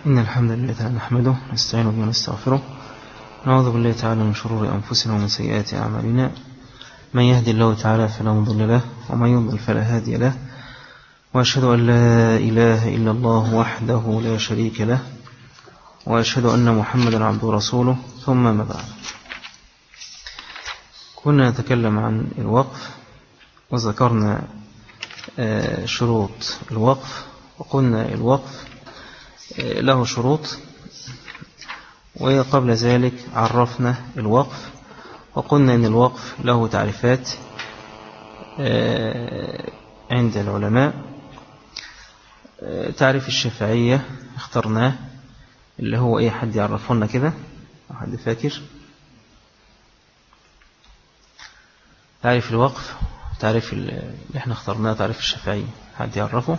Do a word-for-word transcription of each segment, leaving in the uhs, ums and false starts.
إن الحمد لله تعالى نحمده ونستعين به ونستغفره، نعوذ بالله تعالى من شرور أنفسنا ومن سيئات أعمالنا. من يهدي الله تعالى فلا مضل له ومن يضلل فلا هادي له، وأشهد أن لا إله إلا الله وحده لا شريك له، وأشهد أن محمدا عبده ورسوله. ثم ما بعد، كنا نتكلم عن الوقف وذكرنا شروط الوقف، وقلنا الوقف له شروط، وقبل ذلك عرفنا الوقف وقلنا أن الوقف له تعريفات عند العلماء. تعريف الشافعية اخترناه، اللي هو ايه؟ حد يعرفونا كده؟ حد فاكر؟ تعريف الوقف، تعريف اللي احنا اخترناه، تعريف الشافعية، حد يعرفه؟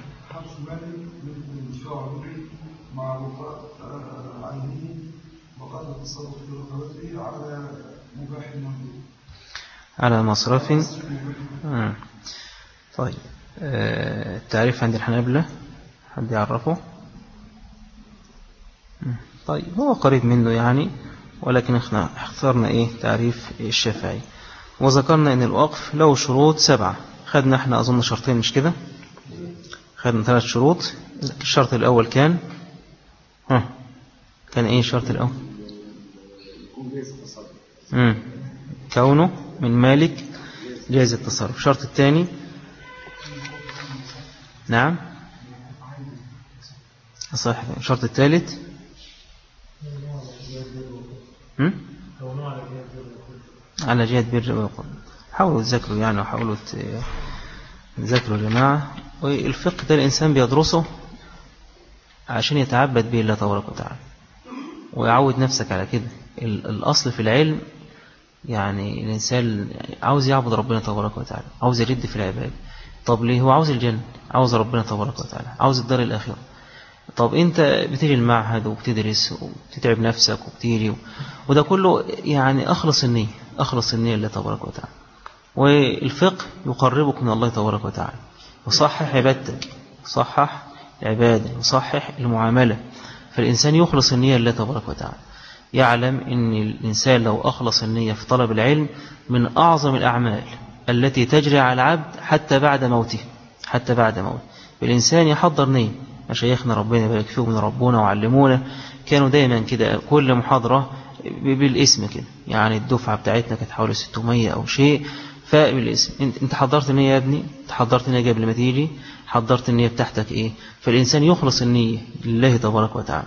مع وفاء عينه وقد التصرف في رقبته على مباح المندوب على مصرف. آه. طيب آه. التعريف عند الحنابلة حد يعرفه؟ طيب هو قريب منه يعني، ولكن احنا اخترنا ايه؟ تعريف الشافعي. وذكرنا ان الوقف له شروط سبعة. خدنا احنا اظن شرطين، مش كده؟ خدنا ثلاث شروط. الشرط الاول كان ها كان ايه الشرط الاول؟ امم كونه من مالك جائز التصرف. الشرط الثاني نعم صح. الشرط الثالث امم على جهة بر وقرب. حاولوا تذاكروا يعني، وحاولوا تذاكروا يا جماعة. والفقه ده الإنسان بيدرسه عشان يتعبد به الله تبارك وتعالى، ويعود نفسك على كده. الأصل في العلم يعني الإنسان عاوز يعبد ربنا تبارك وتعالى، عاوز يرد في العباد. طب ليه؟ هو عاوز الجنة، عاوز ربنا تبارك وتعالى، عاوز الدار الآخرة. طب أنت بتيجي المعهد وبتدرس وبتتعب نفسك وبتيجي و... وده كله يعني أخلص النية، أخلص النية لله تبارك وتعالى. والفقه يقربك من الله تبارك وتعالى، وصحح عبادتك، صحح العبادة، وصحح المعاملة. فالإنسان يخلص النية لله تبارك وتعالى. يعلم أن الإنسان لو أخلص النية في طلب العلم من أعظم الأعمال التي تجري على العبد حتى بعد موته، حتى بعد موته. الإنسان يحضر نية. مشايخنا ربنا يبارك فيهم من ربنا وعلمونا كانوا دايما كده كل محاضرة بالاسم كده. يعني الدفعة بتاعتنا كانت حوالي ستمية أو شيء، فبالاسم انت حضرت النية يا ابني، انت حضرت النية قبل ما تيجي، حضرت النية بتاعتك ايه. فالإنسان يخلص النية لله تبارك وتعالى.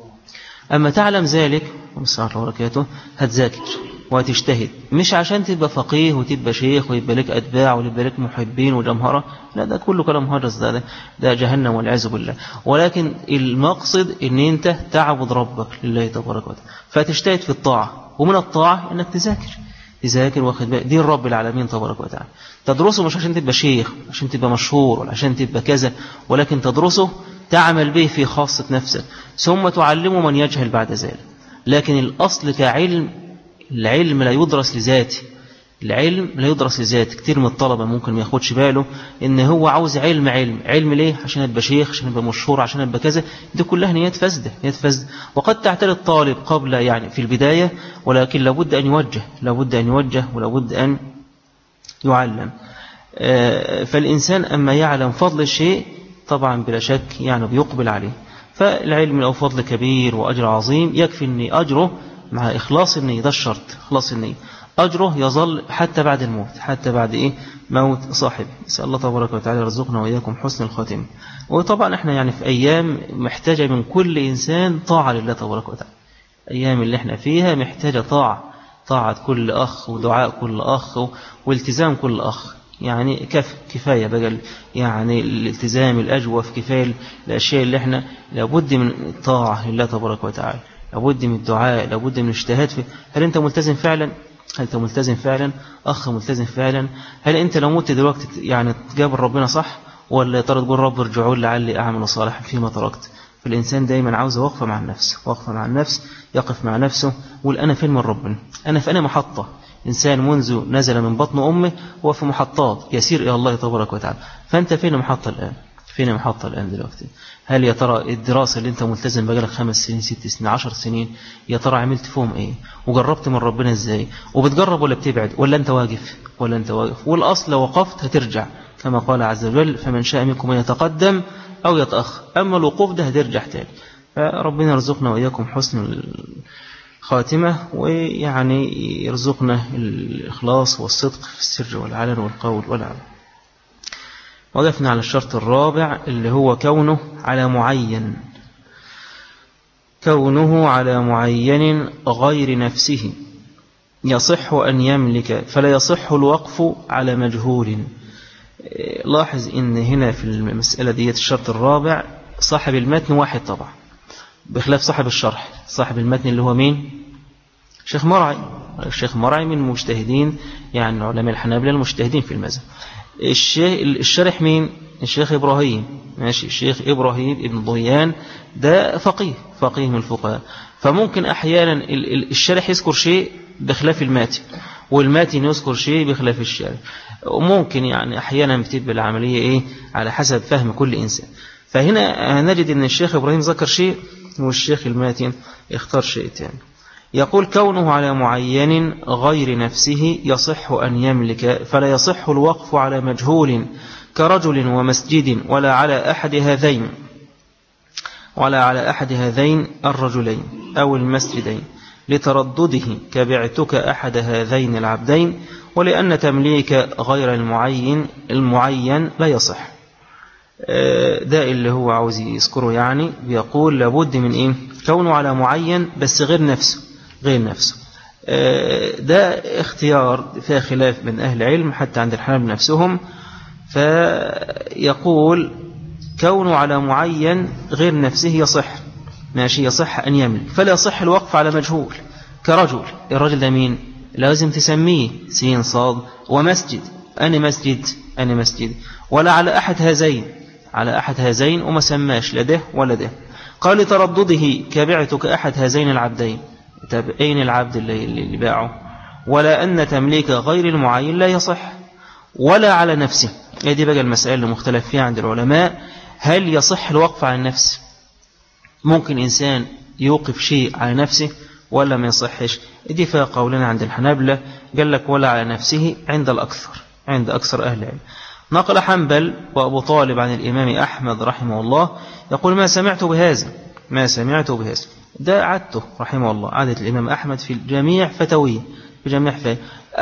أما تعلم ذلك ومسرعة وبركاته هتذاكر وهتجتهد، مش عشان تبقى فقيه وتبقى شيخ ويبقى لك أتباع ويبقى لك محبين وجمهرة، لا، ده كله كلام هرس، ده, ده جهنم والعياذ بالله. ولكن المقصد ان انت تعبد ربك لله تبارك وتعالى، فتجتهد في الطاعة. ومن الطاعة انك تذاكر تذاكر واخد بالك دين رب العالمين تبارك وتعالى. تدرسه مش عشان تبقى شيخ، عشان تبقى مشهور، ولا عشان تبقى كذا، ولكن تدرسه تعمل به في خاصة نفسك، ثم تعلمه من يجهل بعد ذلك. لكن الأصل كعلم، العلم لا يدرس لذاته، العلم لا يدرس لذاته. كتير من الطلبة ممكن ما ياخدش باله ان هو عاوز علم علم علم ليه؟ عشان ابقى شيخ، عشان ابقى مشهور، عشان ابقى كذا. دي كلها نيات فاسدة، نيات فاسدة. وقد تعتري الطالب قبل يعني في البداية، ولكن لابد أن يوجه، لابد أن يوجه ولابد أن يعلم. فالإنسان أما يعلم فضل الشيء طبعا بلا شك يعني بيقبل عليه. فالعلم له فضل كبير وأجر عظيم، يكفي أن أجره مع إخلاص النية، ده الشرط، إخلاص النية. أجره يظل حتى بعد الموت، حتى بعد إيه؟ موت صاحب. نسأل الله تبارك وتعالى يرزقنا وإياكم حسن الخاتمة. وطبعا إحنا يعني في أيام محتاجة من كل إنسان طاعة لله تبارك وتعالى. أيام اللي إحنا فيها محتاجة طاعة، طاعة كل أخ، ودعاء كل أخ، والتزام كل أخ. يعني كف كفاية بقى يعني الالتزام الأجوف، كفاية الأشياء اللي إحنا لابد من الطاعة لله تبارك وتعالى، لابد من الدعاء، لابد من الاجتهاد في. هل أنت ملتزم فعلا؟ هل أنت ملتزم فعلا؟ أخ ملتزم فعلا؟ هل أنت لو مت دلوقتي يعني تقابل ربنا صح، ولا ترى تقول رب ارجعون لعلي أعمل صالحا فيما تركت؟ فالإنسان دايما عاوز وقفة مع النفس، وقفة مع النفس، يقف مع نفسه ويقول أنا فين من ربنا؟ أنا في أنا محطة. إنسان منذ نزل من بطن أمه هو في محطات يسير إلى الله تبارك وتعالى. فأنت فين محطة الآن؟ فين محطة الآن دلوقتي؟ هل يا ترى الدراسة اللي أنت ملتزم بقالك خمس سنين ست سنين عشر سنين يا ترى عملت فيهم إيه؟ وجربت من ربنا إزاي؟ وبتجرب ولا بتبعد؟ ولا أنت واقف؟ ولا أنت واقف؟ والأصل لو وقفت هترجع كما قال عز وجل فمن شاء منكم أن يتقدم أو يتأخر. أما الوقوف ده هترجع تاني. فربنا يرزقنا وإياكم حسن الخاتمة ويعني يرزقنا الإخلاص والصدق في السر والعلن والقول والعمل. وقفنا على الشرط الرابع اللي هو كونه على معين كونه على معين غير نفسه يصح أن يملك فلا يصح الوقف على مجهول. لاحظ إن هنا في المسألة دي الشرط الرابع صاحب المتن واحد طبعا بخلاف صاحب الشرح. صاحب المتن اللي هو مين؟ الشيخ مرعي. الشيخ مرعي من المجتهدين يعني علماء الحنابلة المجتهدين في المذهب. الشرح مين؟ الشيخ إبراهيم. ماشي. الشيخ إبراهيم ابن ضيان ده فقيه فقيه من الفقهاء. فممكن أحيانا الشرح يذكر شيء بخلاف الماتن والماتن يذكر شيء بخلاف الشرح. وممكن يعني أحيانا بتبقى العملية إيه على حسب فهم كل إنسان. فهنا نجد أن الشيخ إبراهيم ذكر شيء والشيخ الماتن اختار شيء تاني. يقول كونه على معين غير نفسه يصح أن يملك فلا يصح الوقف على مجهول كرجل ومسجد ولا على أحد هذين ولا على أحد هذين الرجلين أو المسجدين لتردده كبعتك أحد هذين العبدين ولأن تمليك غير المعين المعين لا يصح. ده اللي هو عاوز يذكره يعني بيقول لابد من إيه؟ كونه على معين بس غير نفسه غير نفسه. ده اختيار فيها خلاف من أهل العلم حتى عند الحنابلة نفسهم. فيقول كونه على معين غير نفسه يصح ماشي يصح أن يملك فلا يصح الوقف على مجهول كرجل. الرجل ده مين؟ لازم تسميه سين صاد. ومسجد أنا مسجد أنا مسجد ولا على أحد هذين على أحد هذين وما سماش لا ده ولا ده. قال لتردده كبعتك أحد هذين العبدين. طب أين العبد اللي, اللي باعه؟ ولا أن تمليك غير المعين لا يصح ولا على نفسه. هذه بقى المسألة اللي مختلف فيها عند العلماء. هل يصح الوقف على النفس؟ ممكن إنسان يوقف شيء على نفسه ولا ما يصحش؟ دي فيها قولنا عند الحنابلة. قال لك ولا على نفسه عند الأكثر عند أكثر أهل العلم. نقل حنبل وأبو طالب عن الإمام أحمد رحمه الله يقول ما سمعت بهذا ما سمعت بهذا. ده عادته رحمه الله عادة الإمام أحمد في جميع فتاويه في جميع فتاويه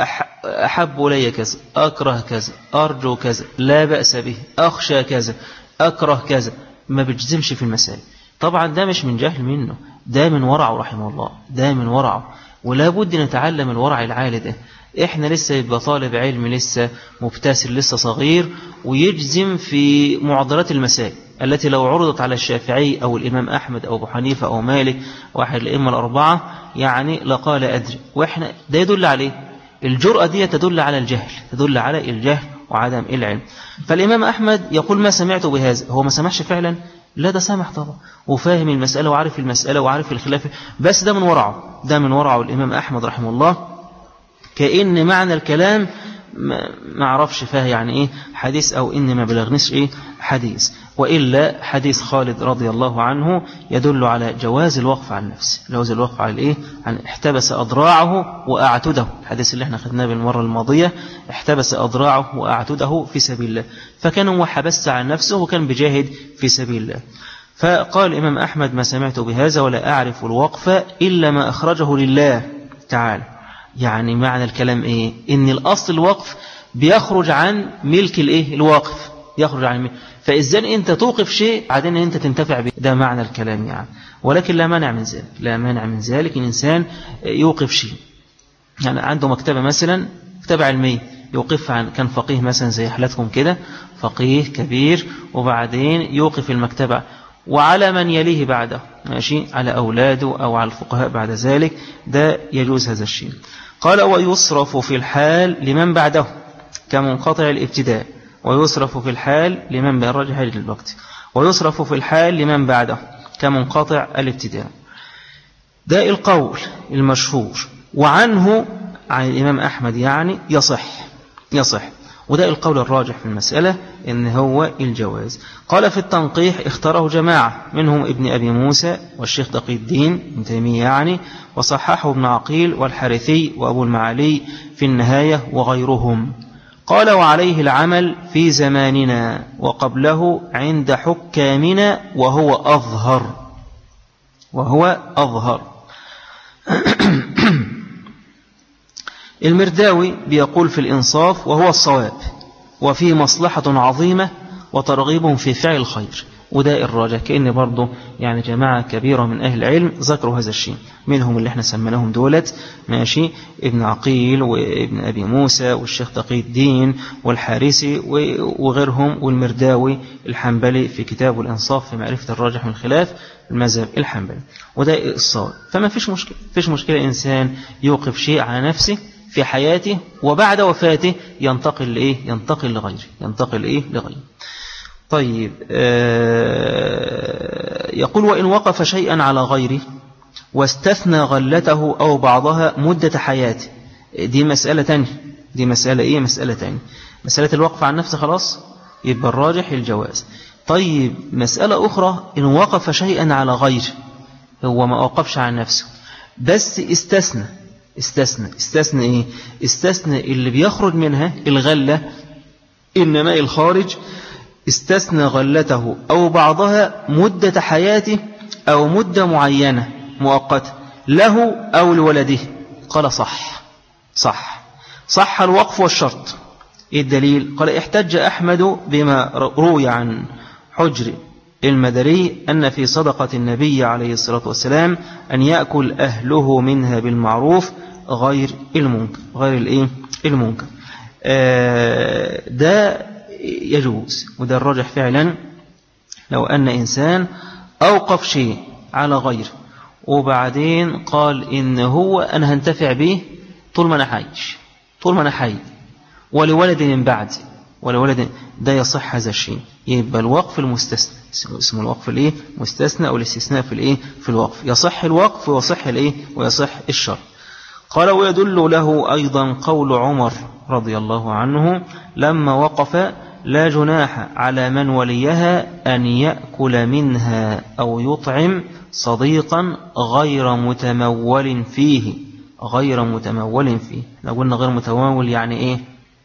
أحب لي كذا أكره كذا أرجو كذا لا بأس به أخشى كذا أكره كذا. ما بيجزمش في المسائل. طبعا ده مش من جهل منه ده من ورعه رحمه الله ده من ورعه. ولا بد نتعلم الورع العالي ده. إحنا لسه يبقى طالب علم لسه مبتسر لسه صغير ويجزم في معضلات المسائل التي لو عرضت على الشافعي أو الإمام أحمد أو أبو حنيفة أو مالك واحد الأئمة الأربعة يعني لقال أدري. وإحنا ده يدل عليه الجرأة دي تدل على الجهل تدل على الجهل وعدم العلم. فالإمام أحمد يقول ما سمعت بهذا. هو ما سمعش فعلا؟ لا ده سامح طبعا وفاهم المسألة وعارف المسألة وعارف الخلاف بس ده من ورعه ده من ورعه الإمام أحمد رحمه الله. كأن معنى الكلام ما عرفش فيها يعني إيه حديث أو إن ما بلغنيش إيه حديث. وإلا حديث خالد رضي الله عنه يدل على جواز الوقف على النفس جواز الوقف على الإيه عن احتبس أضراعه وأعتده. الحديث اللي احنا خدناه بالمرة الماضية احتبس أضراعه وأعتده في سبيل الله. فكان هو حبس عن نفسه وكان بجاهد في سبيل الله. فقال الإمام أحمد ما سمعت بهذا ولا أعرف الوقف إلا ما أخرجه لله تعالى. يعني معنى الكلام إيه؟ إن الأصل الوقف بيخرج عن ملك الإيه الواقف يخرج عن ملك. فإذن أنت توقف شيء بعدين أنت تنتفع به. ده معنى الكلام يعني. ولكن لا مانع من ذلك لا مانع من ذلك إن إنسان يوقف شيء يعني عنده مكتبة مثلا مكتبة علمية يوقفها عن كان فقيه مثلا زي حالتكم كده فقيه كبير وبعدين يوقف المكتبة وعلى من يليه بعده ماشي على أولاده أو على الفقهاء بعد ذلك. ده يجوز هذا الشيء. قال ويصرف في الحال لمن بعده كمنقطع الابتداء ويصرف في الحال لمن بالرجح للوقت ويصرف في الحال لمن بعده كمنقطع الابتداء. ده القول المشهور وعنه عن الإمام أحمد يعني يصح يصح. وده القول الراجح في المسألة إن هو الجواز. قال في التنقيح اختاره جماعة منهم ابن أبي موسى والشيخ تقي الدين ابن تيمية يعني، وصححه ابن عقيل والحارثي وأبو المعالي في النهاية وغيرهم. قال وعليه العمل في زماننا وقبله عند حكامنا وهو أظهر وهو أظهر. المرداوي بيقول في الإنصاف وهو الصواب وفيه مصلحة عظيمة وترغيب في فعل الخير، وده الراجح. كأن برضو يعني جماعة كبيرة من أهل العلم ذكروا هذا الشيء، منهم اللي احنا سميناهم دولت ماشي ابن عقيل وابن أبي موسى والشيخ تقي الدين والحارثي وغيرهم، والمرداوي الحنبلي في كتاب الإنصاف في معرفة الراجح من خلاف المذهب الحنبلي، وده الصواب. فما فيش مشكلة فيش مشكلة إنسان يوقف شيء على نفسه في حياته وبعد وفاته ينتقل لإيه ينتقل لغيره ينتقل إيه لغيره. طيب آه يقول وإن وقف شيئا على غيره واستثنى غلته أو بعضها مدة حياته، دي مسألة تانية دي مسألة إيه مسألة تانية مسألة الوقف عن نفسه خلاص يبقى الراجح الجواز. طيب مسألة أخرى إن وقف شيئا على غيره، هو ما وقفش عن نفسه بس استثنى استثنى استثنى إيه استثنى اللي بيخرج منها الغلة النماء الخارج، استثنى غلته أو بعضها مدة حياته أو مدة معينة مؤقتة له أو لولده. قال صح صح صح الوقف والشرط. إيه الدليل؟ قال احتج أحمد بما روي عن حجر المدري أن في صدقة النبي عليه الصلاة والسلام أن يأكل أهله منها بالمعروف غير المنكر غير الإيه المنكر. آه ده يجوز، وده الراجح فعلا. لو أن إنسان أوقف شيء على غيره وبعدين قال إن هو أنا هنتفع به طول ما أنا حيش طول ما أنا حي ولولد من بعد ولولد، ده يصح هذا الشيء. يبقى الوقف المستثنى اسمه الوقف الايه مستثنى أو الاستثناء في الايه في الوقف، يصح الوقف ويصح الايه ويصح الشرط. قال ويدل له أيضا قول عمر رضي الله عنه لما وقف لا جناح على من وليها أن يأكل منها أو يطعم صديقا غير متمول فيه غير متمول فيه. لو قلنا غير متمول يعني إيه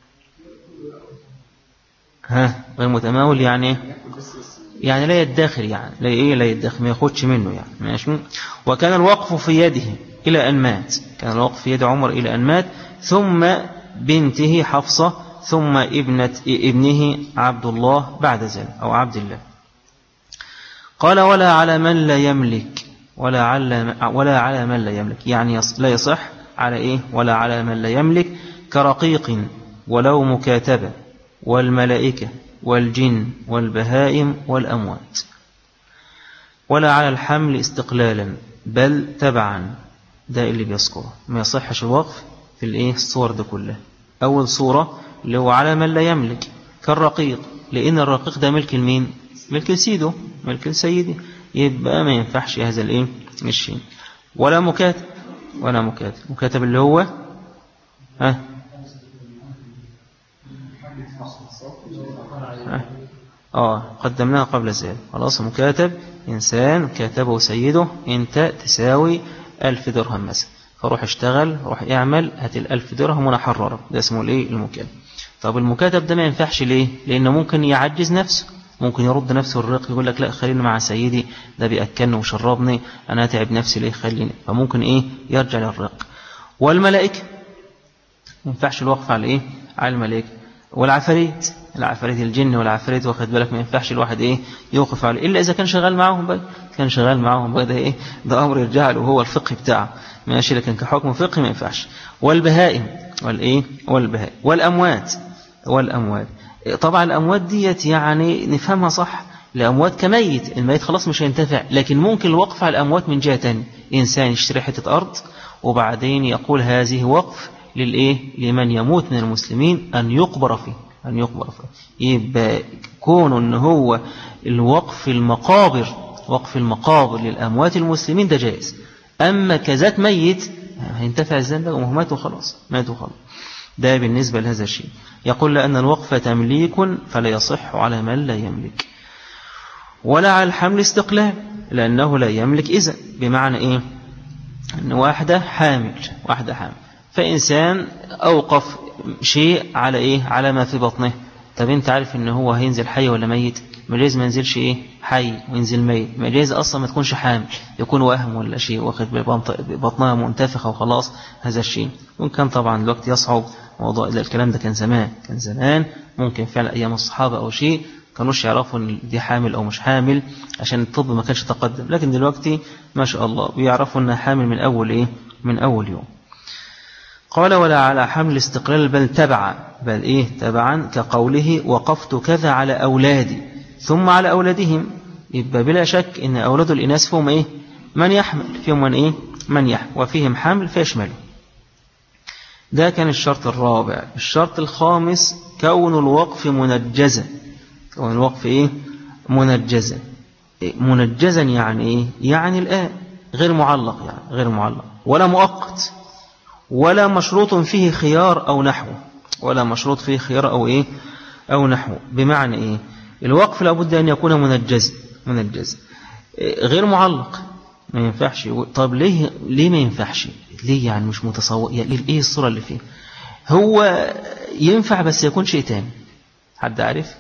ها غير متمول يعني إيه؟ يعني لا يدخر يعني لا إيه لا يدخر ما ياخدش منه يعني ماشي. وكان الوقف في يده إلى أن مات كان الوقف في يد عمر إلى أن مات، ثم بنته حفصة ثم ابنة ابنه عبد الله بعد ذلك أو عبد الله. قال ولا على من لا يملك ولا على ولا على من لا يملك يعني لا يصح على إيه ولا على من لا يملك كرقيق ولو مكاتبة والملائكة والجن والبهائم والأموات. ولا على الحمل استقلالا بل تبعا، ده اللي بيذكره ما يصحش الوقف في الايه الصور دي كلها. أول صورة اللي هو على من لا يملك كالرقيق، لأن الرقيق ده ملك المين ملك سيده ملك سيده، يبقى ما ينفعش هذا الايه الشيء. ولا مكاتب ولا مكاتب مكاتب اللي هو ها آه قدمناها قبل ذلك خلاص. مكاتب إنسان كاتبه سيده أنت تساوي ألف درهم مثلا، فروح اشتغل روح اعمل هات الألف درهم وانا حررك، ده اسمه الايه المكاتب. طب المكاتب ده ما ينفعش ليه؟ لأنه ممكن يعجز نفسه، ممكن يرد نفسه الرق يقول لك لا خليني مع سيدي ده بيأكلني وشربني أنا أتعب نفسي ليه خليني، فممكن إيه يرجع للرق. والملائكة ما ينفعش الوقف على إيه على الملائكة. والعفاريت العفاريت الجن والعفاريت واخد بالك ما ينفعش الواحد إيه يوقف عليه إلا إذا كان شغال معهم بقى كان شغال معهم بقى ده إيه ده أمر يرجع له وهو الفقه بتاعه ماشي، لكن كحكم فقه ما ينفعش. والبهائم والإيه والبهائم والأموات والأموات طبعا الأموات ديت يعني نفهمها صح، الأموات كميت الميت خلاص مش هينتفع، لكن ممكن الوقف على الأموات من جهة تانية. إنسان يشتري حتة أرض وبعدين يقول هذه وقف للإيه لمن يموت من المسلمين أن يقبر فيه أن يقبر فيه يبقى كونه أن هو الوقف المقابر وقف المقابر للأموات المسلمين ده جائز. أما كذات ميت هينتفع الزنبق وماتوا خلاص ماتوا خلاص. ده بالنسبة لهذا الشيء. يقول لأن الوقف تمليك فلا يصح على من لا يملك، ولا على الحمل استقلال لأنه لا يملك. إذن بمعنى إيه؟ أن واحدة حامل واحدة حامل فإنسان أوقف شيء على إيه؟ على ما في بطنه. طب أنت عارف أنه هو هينزل حي ولا ميت؟ مجاز ما ينزلش إيه؟ حي وينزل ميت. مجاز أصلا ما تكونش حامل، يكون وهم ولا شيء واخد بطنها منتفخة وخلاص. هذا الشيء ممكن طبعا الوقت يصعب موضوع الكلام ده. كان زمان كان زمان ممكن فعلا أيام الصحابة أو شيء كانوش يعرفوا ان دي حامل او مش حامل عشان الطب ما كانش تقدم، لكن دلوقتي ما شاء الله بيعرفوا انها حامل من اول ايه من اول يوم. قال ولا على حمل استقلال بل تبعا، بل ايه تبعا، كقوله وقفت كذا على اولادي ثم على اولادهم. يبقى بلا شك ان اولاد الاناث فيهم ايه من يحمل، فيهم من ايه من يحمل وفيهم حمل فيشمله. ده كان الشرط الرابع. الشرط الخامس كون الوقف منجزا. كون الوقف إيه؟ منجزا. منجزا يعني إيه؟ يعني الآن غير معلق، يعني غير معلق ولا مؤقت ولا مشروط فيه خيار أو نحوه، ولا مشروط فيه خيار أو إيه أو نحوه. بمعنى إيه؟ الوقف لابد أن يكون منجز منجز غير معلق، ما ينفعش. طب ليه ليه ما ينفعش؟ ليه يعني مش متصور؟ يعني إيه الصورة اللي فيه؟ هو ينفع بس يكون شيء تاني. حد عارف؟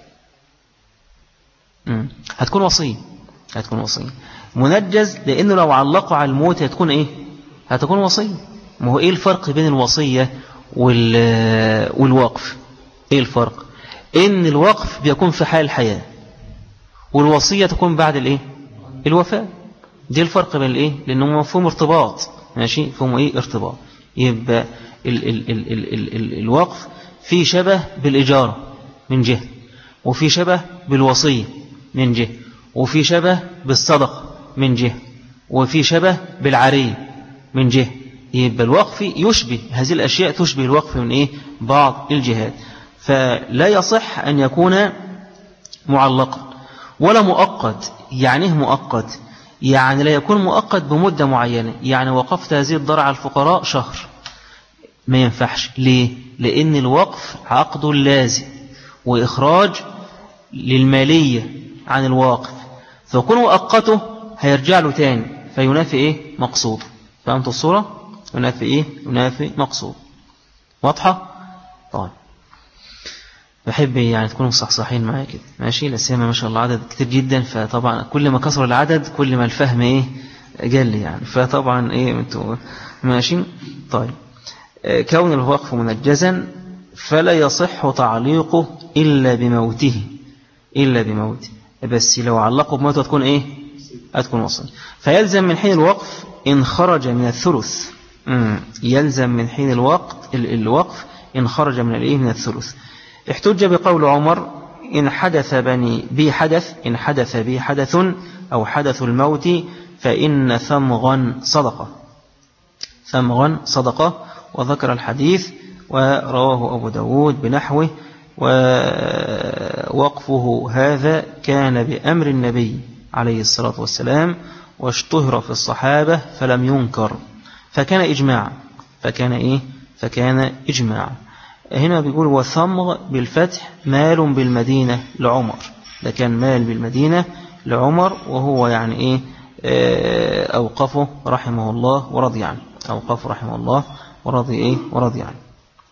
مم. هتكون وصية هتكون وصية منجز، لأنه لو علقوا على الموت هتكون إيه هتكون وصية. ما هو إيه الفرق بين الوصية وال... والوقف؟ إيه الفرق؟ إن الوقف بيكون في حال الحياة والوصية تكون بعد الإيه الوفاة. دي الفرق بين الإيه، لأنه مفهوم ارتباط. ماشي، مفهوم إيه ارتباط. يبقى ال... ال... ال... ال... ال... ال... الوقف فيه شبه بالإجارة من جهة، وفي شبه بالوصية من جهة، وفي شبه بالصدقة من جهة، وفي شبه بالعارية من جهة. يبقى الوقف يشبه هذه الأشياء، تشبه الوقف من إيه بعض الجهات. فلا يصح أن يكون معلقا ولا مؤقت. يعني إيه مؤقت؟ يعني لا يكون مؤقت بمدة معينة. يعني وقفت هذه الدار على الفقراء شهر، ما ينفعش. ليه؟ لأن الوقف عقد لازم وإخراج للمالية عن الواقف، فيكون مؤقته هيرجع له تاني فينافي إيه مقصود. فهمت الصورة؟ ينافي إيه ينافي مقصود. واضحة؟ طيب بحب يعني تكونوا مصحصحين معايا كده. ماشي، لسيما ما شاء الله عدد كتير جدا، فطبعا كل ما كسر العدد كل ما الفهم إيه جل يعني. فطبعا إيه انتوا ماشي. طيب كون الوقف منجزا فلا يصح تعليقه إلا بموته إلا بموته بس لو علقوا بموته تكون إيه هتكون وصل. فيلزم من حين الوقف إن خرج من الثلث. مم. يلزم من حين الوقت الوقف إن خرج من الإيه من الثلث. احتج بقول عمر إن حدث بني بي حدث إن حدث بي حدث أو حدث الموت فإن ثمغا صدقة ثمغا صدقة. وذكر الحديث ورواه أبو داود بنحوه. ووقفه هذا كان بأمر النبي عليه الصلاة والسلام واشتهر في الصحابة فلم ينكر، فكان إجماع فكان إيه فكان إجماع. هنا بيقول وثمغ بالفتح مال بالمدينة لعمر. ده كان مال بالمدينة لعمر، وهو يعني إيه أوقفه رحمه الله ورضي عنه. أوقفه رحمه الله ورضي إيه ورضي عنه.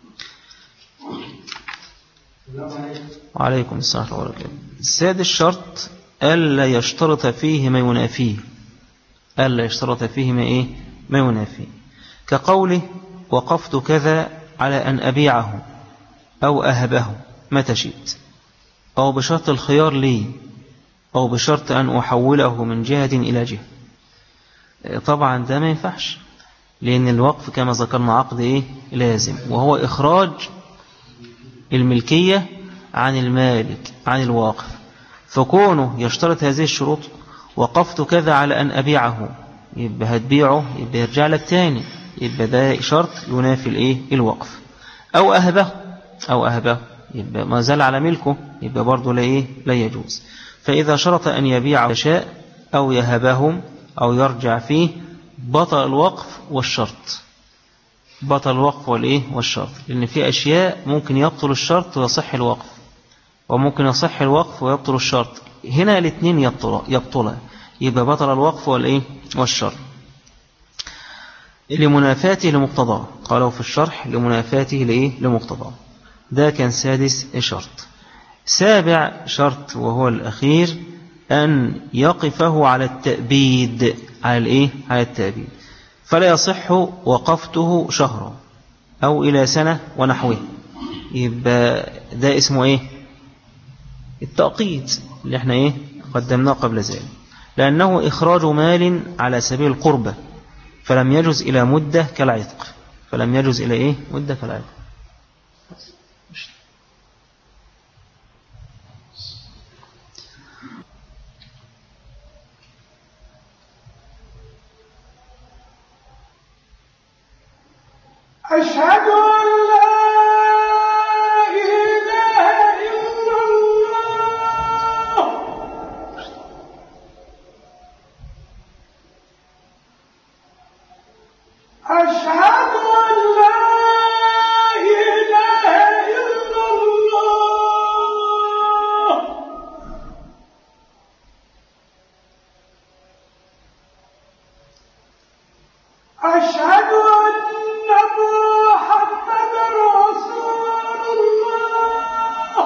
وعليكم السلام ورحمة الله وبركاته. السادس الشرط ألا يشترط فيه ما ينافيه. ألا يشترط فيه ما إيه ما ينافيه، كقوله وقفت كذا على أن أبيعه أو أهبه متى شئت، أو بشرط الخيار لي، أو بشرط أن أحوله من جهة إلى جهة. طبعا ده ما ينفعش، لأن الوقف كما ذكرنا عقد إيه لازم، وهو إخراج الملكية عن المالك عن الواقف. فكونه يشترط هذه الشروط وقفت كذا على أن أبيعه، يبقى هتبيعه يبقى يرجع لك تاني، يبقى ده شرط ينافي الإيه الوقف. أو أهبه أو أهبه يبقى ما زال على ملكه، يبقى برضه لا إيه لا يجوز. فإذا شرط أن يبيع شاء أو يهبهم أو يرجع فيه بطل الوقف والشرط. بطل الوقف والإيه والشرط، لأن في أشياء ممكن يبطل الشرط ويصح الوقف، وممكن يصح الوقف ويبطل الشرط. هنا الاثنين يبطل يبطل يبقى بطل الوقف والإيه والشرط لمنافاته لمقتضاه. قالوا في الشرح لمنافاته لإيه لمقتضاه. ده كان سادس شرط. سابع شرط وهو الأخير أن يقفه على التأبيد، على الإيه على التأبيد، فلا يصح وقفته شهرا أو إلى سنة ونحوه. يبقى ده اسمه إيه التأقيد اللي احنا إيه قدمناه قبل ذلك، لأنه إخراج مال على سبيل القربة، فلم يجوز إلى مدة كالعتق، فلم يجوز إلى إيه مدة كالعتق. أشهد أن لا إله إلا الله. أشهد أن لا إله إلا الله. أشهد أن محمد رسول الله.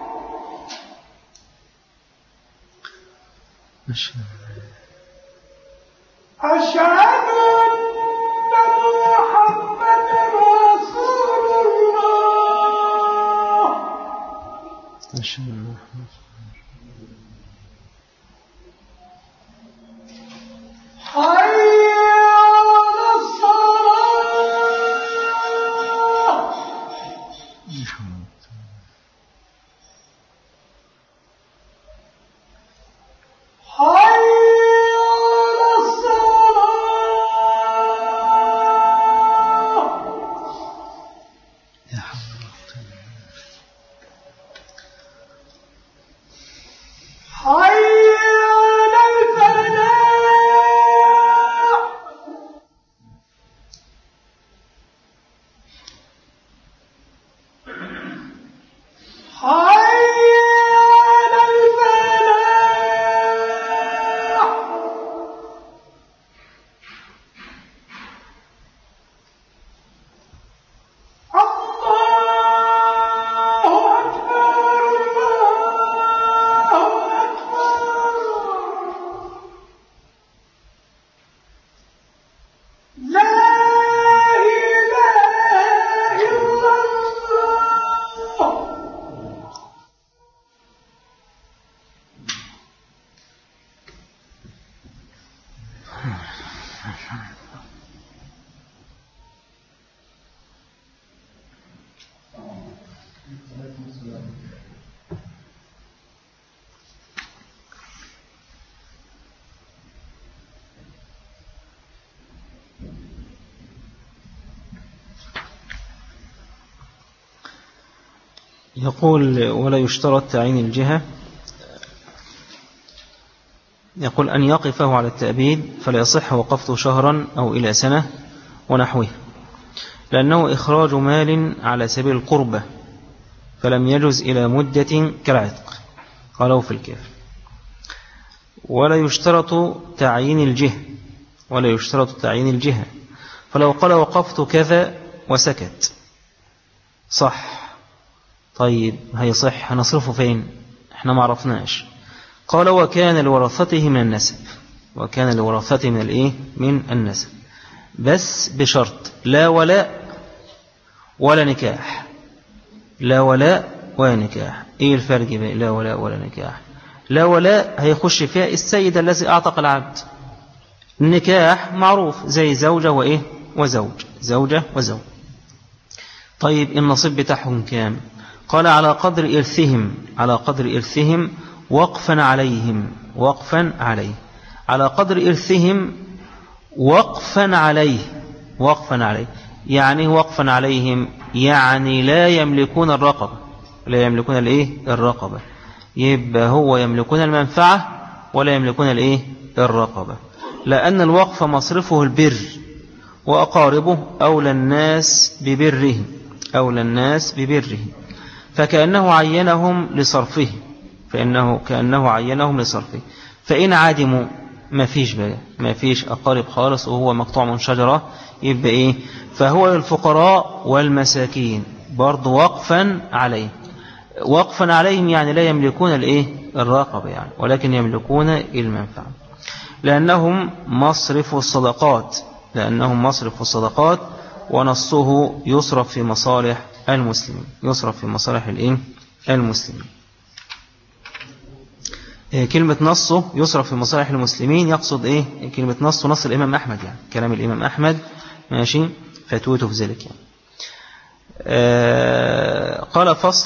أشهد أن محمد رسول الله. حي على الصلاة. حي على الصلاة. يا حول حي على الفلاح. حي على الفلاح. الله أكبر الله أكبر. لا إله إلا الله. يقول ولا يشترط تعيين الجهة. يقول أن يقفه على التأبيد فلا يصح وقفته شهرا أو إلى سنة ونحوه، لأنه إخراج مال على سبيل القربة، فلم يجوز إلى مدة كالعتق. قالوا في الكافر. ولا يشترط تعيين الجهة، ولا يشترط تعيين الجهة، فلو قال وقفت كذا وسكت صح. طيب هيصح هنصرفه فين؟ احنا ما عرفناش. قال وكان لورثته من النسب، وكان لورثته من الايه من النسب، بس بشرط لا ولاء ولا نكاح. لا ولاء ولا نكاح. ايه الفرق بين لا ولاء ولا نكاح؟ لا ولاء هيخش فيها السيد الذي اعتق العبد. النكاح معروف زي زوجة وايه وزوج، زوجة وزوج. طيب النصيب بتاعهم كام؟ قال على قدر إرثهم، على قدر إرثهم وقفا عليهم، وقفا عليه، على قدر إرثهم وقفا عليه، وقفا عليه. يعني وقفا عليهم يعني لا يملكون الرقبة، لا يملكون الايه الرقبة. يبقى هو يملكون المنفعة ولا يملكون الايه الرقبة، لأن الوقف مصرفه البر وأقاربه أولى الناس ببره أولى الناس ببره فكأنه عينهم لصرفه فإنه كأنه عينهم لصرفه فإن عدموا ما فيش بقى ما فيش أقارب خالص وهو مقطوع من شجرة يبقى إيه فهو للفقراء والمساكين برضو وقفا عليه وقفا عليهم يعني لا يملكون الإيه الرقبة يعني ولكن يملكون المنفعة لأنهم مصرف الصدقات لأنهم مصرف الصدقات ونصه يصرف في مصالح المسلمين يصرف في مصالح الإيه المسلمين كلمة نصه يصرف في مصالح المسلمين يقصد إيه كلمة نصه نص الإمام أحمد يعني كلام الإمام أحمد ماشي فتوته في ذلك يعني. آه قال فصل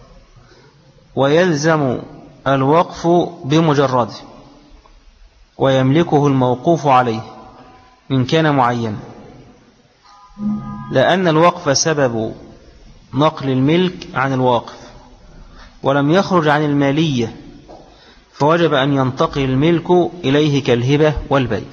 ويلزم الوقف بمجرده ويملكه الموقوف عليه إن كان معين لأن الوقف سبب نقل الملك عن الواقف ولم يخرج عن المالية فوجب أن ينتقل الملك إليه كالهبة والبيع.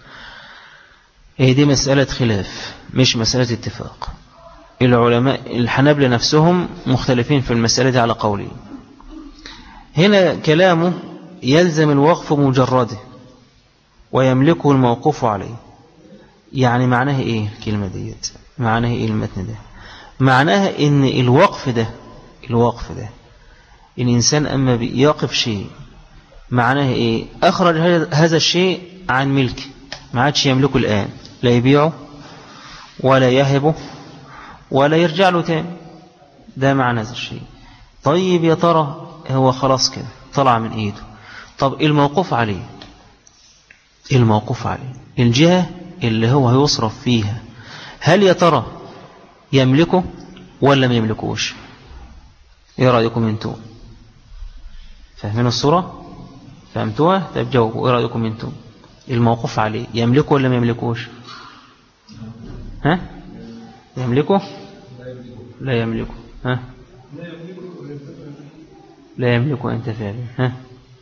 هي دي مسألة خلاف مش مسألة اتفاق. العلماء الحنابلة نفسهم مختلفين في المسألة دي على قولين. هنا كلامه يلزم الوقف مجرده ويملكه الموقوف عليه. يعني معناها ايه الكلمة ديت معناها ايه المتن ده معناها ان الوقف ده الوقف ده الإنسان أما بيقف شيء معناه إيه أخرج هذا الشيء عن ملكه ما عادش يملكه الآن لا يبيعه ولا يهبه ولا يرجع له تاني ده معنى هذا الشيء. طيب يا ترى هو خلاص كده طلع من إيده طب الموقوف عليه الموقوف عليه الجهة اللي هو هيصرف فيها هل يا ترى يملكه ولا ما يملكوش ايه رأيكم انتم فاهمين الصورة فهمتوها طيب جاوبوا ايه رأيكم انتم الموقوف عليه يملكه ولا ما يملكوش ها يملكه لا يملكه ها لا يملكه انت فعلا ها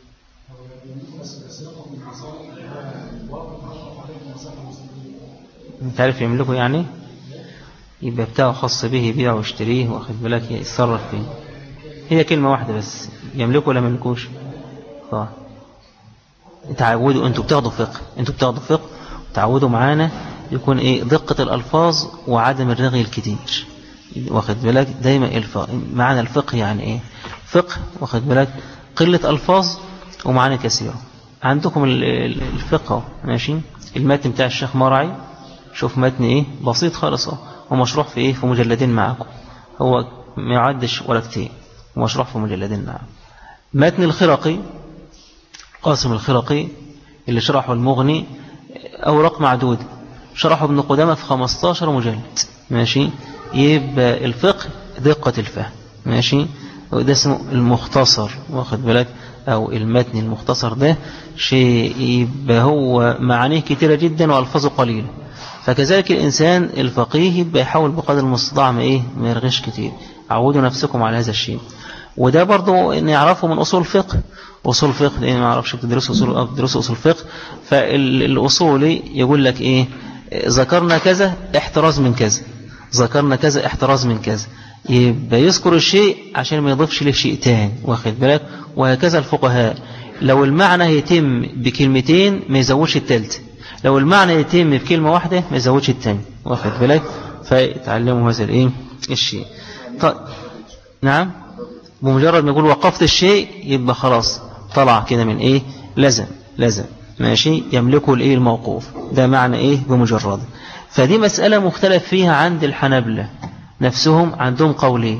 انت عارف يملكه يعني يبقى بتاعه خاص به يبيعه ويشتريه واخد بالك يتصرف فيه هي كلمة واحدة بس يملكه ولا ملكوش طيب تعودوا انتوا بتاخدوا فقه انتوا بتاخدوا فقه تعودوا معانا يكون ايه دقة الألفاظ وعدم الرغي الكتير واخد بالك دايما الفقه معنى الفقه يعني ايه فقه واخد بالك قلة ألفاظ ومعاني كثيرة عندكم الفقه ماشي المتن بتاع الشيخ مرعي شوف متن ايه بسيط خالص ومشروح في ايه في مجلدين معكم هو ما يعدش ولا كتير ومشروح في مجلدين معكم. متن الخرقي قاسم الخرقي اللي شرحه المغني أوراق معدودة شرحه ابن قدامة في خمستاشر مجلد ماشي يبقى الفقه دقة الفهم ماشي وده اسمه المختصر واخد بالك أو المتن المختصر ده شيء يبقى هو معانيه كتيرة جدا وألفاظه قليلة فكذلك الإنسان الفقيه يبقى يحاول بقدر المستطاع ما إيه ما يرغش كتير عودوا نفسكم على هذا الشيء وده برضو إن يعرفوا من أصول الفقه أصول الفقه لأن ما أعرفش بتدرسوا أصول بتدرسوا أصول الفقه فالأصولي يقول لك إيه ذكرنا كذا احتراز من كذا ذكرنا كذا احتراز من كذا يبقى يذكر الشيء عشان ما يضيفش له شيء تاني واخد بالك وهكذا الفقهاء لو المعنى يتم بكلمتين ما يزودش الثالث لو المعنى يتم بكلمة واحدة ما يزودش الثاني واخد بالك فيتعلموا هذا الايه الشيء طيب نعم بمجرد ما يقول وقفت الشيء يبقى خلاص طلع كده من ايه لزم لزم ماشي يملكه الايه الموقوف ده معنى ايه بمجرد فدي مسألة مختلف فيها عند الحنابلة نفسهم عندهم قولين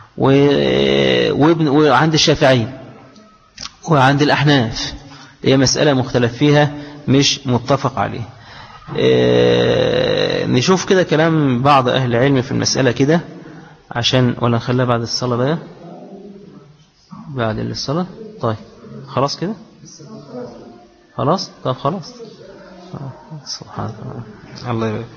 وابن وعند الشافعي وعند الأحناف هي مسألة مختلف فيها مش متفق عليه اه نشوف كده كلام بعض أهل العلم في المسألة كده عشان ولا نخليها بعد الصلاة بقى بعد الصلاة طيب خلاص كده خلاص طب خلاص سبحان الله الله يبارك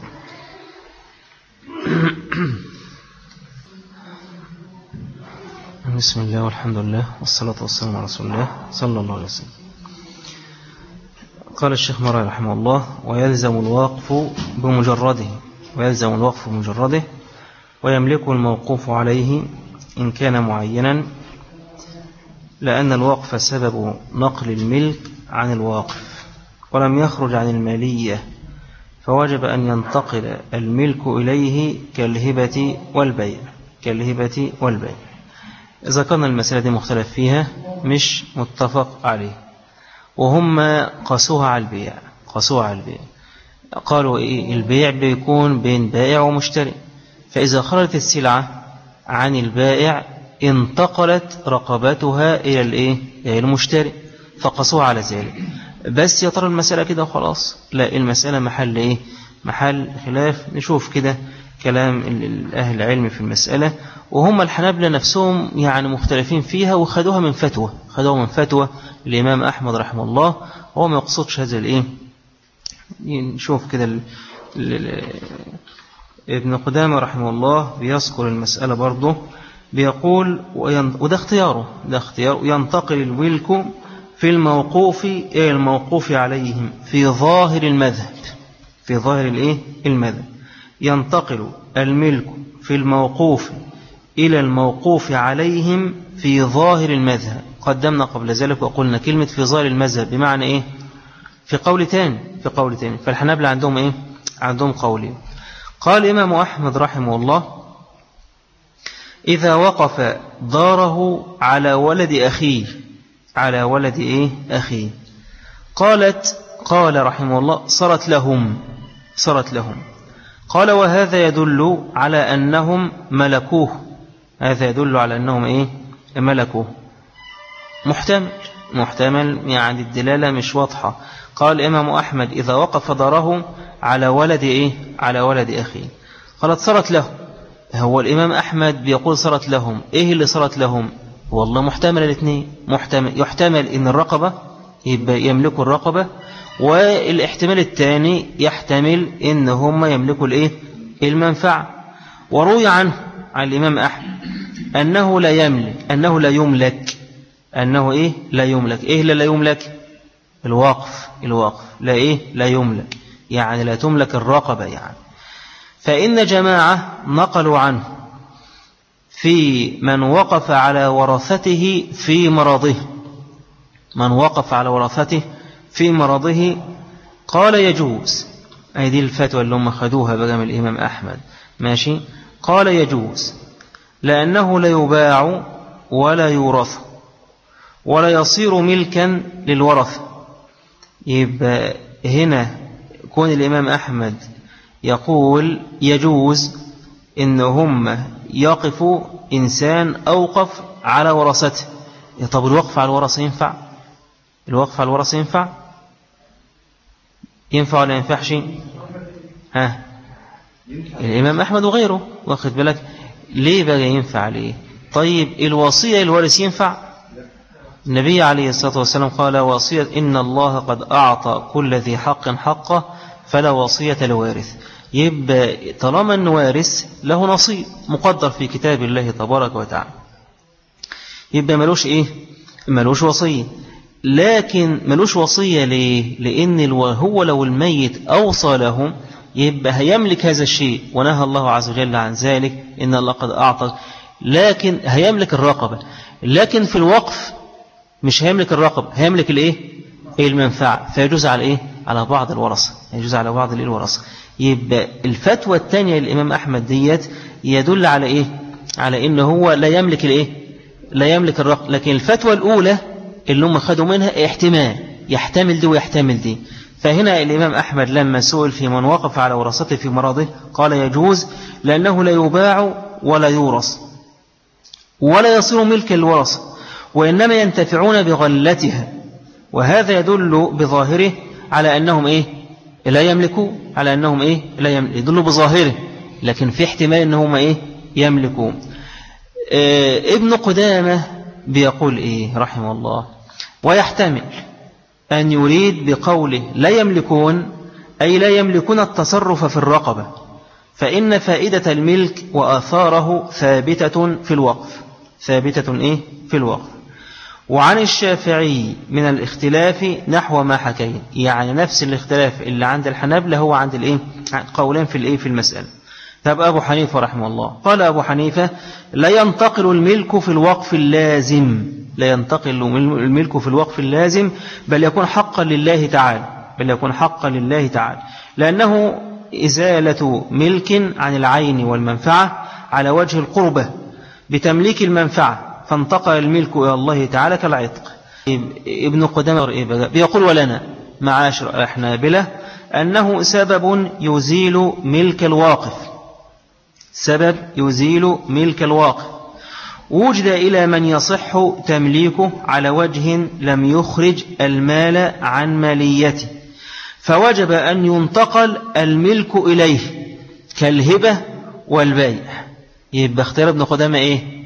بسم الله والحمد لله والصلاة والسلام على رسول الله صلى الله عليه وسلم قال الشيخ مرعي رحمه الله: ويلزم الوقف بمجرده ويلزم الوقف بمجرده ويملك الموقوف عليه إن كان معينا، لأن الوقف سبب نقل الملك عن الواقف ولم يخرج عن المالية، فوجب أن ينتقل الملك إليه كالهبة والبيع كالهبة والبيع ذكرنا المسألة دي مختلف فيها مش متفق عليه، وهم قاسوها على البيع قاسوها على البيع قالوا إيه؟ البيع بيكون بين بائع ومشتري، فإذا خرجت السلعة عن البائع انتقلت رقبتها إلى الإيه؟ إلى المشتري، فقاسوها على ذلك. بس يا ترى المسألة كده وخلاص؟ لا، المسألة محل إيه؟ محل خلاف. نشوف كده كلام أهل العلم في المسألة، وهم الحنابلة نفسهم يعني مختلفين فيها، وخدوها من فتوى خدوها من فتوى الإمام أحمد رحمه الله، هو ما يقصدش هذا الإيه. نشوف كده ال... ال... ابن قدامة رحمه الله بيذكر المسألة برضه، بيقول وين... وده اختياره ده اختيار ينتقل الملك في الموقوف إلى الموقوف عليهم في ظاهر المذهب في ظاهر الإيه المذهب ينتقل الملك في الموقوف إلى الموقوف عليهم في ظاهر المذهب. قدمنا قبل ذلك وقلنا كلمة في ظاهر المذهب بمعنى إيه؟ في قول تاني في قول تاني فالحنابلة عندهم إيه؟ عندهم قولين. قال الإمام أحمد رحمه الله: إذا وقف داره على ولد أخيه على ولد إيه؟ أخيه قالت قال رحمه الله: صارت لهم صارت لهم قال: وهذا يدل على أنهم ملكوه هذا يدل على أنهم إيه؟ ملكوه. محتمل محتمل يعني الدلالة مش واضحة. قال الإمام أحمد: إذا وقف داره على ولد إيه؟ على ولد أخيه قالت صارت له. هو الإمام أحمد بيقول صارت لهم، إيه اللي صارت لهم؟ والله محتمل الاثنين، محتمل يحتمل إن الرقبة يبقى يملكوا الرقبة، والاحتمال الثاني يحتمل إن هم يملكوا الإيه؟ المنفعة. وروي عنه عن الإمام أحمد أنه لا يملك أنه لا يملك أنه إيه؟ لا يملك. إيه لا يملك؟ الوقف الوقف لا إيه؟ لا يملك، يعني لا تملك الرقبة يعني. فإن جماعة نقلوا عنه في من وقف على ورثته في مرضه من وقف على ورثته في مرضه قال يجوز. أي دي الفتوى اللي هم خدوها بقى من الإمام أحمد، ماشي. قال يجوز لأنه لا يباع ولا يورث ولا يصير ملكا للورث. يبقى هنا كون الإمام أحمد يقول يجوز إن هم يقفوا إنسان أوقف على ورثته. طب الوقف على الورثة ينفع؟ الوقف على الورثة ينفع؟ ينفع ولا ينفعش؟ ها الإمام أحمد وغيره واخد بالك. ليه بقى ينفع ليه؟ طيب الوصية الوارث ينفع؟ النبي عليه الصلاة والسلام قال: وصية إن الله قد أعطى كل ذي حق حقه فلا وصية لوارث. يبقى طالما أن وارث له نصيب مقدر في كتاب الله تبارك وتعالى، يبقى ملوش إيه؟ ملوش وصية. لكن ملوش وصية ليه؟ لأن هو لو الميت أوصى لهم يبقى هيملك هذا الشيء، ونهى الله عز وجل عن ذلك، إن الله قد أعطى، لكن هيملك الرقبة. لكن في الوقف مش هيملك الرقبة، هيملك الإيه؟ المنفعة، فيجوز على إيه؟ على بعض الورثة يجوز على بعض الورثة. يبقى الفتوى الثانية للإمام أحمد ديت يدل على إيه؟ على إن هو لا يملك الإيه؟ لا يملك الرقبة. لكن الفتوى الأولى اللي هم خدوا منها احتمال يحتمل دي ويحتمل دي. فهنا الإمام أحمد لما سئل في من وقف على ورثته في مرضه قال يجوز لأنه لا يباع ولا يورث ولا يصير ملكا للورثة، وإنما ينتفعون بغلتها. وهذا يدل بظاهره على أنهم إيه؟ لا يملكوا على أنهم إيه؟ لا يملكوا، يدل بظاهره، لكن في احتمال أنهم إيه؟ يملكوا. آه ابن قدامة بيقول إيه رحمه الله: ويحتمل أن يريد بقوله لا يملكون أي لا يملكون التصرف في الرقبة، فإن فائدة الملك وآثاره ثابتة في الوقف ثابتة إيه؟ في الوقف. وعن الشافعي من الاختلاف نحو ما حكينا، يعني نفس الاختلاف اللي عند الحنابلة هو عند الايه قولين في الايه في المسألة. طب أبو حنيفة رحمه الله قال أبو حنيفة لا ينتقل الملك في الوقف اللازم، لا ينتقل الملك في الوقف اللازم بل يكون حقا لله تعالى، بل يكون حقا لله تعالى، لأنه إزالة ملك عن العين والمنفعة على وجه القربة بتمليك المنفعة، فانتقل الملك إلى الله تعالى كالعتق. ابن قدامة بيقول ولنا معاشر الحنابلة أنه سبب يزيل ملك الواقف، سبب يزيل ملك الواقف وجد إلى من يصح تمليكه على وجه لم يخرج المال عن ماليته، فوجب أن ينتقل الملك إليه كالهبة والبيع. يبقى اختيار ابن قدامة إيه؟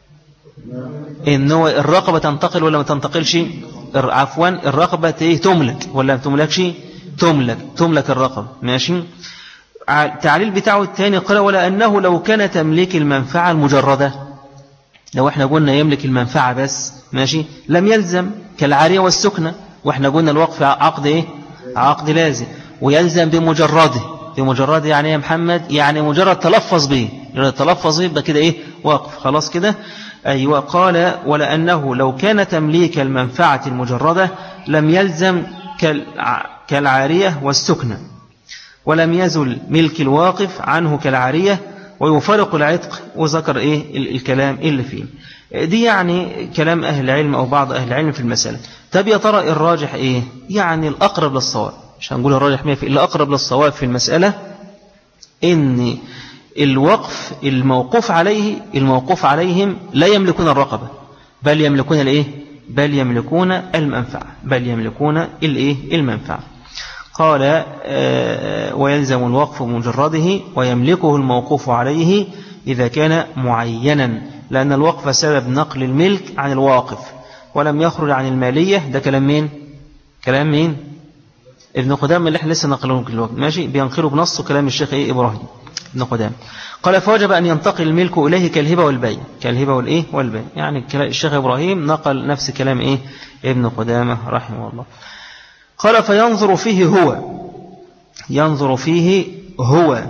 إنه الرقبة تنتقل ولا ما تنتقلش؟ عفوا الرقبة إيه؟ تملك ولا ما تملكش؟ تملك، تملك الرقبة. ماشي. التعليل بتاعه الثاني قال ولا أنه لو كان تمليك المنفعة المجردة، لو احنا قلنا يملك المنفعة بس ماشي لم يلزم كالعارية والسكنة، واحنا قلنا الوقف عقد ايه؟ عقد لازم، ويلزم بمجرده. بمجرده يعني يا محمد يعني مجرد تلفظ به، تلفظ به يبقى كده ايه؟ وقف خلاص كده. أيوة. قال ولا أنه لو كان تمليك المنفعة المجردة لم يلزم كالعارية والسكنة، ولم يزل ملك الواقف عنه كالعارية ويفرق العتق، وذكر إيه الكلام اللي فيه. دي يعني كلام أهل العلم أو بعض أهل العلم في المسألة. طب يا ترى الراجح إيه؟ يعني الأقرب للصواب، مش هنقول الراجح مية في المية، الأقرب للصواب في المسألة إن الوقف الموقوف عليه الموقوف عليهم لا يملكون الرقبة، بل يملكون الإيه؟ بل يملكون المنفعة، بل يملكون الإيه؟ المنفعة. قال آه ويلزم الوقف مجرده ويملكه الموقوف عليه إذا كان معينا، لأن الوقف سبب نقل الملك عن الواقف ولم يخرج عن المالية. ده كلام مين؟ كلام مين؟ ابن قدامة اللي احنا لسه نقلونه الوقت ماشي، بينقله بنصه كلام الشيخ إيه؟ إبراهيم ابن قدامة. قال فوجب أن ينتقل الملك إليه كالهبة والبيع، كالهبة والإيه؟ والبيع. يعني الشيخ إبراهيم نقل نفس كلام إيه؟ ابن قدامة رحمه الله. قال فينظر فيه هو، ينظر فيه هو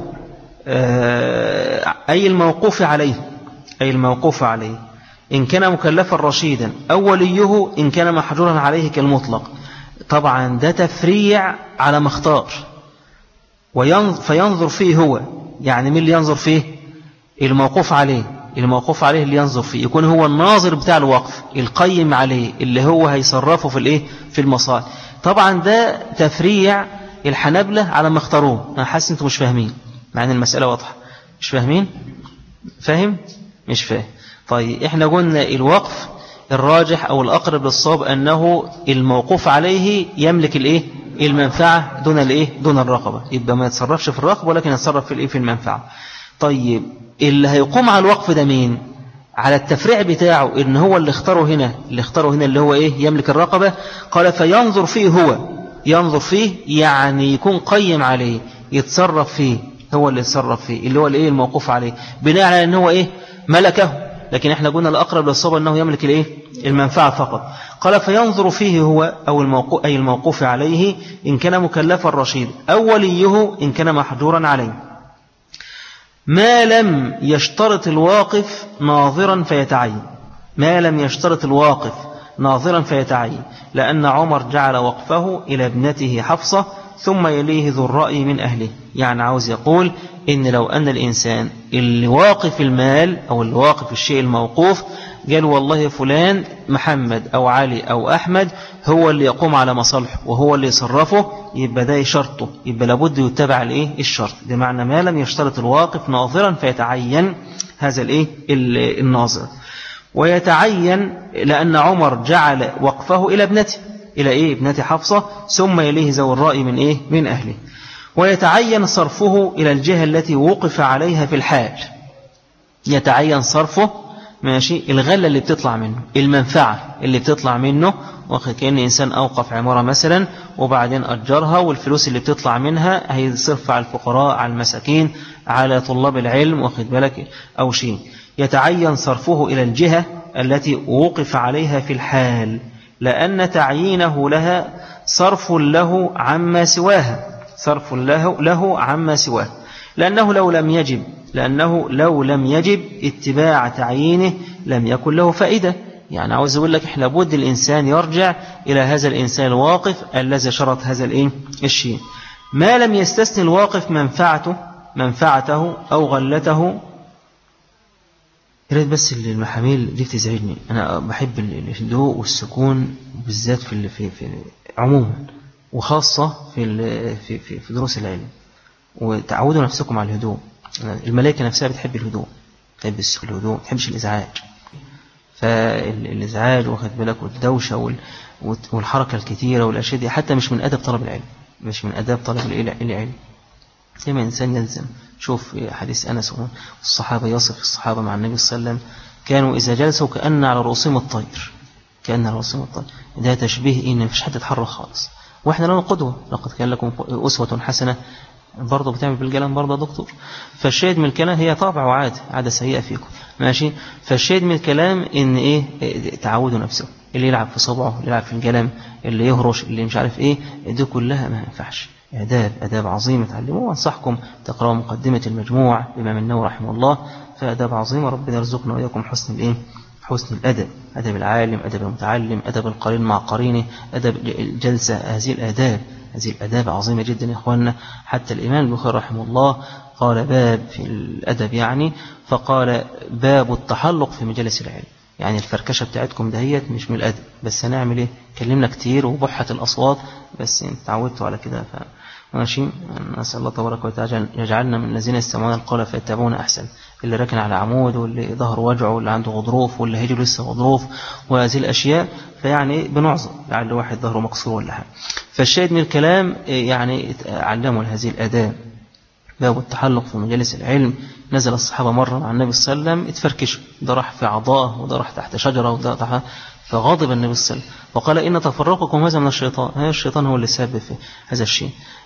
أي الموقوف عليه، أي الموقوف عليه إن كان مكلفا رشيدا أو وليه إن كان محجورا عليه كالمطلق. طبعا ده تفريع على ما اختار. فينظر فيه هو، يعني مين اللي ينظر فيه؟ الموقوف عليه، الموقوف عليه اللي ينظر فيه يكون هو الناظر بتاع الوقف القيم عليه اللي هو هيصرفه في الايه؟ في المصالح. طبعا ده تفريع الحنابلة على ما اختاروه. انا حاسس انتم مش فاهمين، مع ان المسألة واضحة. مش فاهمين؟ فاهم؟ مش فاهم. طيب احنا قلنا الوقف الراجح او الاقرب للصواب انه الموقوف عليه يملك الايه؟ المنفعة دون الايه؟ دون الرقبة. يبقى ما يتصرفش في الرقبة ولكن يتصرف في الايه؟ في المنفعة. طيب اللي هيقوم على الوقف ده مين؟ على التفريع بتاعه ان هو اللي اختاره هنا، اللي اختاره هنا اللي هو ايه؟ يملك الرقبة. قال فينظر فيه هو، ينظر فيه يعني يكون قيم عليه، يتصرف فيه، هو اللي يتصرف فيه اللي هو الايه؟ الموقوف عليه، بناء على ان هو ايه؟ ملكه. لكن احنا قلنا الاقرب للصواب انه يملك الايه؟ المنفعة فقط. قال فينظر فيه هو او الموقوف اي الموقوف عليه ان كان مكلفا رشيد او وليه ان كان محجورا عليه، ما لم يشترط الواقف ناظرا فيتعين، ما لم يشترط الواقف ناظرا فيتعين، لأن عمر جعل وقفه إلى ابنته حفصة ثم يليه ذو الرأي من أهله. يعني عاوز يقول إن لو أن الإنسان اللي واقف المال أو اللي واقف الشيء الموقوف قال والله فلان محمد أو علي أو أحمد هو اللي يقوم على مصالحه وهو اللي يصرفه، يبقى ده شرطه، يبقى لابد يتبع الايه؟ الشرط. ده معنى ما لم يشترط الواقف ناظرا فيتعين هذا الايه؟ الناظر. ويتعين لأن عمر جعل وقفه إلى ابنته، إلى إيه؟ ابنته حفصة ثم يليه ذو الرأي من إيه؟ من أهله. ويتعين صرفه إلى الجهة التي وقف عليها في الحال، يتعين صرفه ماشي الغلة اللي بتطلع منه، المنفعة اللي بتطلع منه. واخد كأن إنسان أوقف عمارة مثلا وبعدين أجرها، والفلوس اللي بتطلع منها هيصرف على الفقراء، على المساكين، على طلاب العلم، واخد بالك أو شيء. يتعين صرفه إلى الجهة التي وقف عليها في الحال، لأن تعيينه لها صرف له عما سواها، صرف له, له عما سواه، لأنه لو لم يجب لأنه لو لم يجب اتباع تعيينه لم يكن له فائدة. يعني عاوز أقول لك إحنا لابد الإنسان يرجع إلى هذا الإنسان الواقف الذي شرط هذا الإيه الشيء، ما لم يستثني الواقف منفعته منفعته أو غلته. يريد بس المحاميل دي بتزعجني، أنا بحب الهدوء والسكون بالذات في في في عموما، وخاصة في في في, في دروس العلم، وتعودوا نفسكم على الهدوء. الملائكة نفسها بتحب الهدوء، بتحب الهدوء، ما بتحبش الإزعاج. فالإزعاج واخد بالك والدوشة والحركة الكثيرة والأشياء دي حتى مش من أدب طلب العلم، مش من أدب طلب العلم. كما إنسان يلزم. شوف حديث أنس والصحابة يصف الصحابة مع النبي صلى الله عليه وسلم كانوا إذا جلسوا كأن على رؤوسهم الطير، كأن على رؤوسهم الطير. ده تشبيه إن مفيش حد يتحرك خالص. وإحنا لنا قدوة، لقد كان لكم أسوة حسنة. برضه بتعمل بالكلام برضه دكتور. فالشاهد من الكلام هي طابع وعادة، عادة سيئة فيكم، ماشي. فالشاهد من الكلام إن إيه تعودوا نفسه، اللي يلعب في صبعه، اللي يلعب في الكلام، اللي يهرش، اللي مش عارف إيه، دي كلها ما ينفعش. آداب آداب عظيمة تعلموها. وانصحكم تقرأوا مقدمة المجموع الإمام النووي رحمه الله، فآداب عظيمة. ربنا يرزقنا وإياكم حسن الإيه حسن الأدب، أدب العالم، أدب المتعلم، أدب القرين مع قرينه، أدب الجلسة. هذه الآداب هذه الآداب عظيمة جدا يا إخواننا. حتى الإمام البخاري رحمه الله قال باب في الأدب، يعني فقال باب التحلق في مجالس العلم. يعني الفركشة بتاعتكم دهيت مش من الأدب، بس هنعمل إيه؟ كلمنا كتير وبحة الأصوات، بس تعودتوا على كده. ف ماشي. نسأل الله تبارك وتعالى يجعلنا من الذين يستمعون القول فيتبعون أحسن، اللي راكن على عمود، واللي ظهر وجعه، واللي عنده غضروف، واللي هيجي لسه غضروف، وهذه الأشياء. فيعني بنعظم لعل واحد ظهره مكسور ولا حاجة. فالشاهد من الكلام يعني علموا هذه الآداب. باب التحلق في مجالس العلم. نزل الصحابة مرة مع النبي صلى الله عليه وسلم اتفركشوا، ده راح في عضاءه، وده راح تحت شجرة، وده تحت. فغضب النبي صلى الله عليه وسلم وقال إن تفرقكم هذا من الشيطان، هذا الشيطان هو اللي سبب في هذا الشيء.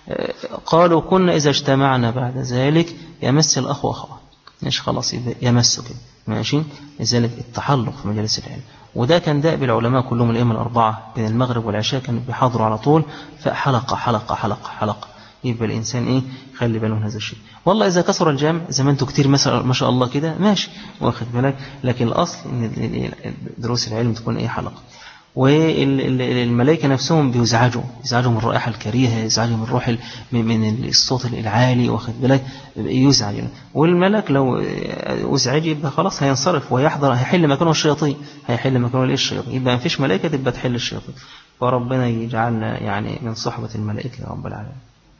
قالوا كنا إذا اجتمعنا بعد ذلك يمس الأخ وأخوه، مش خلاص يمسه كده، ماشي. لذلك التحلق في مجالس العلم، وده كان داء بالعلماء كلهم الأئمة الأربعة بين المغرب والعشاء كانوا بيحاضروا على طول. فحلقة حلقة حلقة حلقة يبقى الإنسان إيه خلي باله من هذا الشيء. والله إذا كسر الجامع زي ما أنتوا كتير مثلا ما شاء الله كده ماشي واخد بالك، لكن الأصل إن دروس العلم تكون إيه حلقة. والملائكة نفسهم بيزعجوا يزعجوا من الرائحة الكريهة، يزعجوا من الروح من الصوت العالي واخد بالك، يزعج. والملك لو أزعج يبقى خلاص هينصرف ويحضر، هيحل مكانه الشياطين، هيحل مكانه الشياطين، يبقى ما فيش ملائكة تبقى تحل الشياطين. فربنا يجعلنا يعني من صحبة الملائكة يا رب العالمين.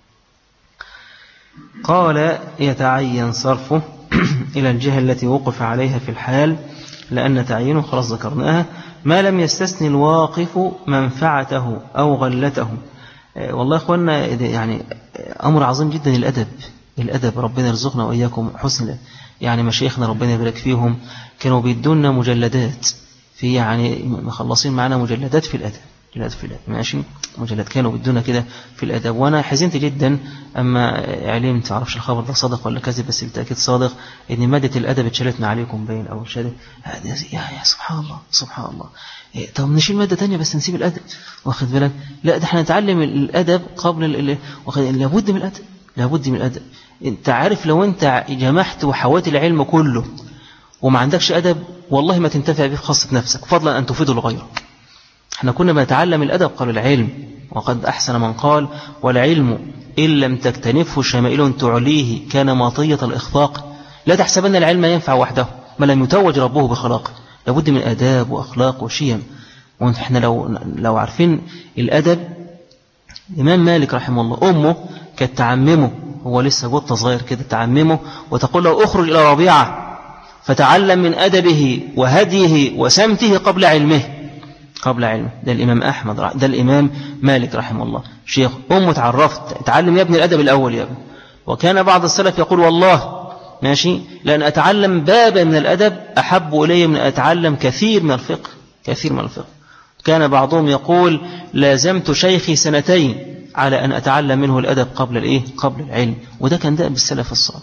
قال يتعين صرفه إلى الجهة التي وقف عليها في الحال، لأن تعيينه خلاص ذكرناها، ما لم يستثني الواقف منفعته أو غلته. والله أخوانا يعني أمر عظيم جدا الأدب. الأدب ربنا يرزقنا وإياكم حسنا. يعني مشايخنا ربنا يبارك فيهم كانوا بيدونا مجلدات في يعني مخلصين معنا مجلدات في الأدب، مجلدات في الأدب ماشي، مجلد كانوا بدونا كده في الأدب. وأنا حزنت جدا أما علمت تعرفش الخبر ده صادق ولا كذب، بس بالتأكيد صادق، إن مادة الأدب اتشالتنا عليكم بين أو شادة. يا يا سبحان الله سبحان الله. إيه طب نشيل مادة تانية بس نسيب الأدب واخد بالك؟ لا ده احنا نتعلم الأدب قبل ال... لابد من الأدب، لابد من الأدب. انت عارف لو انت جمعت وحوات العلم كله وما عندكش أدب والله ما تنتفع به خاصة نفسك، فضلا أن تفيده لغيرك. احنا كنا بنتعلم الأدب قبل العلم، وقد أحسن من قال والعلم إن لم تكتنفه شمائل تعليه كان ماطية الإخفاق. لا تحسبن العلم ينفع وحده ما لم يتوج ربه بخلاقه، لابد من آداب وأخلاق وشيم. ونحن لو لو عارفين الأدب، الإمام مالك رحمه الله أمه كانت تعممه، هو لسه قطة صغير كده، تعممه وتقول له أخرج إلى ربيعة فتعلم من أدبه وهديه وسمته قبل علمه، قبل علمه. ده الإمام أحمد، ده الإمام مالك رحمه الله شيخ. أمه تعرفت تعلم يا ابن الأدب الأول يا ابن. وكان بعض السلف يقول والله ماشي لأن أتعلم بابا من الأدب أحب إلي من أتعلم كثير من الفقه، كثير من الفقه. كان بعضهم يقول لازمت شيخي سنتين على أن أتعلم منه الأدب قبل الإيه؟ قبل العلم. وده كان دأب بالسلف الصالح.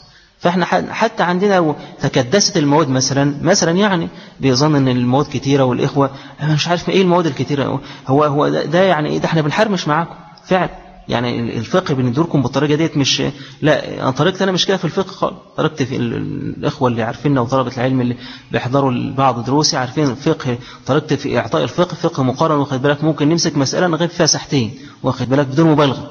فاحنا حتى عندنا تكدست المواد مثلا مثلا يعني بيظن ان المواد كتيرة والإخوة أنا مش عارف ايه المواد الكتيرة، هو هو ده, ده يعني ايه، ده احنا بنحرمش معاكم فعلا. يعني الفقه بندوركم بالطريقة ديت مش لا، أنا طريقتي أنا مش كده في الفقه خالص. طريقتي في الإخوة اللي عارفيننا وطلبة العلم اللي بيحضروا بعض دروسي عارفين الفقه. طريقتي في إعطاء الفقه فقه مقارن، واخد بالك ممكن نمسك مسألة نغيب فيها ساحتين، واخد بالك بدون مبالغة،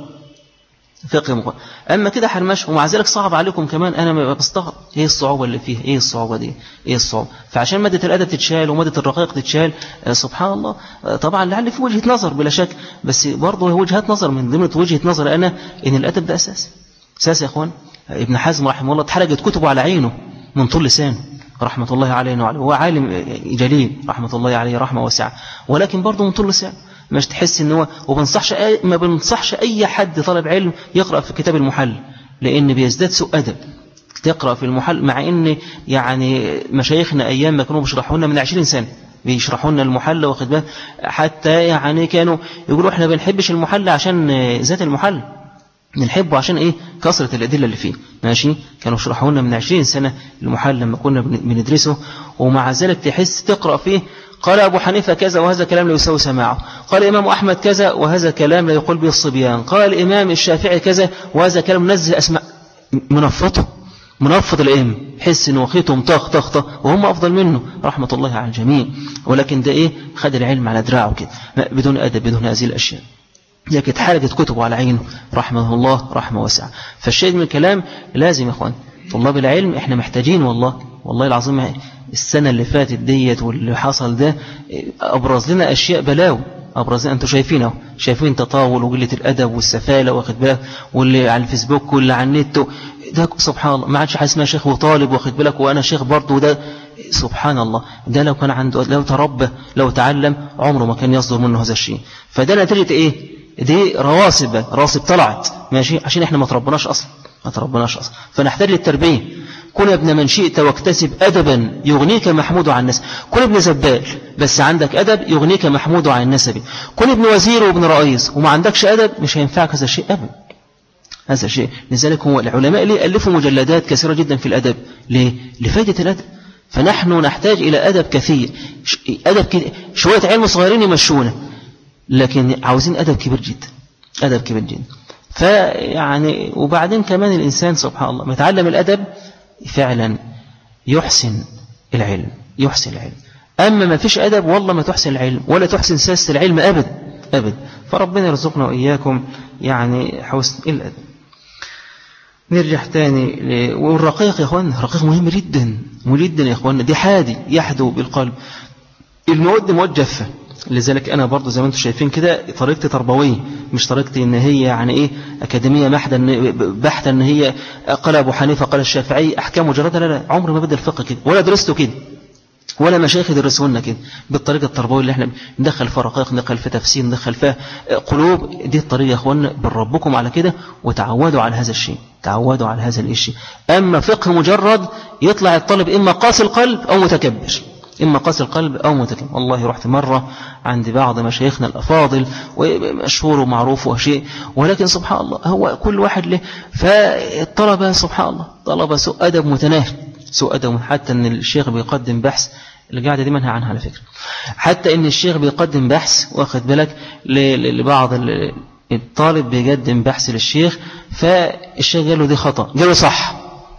فقه مقارن. أما كده حرمش، ومع ذلك صعب عليكم كمان. أنا بستغرب إيه الصعوبة اللي فيها، إيه الصعوبة دي، إيه الصعوبة. فعشان مادة الأدب تتشال ومادة الرقائق تتشال آه سبحان الله. آه طبعا لعل في وجهة نظر بلا شك، بس برضه وجهات نظر من ضمن وجهة نظر أنا إن الأدب ده أساس أساس يا أخوان. آه ابن حزم رحمه الله اتحرجت كتبه على عينه من طول لسانه رحمة الله عليه وعليه. هو عالم جليل رحمة الله عليه رحمة واسعة، ولكن برضه من طول لسانه مش تحس ان هو. وبنصحش أي ما بنصحش اي حد طالب علم يقرأ في كتاب المحل، لان بيزداد سوء ادب تقرأ في المحل. مع ان يعني مشايخنا ايام ما كانوا بيشرحوا لنا من عشرين سنة بيشرحوا لنا المحل، واخد بالك حتى يعني كانوا يقولوا احنا ما بنحبش المحل عشان ذات المحل، بنحبه عشان ايه، كثرة الادله اللي فيه ماشي. كانوا يشرحوا لنا من عشرين سنة المحل لما كنا بندرسه، ومع ذلك تحس تقرأ فيه قال أبو حنيفة كذا وهذا كلام لا يساوي سماعه، قال الإمام أحمد كذا وهذا كلام لا يقول به الصبيان، قال الإمام الشافعي كذا وهذا كلام منزه أسماء. منفضه منفض الإمام، حس إنه وخيتهم طخ طخ طخ وهم أفضل منه رحمة الله على الجميع. ولكن ده إيه، خد العلم على دراعه كده بدون أدب بدون هذه الأشياء، لكن اتحرجت كتبه على عينه رحمه الله رحمة واسعة. فالشيء من الكلام لازم يا أخوان طلاب العلم احنا محتاجين والله والله العظيم. السنة اللي فاتت ديت واللي حصل ده أبرز لنا أشياء بلاوي، أبرز لنا. أنتوا شايفينه شايفين تطاول وقلة الأدب والسفالة، واخد بالك، واللي على الفيسبوك واللي على النت ده سبحان الله. ما عادش حاجة اسمها شيخ وطالب، واخد بالك، وأنا شيخ برضه. ده سبحان الله، ده لو كان عنده لو تربى لو تعلم عمره ما كان يصدر منه هذا الشيء. فده نتيجة إيه؟ دي رواسب رواسب طلعت ماشي عشان احنا ما تربناش أصلا ما تربناش أصلا. فنحتاج للتربية. كن ابن من شئت واكتسب أدبا يغنيك محمود عن النسب. كن ابن زبال بس عندك أدب يغنيك محمود عن النسب. كن ابن وزير وابن رئيس وما عندكش أدب مش هينفعك هذا الشيء أبدا. هذا الشيء لذلك هو العلماء اللي ألفوا مجلدات كثيرة جدا في الأدب. ليه؟ لفائدة الأدب. فنحن نحتاج إلى أدب كثير. أدب كده شوية علم صغيرين يمشونا، لكن عاوزين أدب كبير جدا، أدب كبير جدا. فيعني وبعدين كمان الإنسان سبحان الله متعلم الأدب فعلا يحسن العلم يحسن العلم. أما ما فيش أدب والله ما تحسن العلم ولا تحسن سياسة العلم أبدا أبدا. فربنا يرزقنا وإياكم يعني حسن الأدب. نرجع تاني. والرقيق يا أخوان، رقيق مهم جدا جدا يا أخوان. دي حادي يحدو بالقلب. المواد مواد جافة، لذلك أنا برضو زي ما أنتم شايفين كده طريقتي تربوية، مش طريقتي إن هي يعني إيه أكاديمية بحتة بحتة إن هي قال أبو حنيفة قال الشافعي أحكام مجردة. لا لا، عمري ما بدأ الفقه كده ولا درسته كده ولا مشايخ يدرسونا كده بالطريقة التربوية اللي احنا ندخل فيها رقائق، ندخل فيها تفسير، ندخل فيها قلوب. دي الطريقة يا أخوانا، بربكم على كده وتعودوا على هذا الشيء، تعودوا على هذا الشيء. أما فقه مجرد يطلع الطالب إما قاسي القلب أو متكبر، إما قاسي القلب أو متكلم. والله رحت مرة عند بعض مشايخنا الأفاضل ومشهور ومعروف وشيء، ولكن سبحان الله هو كل واحد له. فالطلبة سبحان الله طلبة سوء أدب متناهي، سوء أدب. حتى أن الشيخ بيقدم بحث، القاعدة دي منهى عنها على فكرة، حتى أن الشيخ بيقدم بحث واخد بالك لبعض الطالب بيقدم بحث للشيخ، فالشيخ قال له دي خطأ، قال له صح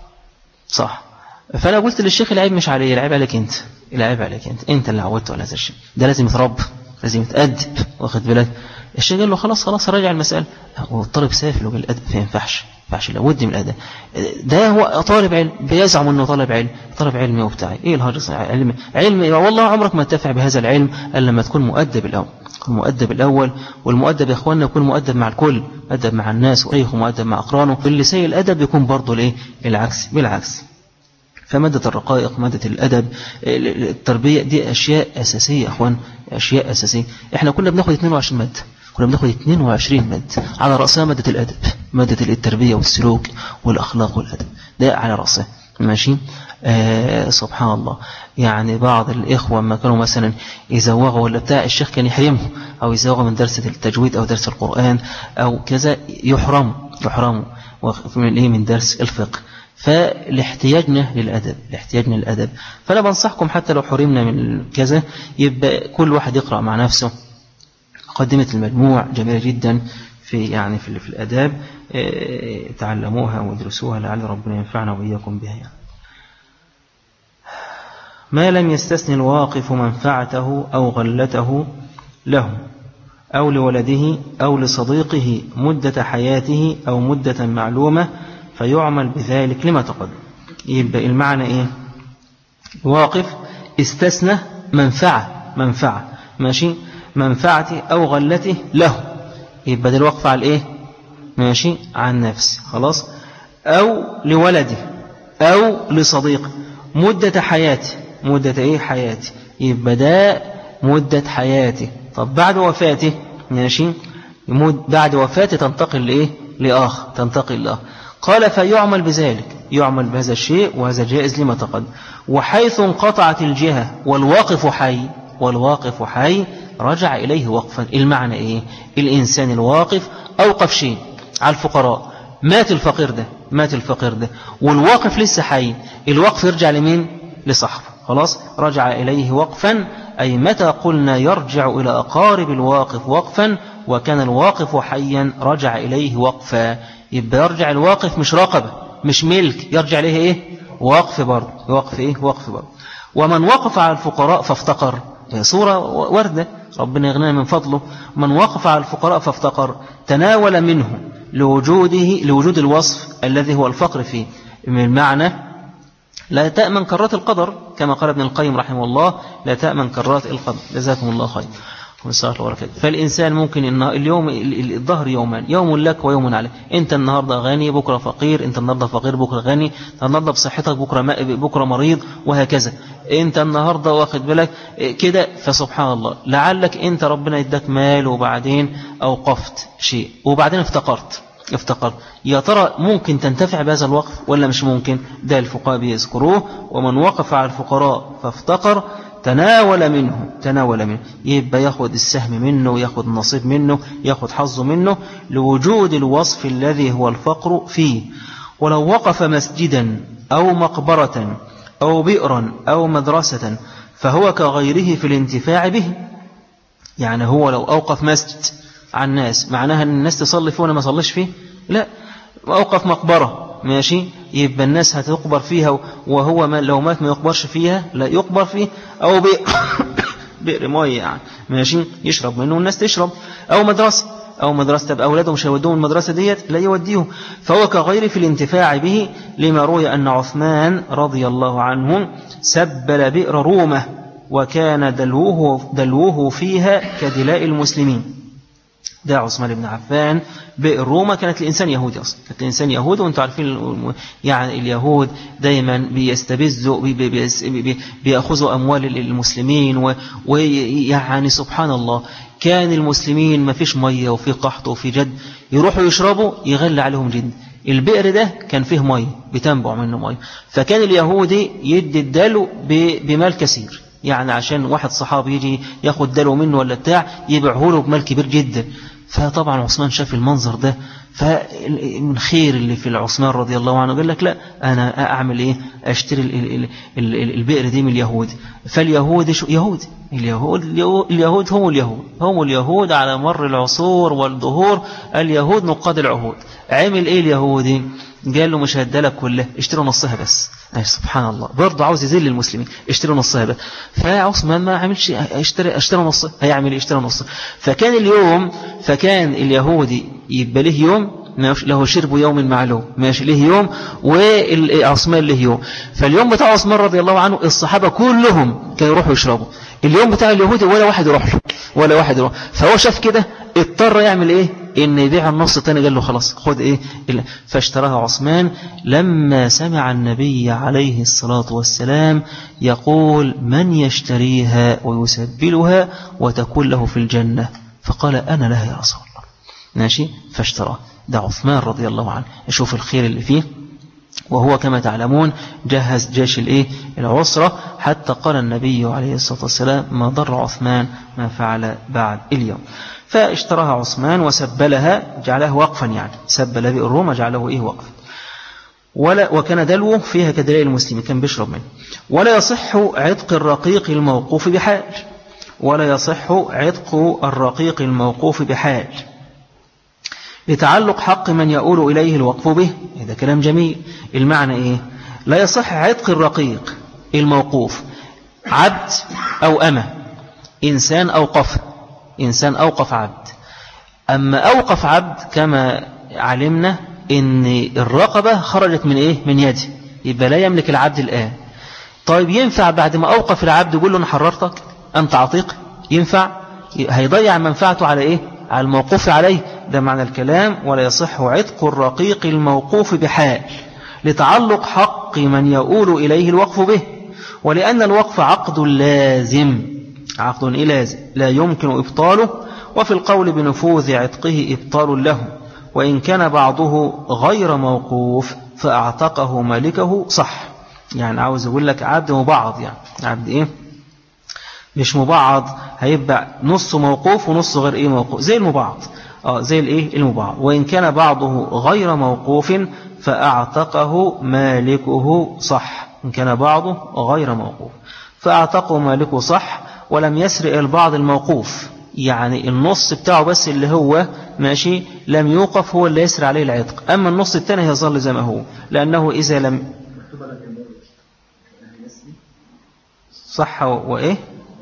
صح. فأنا قلت للشيخ العيب مش عليه، العيب عليك أنت، العيب عليك أنت، أنت اللي عودته على هذا الشيء، ده لازم يتربى لازم يتأدب واخد بالك. الشيخ قال له خلاص خلاص راجع المسألة. والطالب سافل وبالأدب ما ينفعش ينفعش لابد من الأدب. ده هو طالب علم بيزعم أنه طالب علم، طالب علمي وبتاعي إيه الهرس علم علمي. والله عمرك ما تنتفع بهذا العلم إلا لما تكون مؤدب الأول، تكون مؤدب الأول. والمؤدب يا إخواننا يكون مؤدب مع الكل، مؤدب مع الناس وأيه مؤدب مع أقرانه. واللي سيء الأدب يكون برضه ليه العكس بالعكس. فمادة الرقائق، مادة الأدب، التربية، دي أشياء أساسية أخوان، أشياء أساسية. إحنا كنا بناخد اثنين وعشرين مادة، كنا بناخد اثنين وعشرين مادة، على رأسها مادة الأدب، مادة التربية والسلوك والأخلاق والأدب، ده على رأسها ماشي. آه سبحان الله. يعني بعض الإخوة ما كانوا مثلا يزوغوا ولا بتاع، الشيخ كان يحرمه، أو يزوغوا من درس التجويد أو درس القرآن أو كذا، يحرم يحرم من إيه من درس الفقه. فلاحتياجنا للأدب لاحتياجنا للأدب. فأنا بنصحكم حتى لو حرمنا من كذا يبقى كل واحد يقرأ مع نفسه مقدمة المجموع، جميلة جدا في يعني في, في الأداب، اه تعلموها وادرسوها لعل ربنا ينفعنا وإياكم بها يعني. ما لم يستثني الواقف منفعته أو غلته له أو لولده أو لصديقه مدة حياته أو مدة معلومة فيعمل بذلك لما تقدم. يبقى المعنى إيه؟ واقف استثنى منفعة منفعة ماشي منفعته أو غلته له، يبقى ده الوقف على إيه؟ ماشي عن نفسه خلاص، أو لولده أو لصديقه مدة حياته مدة إيه؟ حياته، يبقى ده مدة حياته. طب بعد وفاته ماشي بعد وفاته تنتقل لإيه؟ لآخر تنتقل لآخر. قال فيعمل بذلك، يعمل بهذا الشيء وهذا جائز لما تقدم. وحيث انقطعت الجهة والواقف حي والواقف حي رجع إليه وقفا. المعنى إيه؟ الإنسان الواقف أوقف شيء على الفقراء، مات الفقير ده مات الفقير ده والواقف لسه حي، الوقف يرجع لمين؟ لصاحبه خلاص، رجع إليه وقفا. أي متى قلنا يرجع إلى أقارب الواقف وقفا وكان الواقف حيا رجع إليه وقفا. يبقى يرجع الواقف مش رقبة مش ملك، يرجع إليه إيه؟ وقف برضه وقف إيه؟ وقف برضه. ومن وقف على الفقراء فافتقر، صورة وردة ربنا يغنينا من فضله. من وقف على الفقراء فافتقر تناول منه لوجوده لوجود الوصف الذي هو الفقر فيه. من المعنى لا تأمن كرات القدر كما قال ابن القيم رحمه الله، لا تأمن كرات القدر. جزاكم الله خير. فالإنسان ممكن إن اليوم الظهر يومان، يوم لك ويوم عليك. أنت النهاردة غني بكرة فقير، أنت النهاردة فقير بكرة غني، النهاردة بصحتك بكرة بكرة مريض وهكذا. أنت النهاردة واخد بالك كده، فسبحان الله لعلك أنت ربنا يدك مال وبعدين أوقفت شيء وبعدين افتقرت افتقرت يا ترى ممكن تنتفع بهذا الوقف ولا مش ممكن؟ ده الفقهاء بيذكروه. ومن وقف على الفقراء فافتقر تناول منه تناول منه يبقى ياخد السهم منه، ياخد النصيب منه، ياخد حظه منه لوجود الوصف الذي هو الفقر فيه. ولو وقف مسجدا أو مقبرة أو بئرا أو مدرسة فهو كغيره في الانتفاع به. يعني هو لو أوقف مسجد عن الناس معناها أن الناس تصلي فيه ولا ما صليش فيه؟ لا. أوقف مقبرة ماشي يبقى الناس هتقبر فيها وهو ما لو مات ما يقبرش فيها، لا يقبر فيه. أو بئر بئر مية يعني ماشي يشرب منه والناس تشرب. أو مدرسة أو مدرسة تبقى أولاده مش هيودوهم المدرسة ديت، لا يوديهم. فهو كغير في الانتفاع به، لما روي أن عثمان رضي الله عنه سبل بئر رومة وكان دلوه, دلوه فيها كدلاء المسلمين. ده عثمان بن عفان. بئر روما كانت الإنسان يهودي أصلا، كانت الإنسان يهودي. وانتم عارفين يعني اليهود دايما بيستبزوا بي بي بي بيأخذوا أموال المسلمين، ويعني سبحان الله كان المسلمين ما فيش مية وفي قحط وفي جد، يروحوا يشربوا يغلى عليهم جدا. البئر ده كان فيه مية بتنبع منه مية، فكان اليهودي يدي الدلو بمال كثير، يعني عشان واحد صحابي يجي ياخد دلو منه ولا بتاع يبيعه له بمال كبير جدا. فطبعا عثمان شاف المنظر ده، فمن خير اللي في العثمان رضي الله عنه قال لك لا أنا أعمل إيه؟ أشتري البئر دي من اليهود. فاليهود شو يهود اليهود اليهود هم اليهود هم اليهود على مر العصور والدهور. اليهود نقاد العهود. عمل إيه اليهودي؟ قال له مش هدالك كله، اشتروا نصها بس. أي سبحان الله برضه عاوز يذل المسلمين، اشتروا نصها بس. فعثمان ما عملش اشتري اشتري نصها، هيعمل اشتري نصها. فكان اليوم فكان اليهودي يبقى له يوم له شرب يوم معلوم ماشي له يوم، وعثمان له يوم. فاليوم بتاع عثمان رضي الله عنه الصحابة كلهم كانوا يروحوا يشربوا، اليوم بتاع اليهودي ولا واحد يروح له ولا واحد يروح. فهو شاف كده اضطر يعمل ايه؟ ان يبيع النص الثاني. قال له خلاص خد ايه. فاشتراها عثمان لما سمع النبي عليه الصلاة والسلام يقول من يشتريها ويسبلها وتكون له في الجنة، فقال انا لها يا رسول الله ماشي. فاشتراه. ده عثمان رضي الله عنه. يشوف الخير اللي فيه. وهو كما تعلمون جهز جيش الايه العسرة، حتى قال النبي عليه الصلاة والسلام ما ضر عثمان ما فعل بعد اليوم. فاشتراها عثمان وسبلها جعلها وقفا، يعني سبل بئر روما جعله ايه وقفا. ولا وكان دلوه فيها كدلاء المسلم كان بيشرب منه. ولا يصح عتق الرقيق الموقوف بحال ولا يصح عتق الرقيق الموقوف بحال لتعلق حق من يؤول إليه الوقف به. هذا كلام جميل. المعنى إيه؟ لا يصح عتق الرقيق الموقوف، عبد أو أمة، إنسان أوقف إنسان أوقف عبد. أما أوقف عبد كما علمنا إن الرقبة خرجت من إيه؟ من يده، يبقى لا يملك العبد الآن. طيب ينفع بعد ما أوقف العبد يقول له أنا حررتك أنت عتيق؟ ينفع؟ هيضيع منفعته على إيه؟ على الموقوف عليه. ده معنى الكلام. ولا يصح عتق الرقيق الموقوف بحال لتعلق حق من يؤول إليه الوقف به، ولأن الوقف عقد لازم عقد لازم لا يمكن إبطاله، وفي القول بنفوذ عتقه إبطال له، وإن كان بعضه غير موقوف فأعتقه مالكه صح. يعني عاوز أقول لك عبد مبعض، يعني عبد إيه؟ مش مبعض، هيبقى نص موقوف ونص غير إيه موقوف، زي المبعض آه زي الإيه المبعض. وإن كان بعضه غير موقوف فأعتقه مالكه صح. إن كان بعضه غير موقوف فأعتقه مالكه صح. ولم يسرق البعض الموقوف، يعني النص بتاعه بس اللي هو ماشي لم يوقف هو اللي يسري عليه العتق، أما النص الثاني يظل زي ما هو، لأنه إذا لم صح وإيه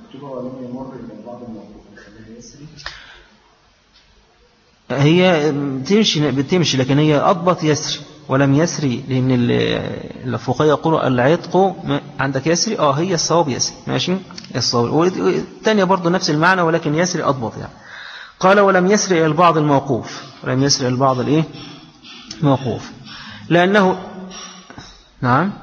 هي بتمشي بتمشي لكن هي أضبط يسري ولم يسري، لأن الفقهاء يقولوا العتق عندك يسري اه هي الصواب يسري ماشي الصواب. والثانية برضو نفس المعنى ولكن يسري أضبط يعني. قال ولم يسري البعض الموقوف ولم يسري البعض الايه موقوف لأنه نعم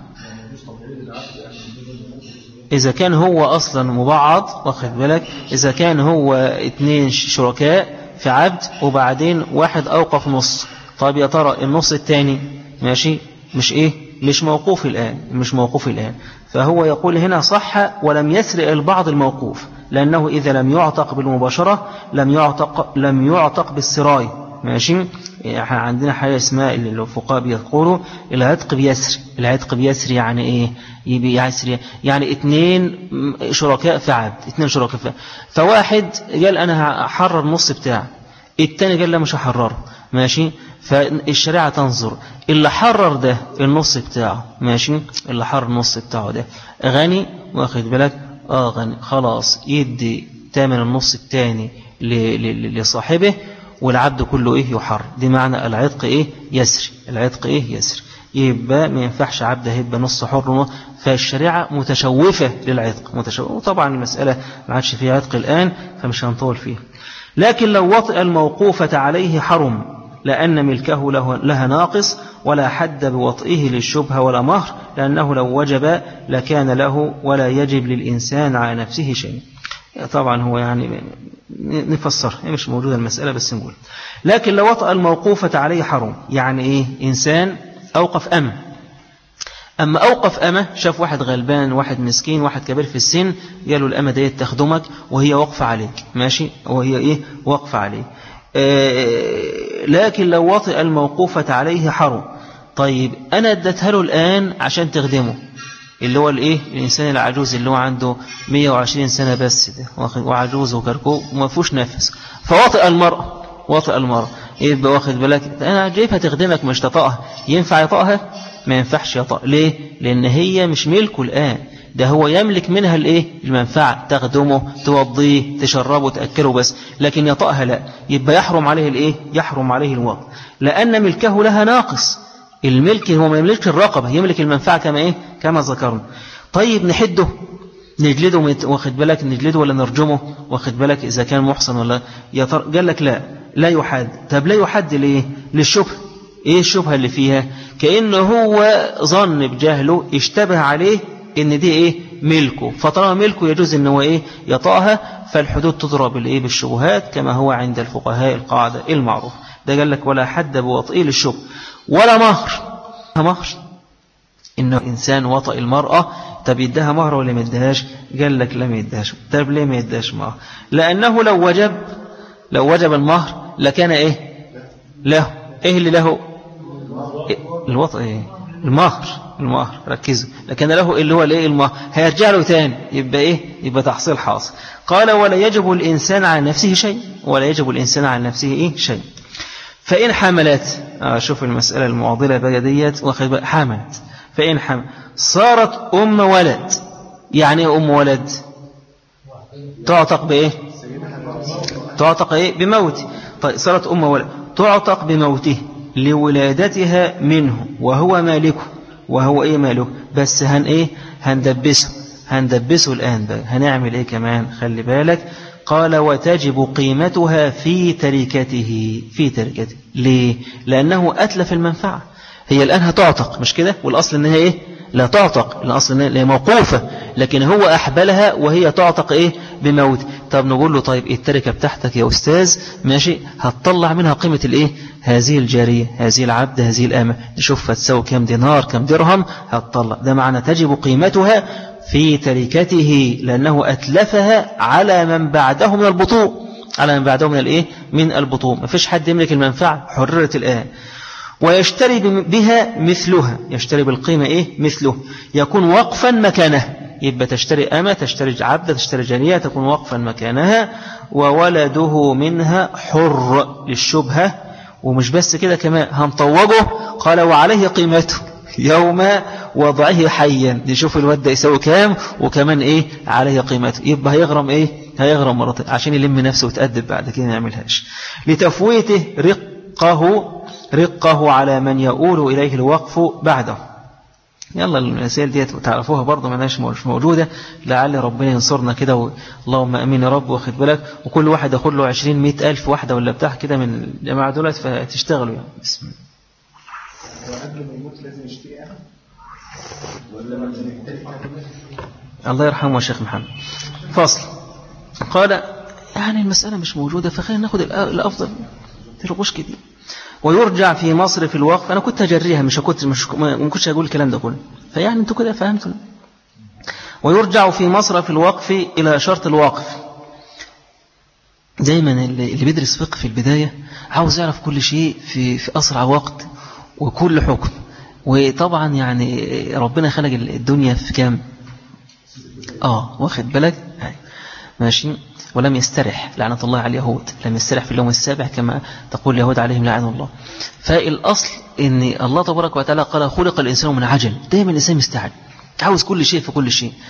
إذا كان هو أصلا مبعض واخد بالك، إذا كان هو اثنين شركاء في عبد وبعدين واحد أوقف نص، طيب يا ترى النص الثاني ماشي مش إيه مش موقوف الآن مش موقوف الآن فهو يقول هنا صح ولم يسرق البعض الموقوف، لأنه إذا لم يعتق بالمباشرة لم يعتق لم يعتق بالسراي ماشي. احنا عندنا حاجة اسمها اللي الفقهاء بيقولوا العتق بيسري. العتق بيسري يعني ايه؟ يسري يعني اثنين شركاء في عبد اثنين شركاء في عبد. فواحد قال انا هحرر نص بتاعه، الثاني قال لا مش هحرره ماشي. فالشريعة تنظر اللي حرر ده النص بتاعه ماشي، اللي حرر النص بتاعه ده غني واخد بالك اه غني خلاص يدي تامن النص الثاني لصاحبه والعبد كله ايه يحر. دي معنى العتق ايه يسري. العتق ايه يسري يبقى ما ينفعش عبد هيبقى نص حر. فالشريعة متشوفة للعتق متشوفة. وطبعا المسألة ما عادش فيها عتق الآن فمش هنطول فيها. لكن لو وطئ الموقوفة عليه حرم، لأن ملكه له لها ناقص، ولا حد بوطئه للشبهة ولا مهر، لأنه لو وجب لكان له ولا يجب للإنسان على نفسه شيء. طبعا هو يعني نفسر مش موجودة المسألة بس نقول. لكن لو وطأ الموقوفة عليه حرم، يعني إيه؟ إنسان أوقف أمة، أما أوقف أمة شاف واحد غلبان واحد مسكين واحد كبير في السن قالوا الأمة دي تخدمك وهي وقف عليك ماشي وهي إيه وقف عليه. آه لكن لو وطئ الموقوفة عليه حرم، طيب أنا اديتها له الآن عشان تخدمه، اللي هو الايه الانسان العجوز اللي هو عنده مية وعشرين سنة بس ده وعجوز وكركوب وما فيهوش نفس، فواطئ المرأة واطئ المرأة يبقى واخد بالك انا جايبها تخدمك مش تطأها، ينفع يطأها؟ ما ينفعش يطأ. ليه؟ لان هي مش ملكه الآن، ده هو يملك منها الايه المنفعة، تخدمه توضيه تشربه تأكله بس، لكن يطأها لا، يبقى يحرم عليه الايه يحرم عليه الوطء، لأن ملكه لها ناقص. الملك هو ما يملكش الرقبة، يملك المنفعة كما إيه كما ذكرنا. طيب نحده نجلده واخد بالك نجلده ولا نرجمه واخد بالك إذا كان محصن ولا يطر. قال لك لا لا يحد. طب لا يحد ليه؟ للشبه. إيه الشبهة اللي فيها؟ كأنه هو ظن بجهله اشتبه عليه إن دي إيه ملكه، فطالما ملكه يجوز إن هو إيه يطأها، فالحدود تضرب الإيه بالشبهات كما هو عند الفقهاء القاعدة المعروف. ده قال لك ولا حد بوطئه للشبه ولا مهر. مهر إنه إنسان وطأ المرأة، طب يدها مهر ولا ما يدهاش؟ قال لك لا ما يدهاش. طب ليه ما يدهاش مهر؟ لأنه لو وجب لو وجب المهر لكان إيه له؟ إيه اللي له؟ إيه؟ الوطأ إيه؟ المهر المهر ركزوا، لكن له اللي هو الايه المهر هيرجع له تاني، يبقى ايه يبقى تحصيل حاصل. قال ولا يجب الإنسان على نفسه شيء، ولا يجب الإنسان على نفسه ايه شيء. فإن حملت آه شوف المسألة المعضلة بقى ديت، واخد حملت فإن حملت صارت أم ولد. يعني ايه أم ولد؟ تعتق بإيه؟ تعتق إيه؟ بموت. طيب صارت أم ولد تعتق بموته لولادتها منه وهو مالكه، وهو إيه ماله، بس هن إيه هندبسه هندبسه الآن بقى. هنعمل إيه كمان؟ خلي بالك. قال وتجب قيمتها في تركته. في تركته ليه؟ لأنه أتلف المنفعة. هي الآن هتعتق مش كده، والأصل أنها إيه لا تعتق، الأصل أنها موقوفة، لكن هو أحبلها وهي تعتق إيه بموت. طب نقول له طيب التركة بتاعتك يا أستاذ ماشي، هتطلع منها قيمة الإيه هذه الجارية، هذه العبد، هذه الآمة، نشوف هتساوي كم دينار كم درهم، هتطلع. ده معنى تجب قيمتها في تركته، لأنه أتلفها على من بعده من البطوء، على من بعده من الإيه من البطوء. ما فيش حد يملك المنفعة، حررت الآن. ويشتري بها مثلها، يشتري بالقيمة إيه مثله، يكون وقفا مكانه. يبقى تشتري أمة، تشتري عبدة، تشتري جارية، تكون وقفا مكانها. وولده منها حر للشبهة. ومش بس كده كمان هنطوجه. قال وعليه قيمته يوم وضعه حيا. نشوف الواد ده يسوي كام، وكمان إيه عليه قيمته. يبقى هيغرم إيه هيغرم مرتين عشان يلم نفسه ويتأدب بعد كده يعملهاش. لتفويته رقه رقه على من يؤول إليه الوقف بعده. يلا المسائل دي تعرفوها برضه، ماناش مش موجودة، لعل ربنا ينصرنا كده و... اللهم أمين يا رب. واخد بالك، وكل واحد ياخد له عشرين مئة ألف واحدة ولا بتاع كده من الجماعة دولت، فتشتغلوا يعني. بسم الله. وقبل ما يموت لازم يشتريها ولا ما الله يرحمه يا شيخ محمد. فصل. قال يعني المسألة مش موجودة، فخلينا ناخد الأفضل ترقوش كده. ويرجع في مصرف الوقف. أنا كنت أجريها، مش كنت مش ما كنتش أقول الكلام ده كله، فيعني أنتوا كده فهمتوا. ويرجع في مصرف الوقف إلى شرط الوقف. دايما اللي بيدرس فقه في البداية عاوز يعرف كل شيء في في أسرع وقت وكل حكم. وطبعا يعني ربنا خلق الدنيا في كام؟ آه واخد بالك ماشي. ولم يسترح لعنة الله على اليهود، لم يسترح في اليوم السابع كما تقول اليهود عليهم لعنة الله. فالأصل إن الله تبارك وتعالى قال خلق الإنسان من عجل. دائما الإنسان مستعجل، عاوز كل شيء في كل شيء.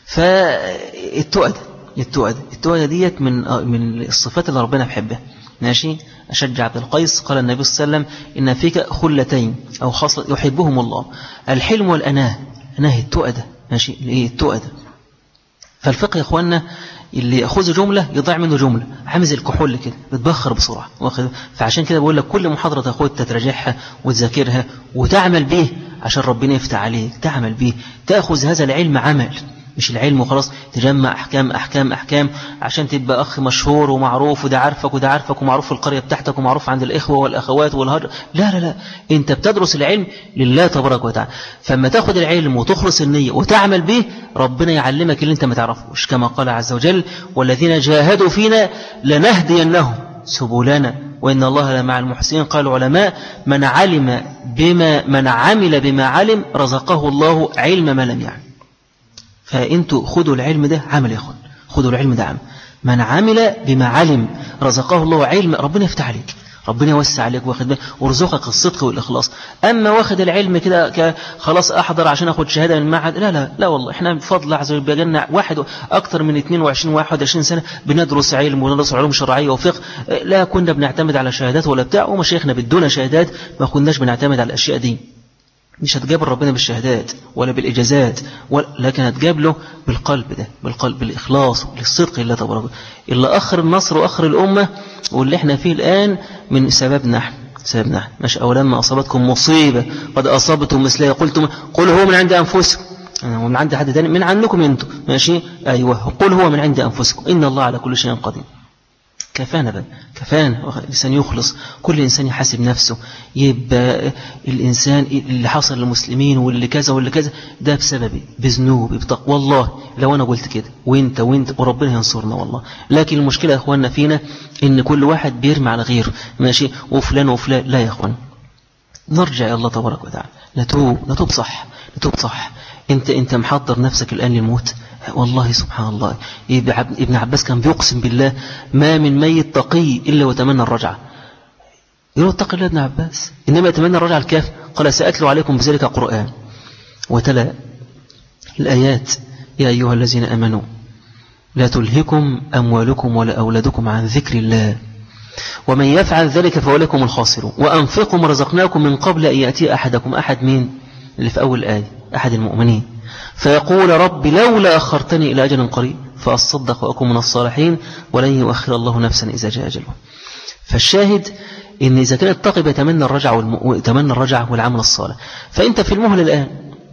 فالتؤدة التؤدة التؤدة ديت من من الصفات اللي ربنا بيحبها ماشي. أشج عبد القيس قال النبي صلى الله عليه وسلم إن فيك خلتين أو خصلة يحبهم الله، الحلم والأناه. أناه التؤدة ماشي، إيه التؤدة. فالفقه يا إخواننا اللي يأخذ جملة يضيع منه جملة، عامل زي الكحول كده بتبخر بسرعة. فعشان كده بقول لك كل محاضرة تاخد تتراجعها وتذاكرها وتعمل به عشان ربنا يفتح عليك. تعمل به، تأخذ هذا العلم عمل، مش العلم وخلاص تجمع أحكام أحكام أحكام عشان تبقى أخ مشهور ومعروف وده عارفك وده عارفك ومعروف في القرية بتاعتك ومعروف عند الإخوة والأخوات والهجر. لا لا لا، أنت بتدرس العلم لله تبارك وتعالى. فما تاخد العلم وتخلص النية وتعمل به، ربنا يعلمك اللي أنت ما تعرفوش، كما قال عز وجل والذين جاهدوا فينا لنهدينهم سبلنا وإن الله لمع المحسنين. قال العلماء من علم بما من عمل بما علم رزقه الله علم ما لم يعلم. فأنتوا خذوا العلم ده عمل يا أخوان، خذوا العلم ده عمل. من عمل بما علم رزقه الله علم، ربنا يفتح عليك، ربنا يوسع عليك واخد ورزقك الصدق والإخلاص. أما واخد العلم كده خلاص أحضر عشان أخذ شهادة من المعهد، لا لا لا والله، إحنا بفضل عز وجل بيجينا واحد أكثر من اثنين وعشرين واحد وعشرين سنة بندرس علم وندرس علوم شرعية وفقه. لا كنا بنعتمد على شهادات ولا بتاع، ومشايخنا بدون شهادات ما كناش بنعتمد على الأشياء دي. مش هتجابل ربنا بالشهادات ولا بالإجازات، لكن هتجاب له بالقلب ده، بالقلب بالإخلاص والصدق لله تبارك. اللي أخر النصر وأخر الأمة واللي احنا فيه الآن من سببنا احنا سببنا احنا مش أولما أصابتكم مصيبة قد أصابتم مثلها قلتم قل هو من عند أنفسكم، ومن عند حد تاني من عنكم انتم ماشي. أيوة قل هو من عند أنفسكم إن الله على كل شيء قدير. كفانا بقى كفانا. الإنسان يخلص، كل إنسان يحاسب نفسه. يبقى الإنسان اللي حصل للمسلمين واللي كذا واللي كذا ده بسببي بذنوب بتقوى. والله لو أنا قلت كده وإنت وإنت وربنا ينصرنا والله. لكن المشكلة يا أخواننا فينا إن كل واحد بيرمي على غيره ماشي، وفلان وفلان. لا يا أخوان، نرجع إلى الله تبارك وتعالى، نتوب نتوب صح نتوب صح. انت انت محضر نفسك الآن للموت. والله سبحان الله، ابن عباس كان بيقسم بالله ما من ميت تقي إلا وتمنى الرجعة. يقول اتق الله ابن عباس، إنما يتمنى الرجعة الكافر. قال سأتلو عليكم بذلك قرآن، وتلا الآيات يا أيها الذين أمنوا لا تلهكم أموالكم ولا أولادكم عن ذكر الله ومن يفعل ذلك فأولئك هم الخاسرون وأنفقوا ما رزقناكم من قبل أن يأتي أحدكم. أحد مين اللي في أول آية؟ أحد المؤمنين. فيقول رب لولا أخرتني إلى أجل قريب فأصدق وأكون من الصالحين ولن يؤخر الله نفسا إذا جاء أجله. فالشاهد إن إذا كان التقي يتمنى الرجعة والم... الرجعة والعمل الصالح، فأنت في المهل الآن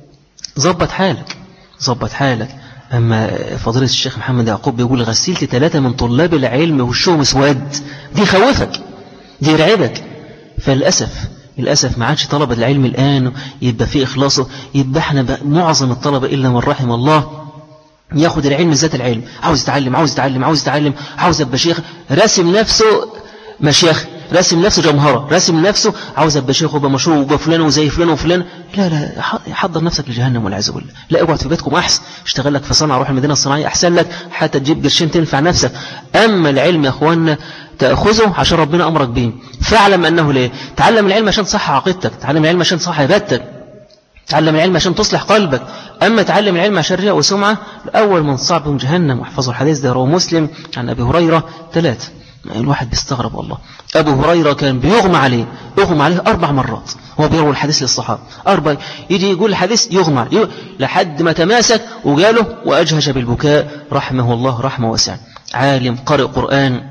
ضبط حالك ضبط حالك. أما فضيلة الشيخ محمد يعقوب بيقول غسلت ثلاثة من طلاب العلم وشهم اسود، دي خوفك دي يرعبك. فللأسف للأسف ما عادش طلبة العلم الآن يبقى فيه إخلاصه. يبقى احنا معظم الطلبة إلا من رحم الله ياخد العلم ذات العلم، عاوز يتعلم عاوز يتعلم عاوز يتعلم عاوز يبقى شيخ، راسم نفسه مشيخ، راسم نفسه جمهرة، راسم نفسه عاوز ابقى شيخ وابقى مشهور وابقى فلان وزي فلان وفلان. لا لا حضر نفسك لجهنم والعياذ بالله. لا اقعد في بيتكم احسن، اشتغل لك في صنعة، روح المدينة الصناعية احسن لك حتى تجيب قرشين تنفع نفسك. اما العلم يا اخواننا تاخذه عشان ربنا امرك به، فاعلم انه ليه. تعلم العلم عشان تصح عقيدتك، تعلم العلم عشان تصح عبادتك، تعلم العلم عشان تصلح قلبك. اما تعلم العلم عشان رياء وسمعة، الاول من صعب من جهنم. واحفظوا الحديث ده رواه مسلم عن ابي هريرة ثلاثة. الواحد بيستغرب والله. أبو هريرة كان بيغمى عليه يغمى عليه أربع مرات، هو بيروي الحديث للصحابة أربع، يجي يقول الحديث يغمى يغمى لحد ما تماسك وقاله وأجهش بالبكاء رحمه الله رحمه واسعة. عالم قارئ قرآن،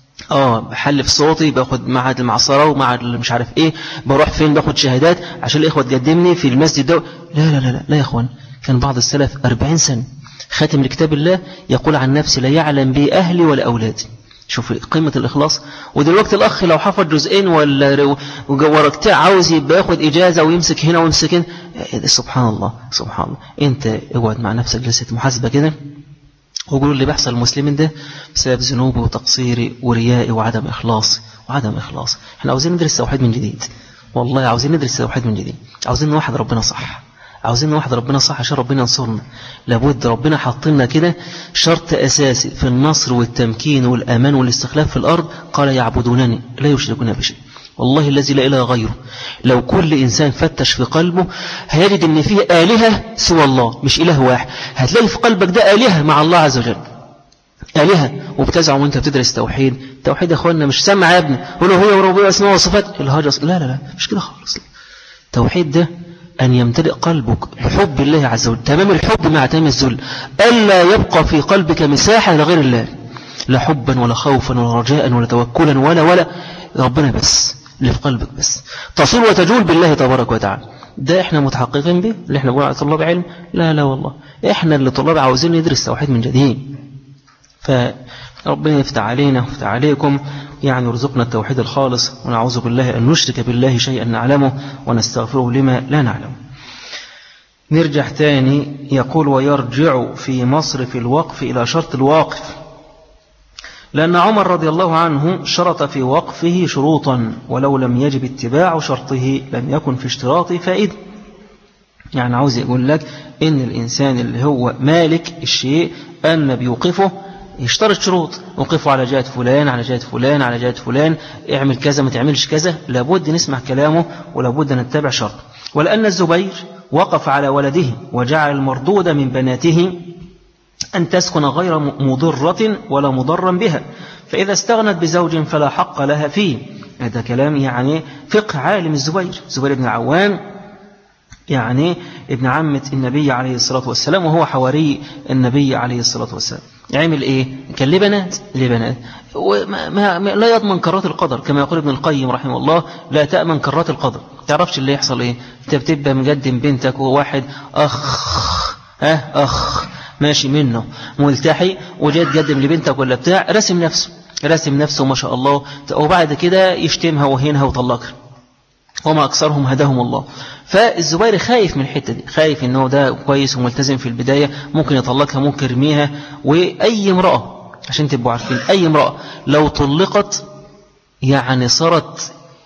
اه بحلف صوتي، باخد معهد المعصرة ومعهد مش عارف ايه، بروح فين باخد شهادات عشان الإخوة تقدمني في المسجد ده. لا لا لا لا, لا يا اخوان. كان بعض السلف أربعين سنة خاتم لكتاب الله يقول عن نفسي لا يعلم بي أهلي ولا أولادي. شوف قيمة الإخلاص. ودلوقتي الأخ لو حفظ جزئين ولا وركتاع عاوز يبقى ياخد إجازة ويمسك هنا ويمسك هنا. سبحان الله سبحان الله. أنت اقعد مع نفسك جلسة محاسبة كده وقول اللي بيحصل المسلمين ده بسبب ذنوبي وتقصيري وريائي وعدم إخلاصي وعدم إخلاص. احنا عاوزين ندرس التوحيد من جديد، والله عاوزين ندرس التوحيد من جديد، عاوزين نوحد ربنا صح، عاوزين نوحد ربنا صح عشان ربنا ينصرنا. لابد ربنا حاطلنا كده شرط أساسي في النصر والتمكين والأمان والاستخلاف في الأرض. قال يعبدونني لا يشركون بشيء. والله الذي لا إله غيره لو كل إنسان فتش في قلبه هيجد أن فيه آلهة سوى الله، مش إله واحد. هتلاقي في قلبك ده آلهة مع الله عز وجل، آلهة، وبتزعم وانت بتدرس توحيد. توحيد يا أخوانا مش سمع يا ابني قولوا هي وربنا اسمه وصفات الهجس، لا لا لا مش كده خالص. توحيد ده أن يمتلئ قلبك بحب الله عز وجل تمام الحب مع تمام الذل، ألا يبقى في قلبك مساحة لغير الله، لا حبا ولا خوفا ولا رجاء ولا توكلا ولا ولا ربنا بس اللي في قلبك بس، تصول وتجول بالله تبارك وتعالى. ده احنا متحققين به اللي احنا بنقول على طلاب علم؟ لا لا والله احنا اللي طلاب عاوزين ندرس توحيد من جديد. فربنا يفتح علينا ويفتح عليكم، يعني يرزقنا التوحيد الخالص، ونعوذ بالله أن نشرك بالله شيئا نعلمه ونستغفره لما لا نعلم. نرجع تاني. يقول ويرجع في مصرف الوقف إلى شرط الواقف، لأن عمر رضي الله عنه شرط في وقفه شروطا ولو لم يجب اتباع شرطه لم يكن في اشتراطه فائدة. يعني عاوز يقول لك إن الإنسان اللي هو مالك الشيء أما بيوقفه يشترط شروط، وقفوا على جهة فلان على جهة فلان على جهة فلان، اعمل كذا ما تعملش كذا، لابد نسمع كلامه ولابد نتبع شرط. ولأن الزبير وقف على ولده وجعل المردود من بناته أن تسكن غير مضرة ولا مضرا بها، فإذا استغنت بزوج فلا حق لها فيه. هذا كلام يعني فقه عالم الزبير، زبير بن العوام يعني ابن عمة النبي عليه الصلاة والسلام، وهو حواري النبي عليه الصلاة والسلام. يعمل ايه؟ كان ليه بنات ليه بنات وما ما ما لا يضمن كرات القدر، كما يقول ابن القيم رحمه الله لا تأمن كرات القدر. تعرفش اللي يحصل ايه؟ انت بتبقى مقدم بنتك وواحد اخ اه اخ ماشي منه ملتحي وجاي تقدم لبنتك ولا بتاع، رسم نفسه رسم نفسه ما شاء الله، وبعد كده يشتمها وهينها وطلقها، وما أكثرهم هداهم الله. فالزبير خايف من الحتة دي، خايف إنه ده كويس وملتزم في البداية ممكن يطلقها ممكن يرميها. وأي امرأة عشان تبقوا عارفين أي امرأة لو طلقت يعني صارت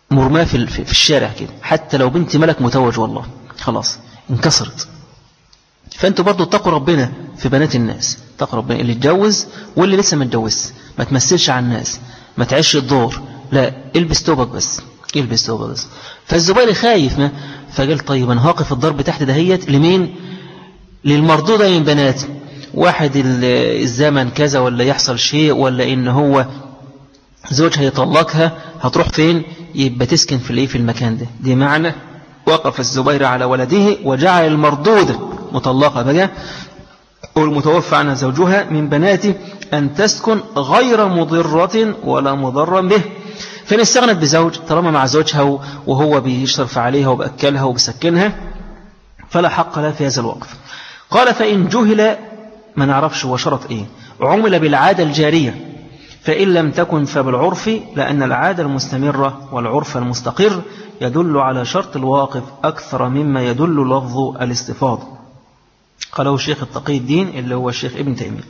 مرماه في في الشارع كده، حتى لو بنت ملك متوج والله خلاص انكسرت. فأنتوا برضو اتقوا ربنا في بنات الناس، اتقوا ربنا اللي اتجوز واللي لسه ما اتجوزش، ما تمثلش على الناس، ما تعيش الدور، لا البس توبك بس، البس توبك بس. فالزبير خايف، ما فقال طيب انا هاقف الضرب تحت دهيت لمين؟ للمردودة من بنات، واحد الزمن كذا ولا يحصل شيء ولا ان هو زوج هيطلقها، هتروح فين؟ يبقى تسكن في الايه في المكان ده. دي معنى وقف الزبير على ولده وجعل المردودة مطلقة بقى والمتوفى عنها زوجها من بناته أن تسكن غير مضرة ولا مضرا به. فإن استغنت بزوج طالما مع زوجها وهو بيشرف عليها وبأكلها وبسكنها فلا حق لها في هذا الوقف. قال فإن جهل، ما نعرفش هو شرط إيه، عمل بالعادة الجارية، فإن لم تكن فبالعرف، لأن العادة المستمرة والعرف المستقر يدل على شرط الواقف أكثر مما يدل لفظ الاستفاضة. قاله الشيخ التقي الدين اللي هو الشيخ ابن تيمية.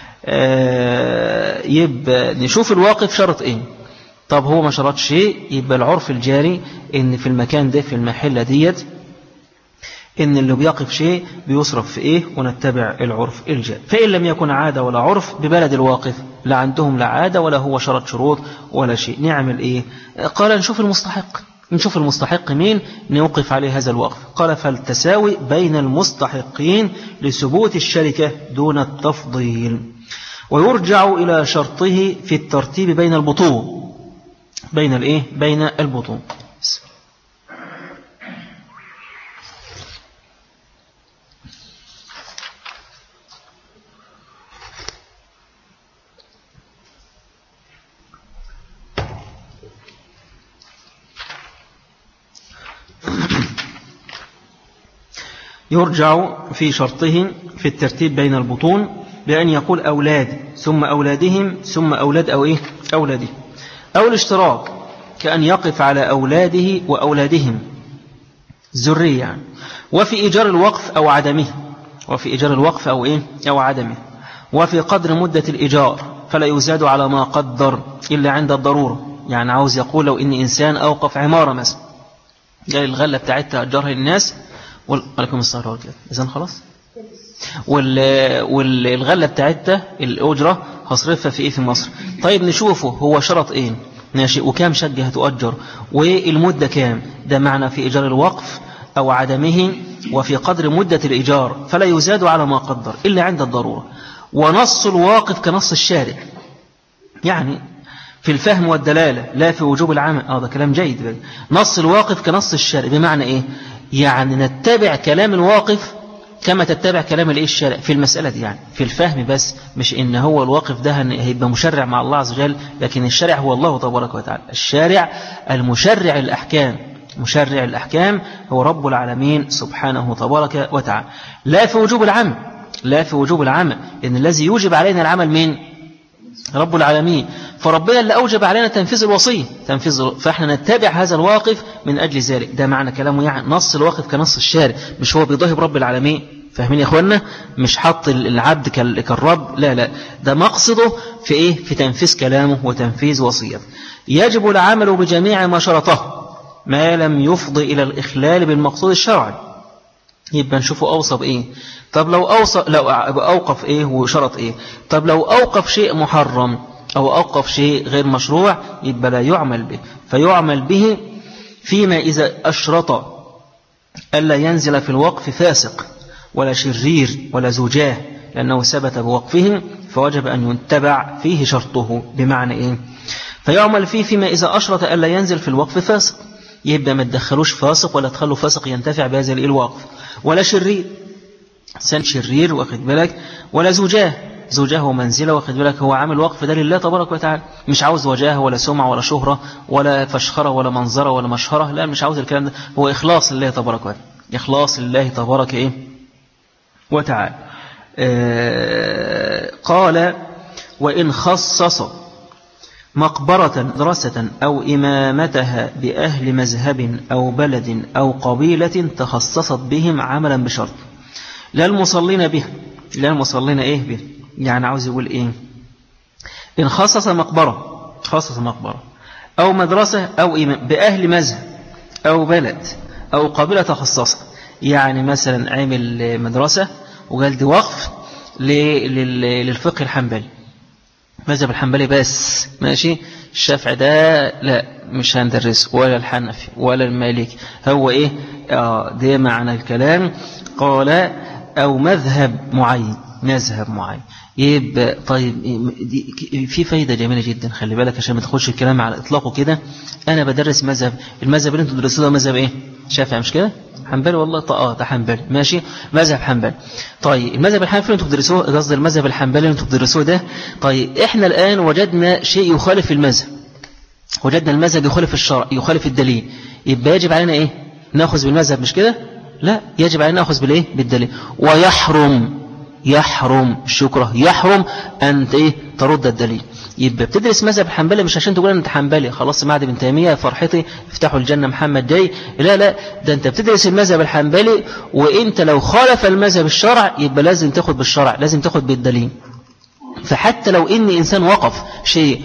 آه يبقى نشوف الواقف شرط إيه. طب هو ما شرط شيء، يبقى العرف الجاري إن في المكان ده في المحلة ديت إن اللي بيقف شيء بيصرف في إيه، ونتبع العرف الجاري. فإن لم يكن عادة ولا عرف ببلد الواقف، لا عندهم لا عادة ولا هو شرط شروط ولا شيء، نعمل إيه؟ قال نشوف المستحق، نشوف المستحق مين نوقف عليه هذا الوقف. قال فالتساوي بين المستحقين لثبوت الشركة دون التفضيل، ويرجع إلى شرطه في الترتيب بين البطون، بين الإيه؟ بين البطون. يرجع في شرطه في الترتيب بين البطون بأن يقول أولاد ثم أولادهم ثم أولاد أو إيه أولاده، أو الاشتراك كأن يقف على أولاده وأولادهم ذرية يعني. وفي إيجار الوقف أو عدمه، وفي إيجار الوقف أو إيه أو عدمه، وفي قدر مدة الإيجار فلا يزاد على ما قدر إلا عند الضرورة. يعني عاوز يقول لو إن إنسان أوقف عمارة مثلا، جاي الغلة بتاعتها أجرها للناس وعليكم السلام ورحمة الله، إذن خلاص، والغلة بتاعتها الأجرة هصرفها في إيه في مصر. طيب نشوفه هو شرط إيه ماشي، وكام شقة هتؤجر، والمدة كام، ده معنى في إيجار الوقف أو عدمه، وفي قدر مدة الإيجار فلا يزاد على ما قدر إلا عند الضرورة. ونص الواقف كنص الشارع، يعني في الفهم والدلالة لا في وجوب العمل. هذا كلام جيد بقى. نص الواقف كنص الشارع بمعنى إيه؟ يعني نتبع كلام الواقف كما تتبع كلام الايه الشارع في المسألة دي، يعني في الفهم بس، مش إن هو الواقف ده هيبقى مشرع مع الله عز وجل، لكن الشارع هو الله تبارك وتعالى. الشارع المشرع الأحكام، مشرع الأحكام هو رب العالمين سبحانه تبارك وتعالى. لا في وجوب العمل، لا في وجوب العمل، إن الذي يوجب علينا العمل مين؟ رب العالمين. فربنا اللي أوجب علينا تنفيذ الوصية، تنفيذ، فإحنا نتبع هذا الواقف من أجل ذلك. ده معنى كلامه، يعني نص الواقف كنص الشارع، مش هو بيضاهي برب العالمين. فاهمين يا إخوانا؟ مش حط العبد كالرب، لا لا، ده مقصده في إيه؟ في تنفيذ كلامه وتنفيذ وصيته. يجب العمل بجميع ما شرطه ما لم يفضي إلى الإخلال بالمقصود الشرعي. يبقى نشوفه أوصى بإيه. طب لو أوصى، لو أوقف إيه وشرط إيه. طب لو أوقف شيء محرم أو أوقف شيء غير مشروع يبقى لا يعمل به، فيعمل به فيما إذا أشرط ألا ينزل في الوقف فاسق ولا شرير ولا زجاه، لأنه ثبت بوقفهم فوجب أن يتبع فيه شرطه. بمعنى إيه؟ فيعمل فيه فيما إذا أشرط ألا ينزل في الوقف فاسق، يبقى ما تدخلوش فاسق ولا تخلوا فاسق ينتفع بهذا الوقف، ولا شرير، سن شرير واخد بالك، ولا زجاه، زوجه ومنزله واخد بالك، هو عامل وقف ده لله تبارك وتعالى، مش عاوز وجاه ولا سمعة ولا شهرة ولا فشخرة ولا منظرة ولا مشهرة، لا مش عاوز الكلام ده، هو إخلاص لله تبارك وتعالى، إخلاص لله تبارك إيه وتعالى. آه قال وإن خصص مقبرة دراسة أو إمامتها بأهل مذهب أو بلد أو قبيلة تخصصت بهم عملا بشرط لا المصلين به، لا المصلين إيه به، يعني عاوز يقول إيه؟ إن خصص مقبرة، خصص مقبرة أو مدرسة أو إمام بأهل مذهب أو بلد أو قبيلة تخصصة. يعني مثلا عمل مدرسة وقال دي وقف للفقه الحنبلي، مذهب الحنبلي بس، ماشي. الشافعي ده لا مش هندرسه، ولا الحنفي ولا المالكي. هو إيه آه ده معنى الكلام. قال أو مذهب معين، مذهب معين. يبقى طيب دي في فايدة جميلة جدا، خلي بالك عشان ما تاخدش الكلام على إطلاقه كده. أنا بدرس مذهب، المذهب اللي أنتم تدرسوه ده مذهب إيه؟ شافعي مش كده؟ حنبلي والله اه ده حنبلي، ماشي، مذهب حنبلي. طيب المذهب الحنفي اللي انتم بتدرسوه، قصدي المذهب الحنبلي اللي انتم بتدرسوه ده، طيب احنا الآن وجدنا شيء يخالف المذهب، وجدنا المذهب يخالف الشرع، يخالف الدليل. يبقى يجب علينا ايه؟ ناخذ بالمذهب مش كده؟ لا، يجب علينا ناخذ بالايه؟ بالدليل. ويحرم يحرم الشكرة يحرم أن إيه ترد الدليل. يبقى بتدرس مذهب الحنبلي مش عشان تقول أنت حنبلي خلاص معد ابن تيمية فرحتي افتحوا الجنة محمد جاي، لا لا، ده أنت بتدرس المذهب الحنبلي، وأنت لو خالف المذهب الشرع يبقى لازم تاخد بالشرع، لازم تاخد بالدليل. فحتى لو إن إنسان وقف شيء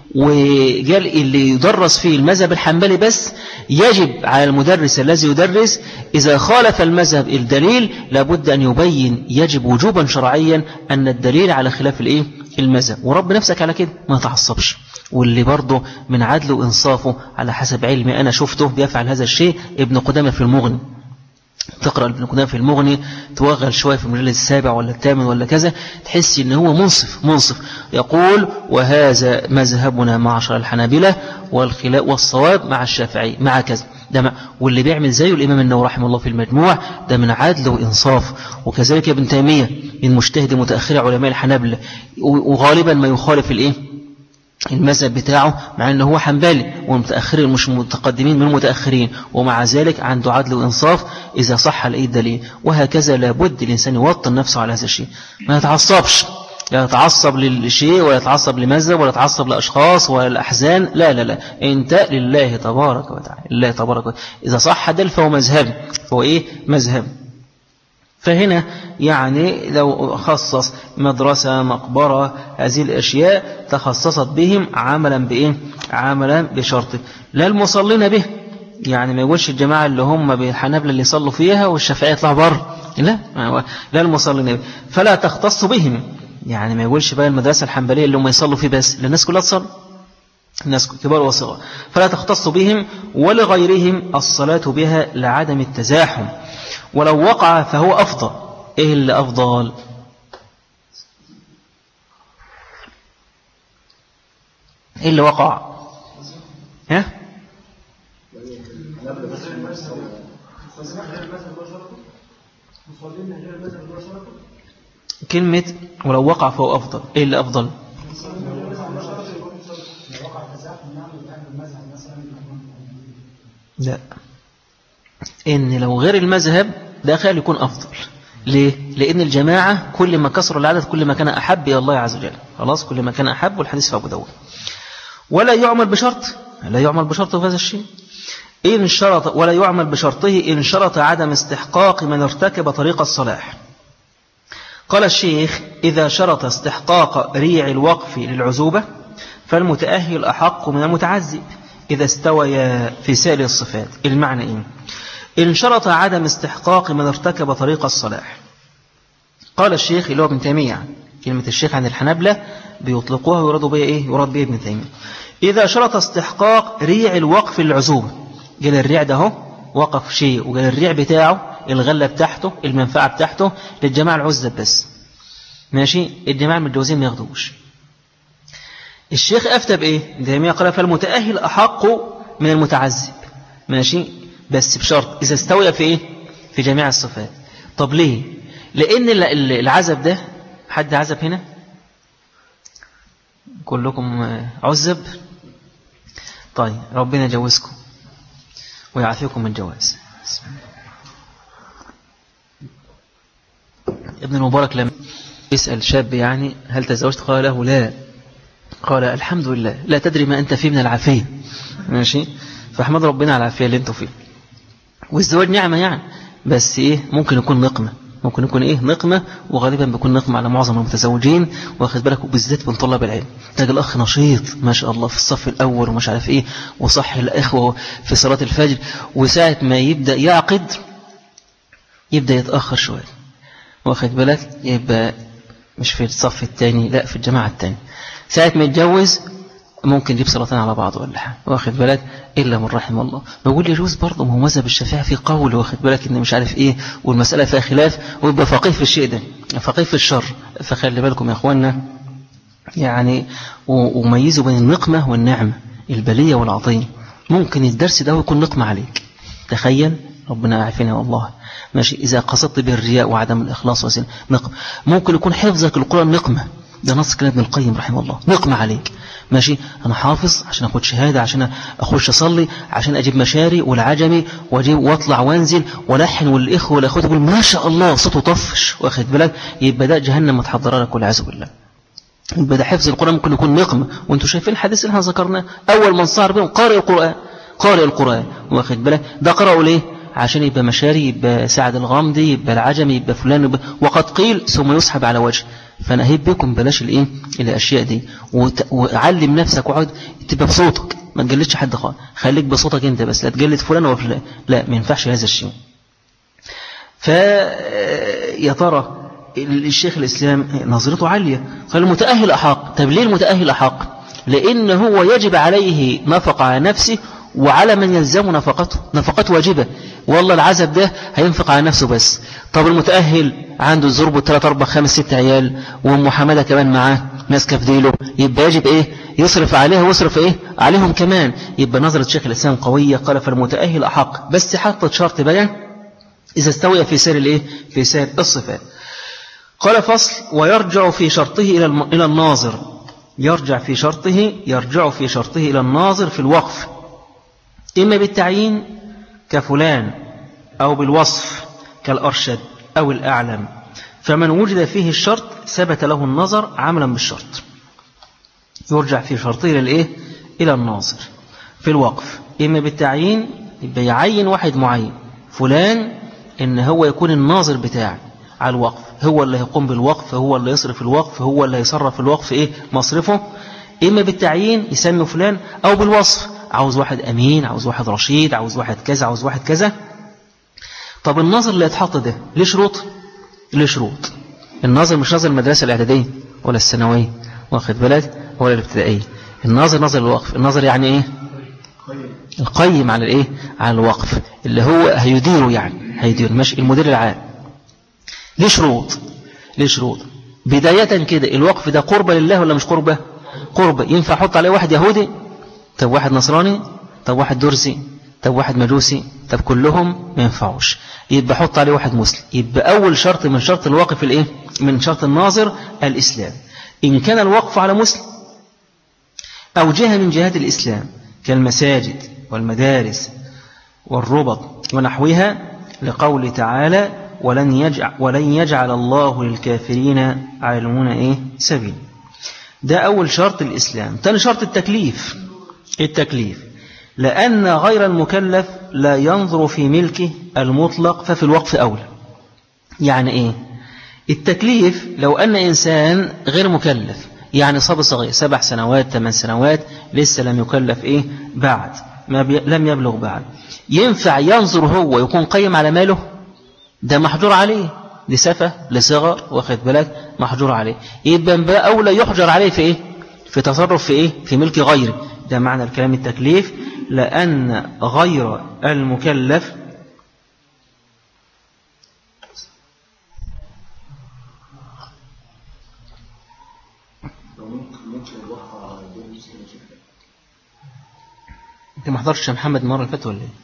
وقال اللي يدرس فيه المذهب الحنبلي بس، يجب على المدرس الذي يدرس إذا خالف المذهب الدليل لابد أن يبين، يجب وجوبا شرعيا أن الدليل على خلاف الإيه؟ المذهب. ورب نفسك على كده ما تعصبش. واللي برضه من عدل وإنصافه على حسب علمي أنا شفته بيفعل هذا الشيء ابن قدامة في المغني. تقرأ ابن قدامة في المغني توغل شوية في المجلد السابع ولا الثامن ولا كذا، تحس إن هو منصف منصف. يقول وهذا مذهبنا معشر الحنابلة والخلاف والصواب مع الشافعي مع كذا. ده واللي بيعمل زيه الإمام النووي رحمه الله في المجموع، ده من عدل وإنصاف. وكذلك ابن تيمية من مجتهد متأخر علماء الحنابلة، وغالبا ما يخالف الإيه؟ المذهب بتاعه، مع أنه هو حنبلي والمتأخرين مش متقدمين من المتأخرين، ومع ذلك عنده عدل وإنصاف إذا صح الأي دليل. وهكذا لابد الإنسان يوطن نفسه على هذا الشيء، ما يتعصبش، لا يتعصب للشيء ولا يتعصب لمذهب ولا يتعصب لأشخاص ولا الأحزان، لا لا لا، أنت لله تبارك وتعالى، لله تبارك وتعالى. إذا صح دل فهو مذهب، فهو إيه؟ مذهب. فهنا يعني لو خصص مدرسة مقبرة هذه الأشياء تخصصت بهم عملا بإيه؟ عملا بشرط لا المصلين به. يعني ما يقولش الجماعة اللي هم بالحنابلة اللي يصلوا فيها والشافعية يطلع بره، لا لا المصلين به، فلا تختص بهم. يعني ما يقولش بقى المدرسة الحنبلية اللي هم يصلوا فيه بس، للناس كلها تصلي، الناس كبار وصغار، فلا تختص بهم. ولغيرهم الصلاة بها لعدم التزاحم، ولو وقع فهو أفضل. إيه اللي أفضل؟ إيه اللي وقع؟ ها؟ كلمة ولو وقع فهو أفضل، إيه اللي أفضل؟ لا، إن لو غير المذهب داخل يكون أفضل. ليه؟ لأن الجماعة كل ما كسر العدد كل ما كان أحب إلى الله عز وجل، خلاص كل ما كان أحب، والحديث في أبو داود. ولا يعمل بشرط، لا يعمل بشرط في هذا الشيء إن شرط، ولا يعمل بشرطه إن شرط عدم استحقاق من ارتكب طريق الصلاح. قال الشيخ إذا شرط استحقاق ريع الوقف للعزوبة فالمتأهل أحق من المتعذب إذا استوى في سائر الصفات. المعنى إيه؟ إن شرط عدم استحقاق من ارتكب طريق الصلاح. قال الشيخ اللي هو ابن تيمية، كلمة الشيخ عن الحنابلة بيطلقوها ويراد بها إيه؟ يراد بها ابن تيمية. إذا شرط استحقاق ريع الوقف للعزوبة، قال الريع ده هو وقف شيء، وقال الريع بتاعه الغلة بتاعته المنفعة بتاعته للجماعة العزب بس، ماشي، الجماعة المتجوزين ما ياخدوش. الشيخ أفتى بإيه؟ ابن تيمية قال فالمتأهل أحق من المتعذب، ماشي، بس بشرط إذا استوى في إيه؟ في جميع الصفات. طب ليه؟ لأن العزب ده، حد عزب هنا؟ كلكم عزب؟ طيب ربنا يجوزكم ويعافيكم من الجواز. ابن المبارك لما يسأل شاب يعني هل تزوجت؟ قال له لا. قال الحمد لله لا تدري ما أنت فيه من العافية، ماشي، فاحمد ربنا على العافية اللي أنتوا فيه. والزواج نعمة يعني، بس إيه؟ ممكن يكون نقمة، ممكن يكون إيه نقمة، وغالبا بيكون نقمة على معظم المتزوجين، واخد بالك، وبالذات من طلاب العلم. تجد الأخ نشيط ما شاء الله في الصف الأول ومش عارف إيه، وصح الإخوة في صلاة الفجر، وساعة ما يبدأ يعقد يبدأ يتأخر شوية، واخد بالك، يبقى مش في الصف الثاني، لا في الجماعة الثاني. ساعة ما يتجوز ممكن يجيب صلاتين على بعض ولا حاجة، واخد بالك، إلا من رحم الله. بقول يجوز برضه، ما هو مذهب الشافعي في قول، واخد بالك، إن مش عارف إيه، والمسألة فيها خلاف، ويبقى فقيه في الشيء ده، فقيه في الشر. فخلي بالكم يا أخوانا يعني، وميزوا بين النقمة والنعمة، البلية والعطية. ممكن الدرس ده يكون نقمة عليك، تخيل، ربنا يعافينا والله، ماشي، إذا قصدت بالرياء وعدم الإخلاص وسن نقمة. ممكن يكون حفظك القرآن نقمة، ده نص كلام ابن القيم رحمه الله، نقمة عليك، ماشي. أنا حافظ عشان أخد شهادة، عشان أخش أصلي، عشان أجيب مشاري والعجمي وأجيب وأطلع وأنزل ولحن، والإخوة والأخوات يقول ما شاء الله صوته طفش، واخد بالك، يبقى ده جهنم متحضر لك والعياذ بالله. يبقى ده حفظ القرآن ممكن يكون نقمة. وأنتم شايفين الحديث اللي احنا ذكرناه، أول من صار بهم قارئ القرآن، قارئ القرآن، واخد بالك، ده قرأوا ليه؟ عشان يبقى مشاري، يبقى سعد الغامدي، يبقى العجمي، يبقى فلان، يبقى وقد قيل ثم يسحب على وجه. فأنا أهيب بكم بلاش الإيه الأشياء دي، وت... وعلم نفسك وعد تبقى بصوتك، ما تجلدش حد خالص، خليك بصوتك أنت بس، لا تجلد فلان وفلان، لا ما ينفعش هذا الشيء. فيا ترى الشيخ الإسلام نظرته عالية، قال المتأهل أحق. طب ليه المتأهل أحق؟ لأن هو يجب عليه نفقة على نفسه وعلى من يلزم نفقته، نفقات واجبة، والله العزب ده هينفق على نفسه بس. طب المتأهل عنده الزرب والثلاث أربع خمس ست عيال وأم حمادة كمان معاه ناس كفديله، يبقى يجب إيه يصرف عليها ويصرف إيه عليهم كمان. يبقى نظرة شيخ الإسلام قوية، قال فالمتأهل أحق، بس حطت شرط بقى إذا استوى في سير الإيه في سير الصفات. قال فصل ويرجع في شرطه إلى إلى الناظر، يرجع في شرطه يرجع في شرطه إلى الناظر في الوقف، إما بالتعيين كفلان أو بالوصف كالأرشد أو الأعلم. فمن وجد فيه الشرط ثبت له النظر عملا بالشرط. يرجع في شرطه إلى الإيه إلى الناظر في الوقف، إما بالتعيين يبقى يعين واحد معين، فلان إن هو يكون الناظر بتاعه على الوقف، هو اللي يقوم بالوقف، هو اللي يصرف الوقف، هو اللي يصرف الوقف إيه مصرفه. إما بالتعيين يسمي فلان، أو بالوصف، عاوز واحد أمين، عاوز واحد رشيد، عاوز واحد كذا، عاوز واحد كذا. طب الناظر اللي يتحط ده ليه شروط؟ ليه شروط. الناظر مش ناظر المدرسة الإعدادية ولا الثانوية، واخد بالك، ولا الابتدائية. الناظر ناظر الوقف. الناظر يعني إيه؟ القيم على الإيه على الوقف، اللي هو هيديره، يعني هيدير مش المدير العام. ليه شروط؟ ليه شروط. بداية كده الوقف ده قربة لله ولا مش قربة؟ قربة. ينفع أحط عليه واحد يهودي؟ طب واحد نصراني؟ طب واحد درزي؟ طب واحد مجوسي؟ طب كلهم ما ينفعوش. يبقى حط عليه واحد مسلم. يبقى أول شرط من شرط الوقف الإيه؟ من شرط الناظر الإسلام. إن كان الوقف على مسلم أو جهة من جهات الإسلام كالمساجد والمدارس والربط ونحوها، لقول تعالى ولن يجعل, ولن يجعل الله للكافرين على المؤمنين إيه؟ سبيل. ده أول شرط الإسلام. ثاني شرط التكليف. التكليف لأن غير المكلف لا ينظر في ملكه المطلق، ففي الوقف أولى. يعني إيه التكليف؟ لو أن إنسان غير مكلف، يعني صبي صغير سبع سنوات ثمان سنوات لسه لم يكلف إيه بعد، ما بي... لم يبلغ بعد، ينفع ينظر هو يكون قيم على ماله؟ ده محجور عليه لسفة لصغر، واخد بالك، محجور عليه. يبقى بقى أولى يحجر عليه في إيه؟ في تصرف في إيه؟ في ملك غيره. ده معنى الكلام التكليف، لأن غير المكلف انت ما حضرتش يا محمد المرة اللي فاتت ولا ايه؟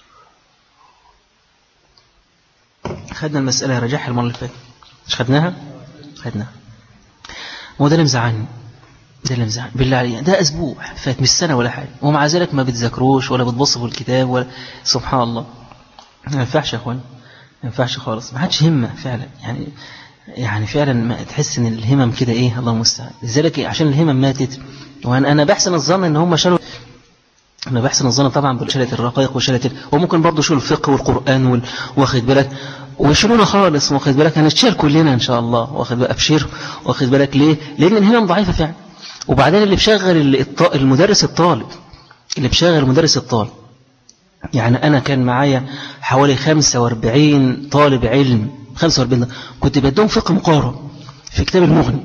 خدنا المسألة رجعها المرة اللي فاتت، مش خدناها؟ خدناها. هو ده اللي مزعلني، ده اللي مزعلني بالله عليك. ده أسبوع فات مش سنة ولا حاجة، ومع ذلك ما بتذكروش ولا بتبصوا في الكتاب ولا. سبحان الله، ما ينفعش يا اخوان، ما ينفعش خالص، ما حدش همة فعلا. يعني يعني فعلا ما تحس ان الهمم كده ايه، الله المستعان. لذلك عشان الهمم ماتت، وانا انا بحسن الظن ان هم شالوا، أنا بحسن الظن طبعا بشلة الرقائق وشلة، وممكن برضو شو الفقه والقرآن وال... واخد بالك، ويشيلونا خالص، واخد بالك هنتشال كلنا إن شاء الله، واخد بالك أبشر، واخد بالك ليه؟ لأن الهمم ضعيفة فعلا. وبعدين اللي بشغل المدرس الطالب، اللي بشغل المدرس الطالب، يعني أنا كان معايا حوالي خمسة وأربعين طالب علم، خمسة وأربعين كنت بدهم فقه مقارن في كتاب المغني.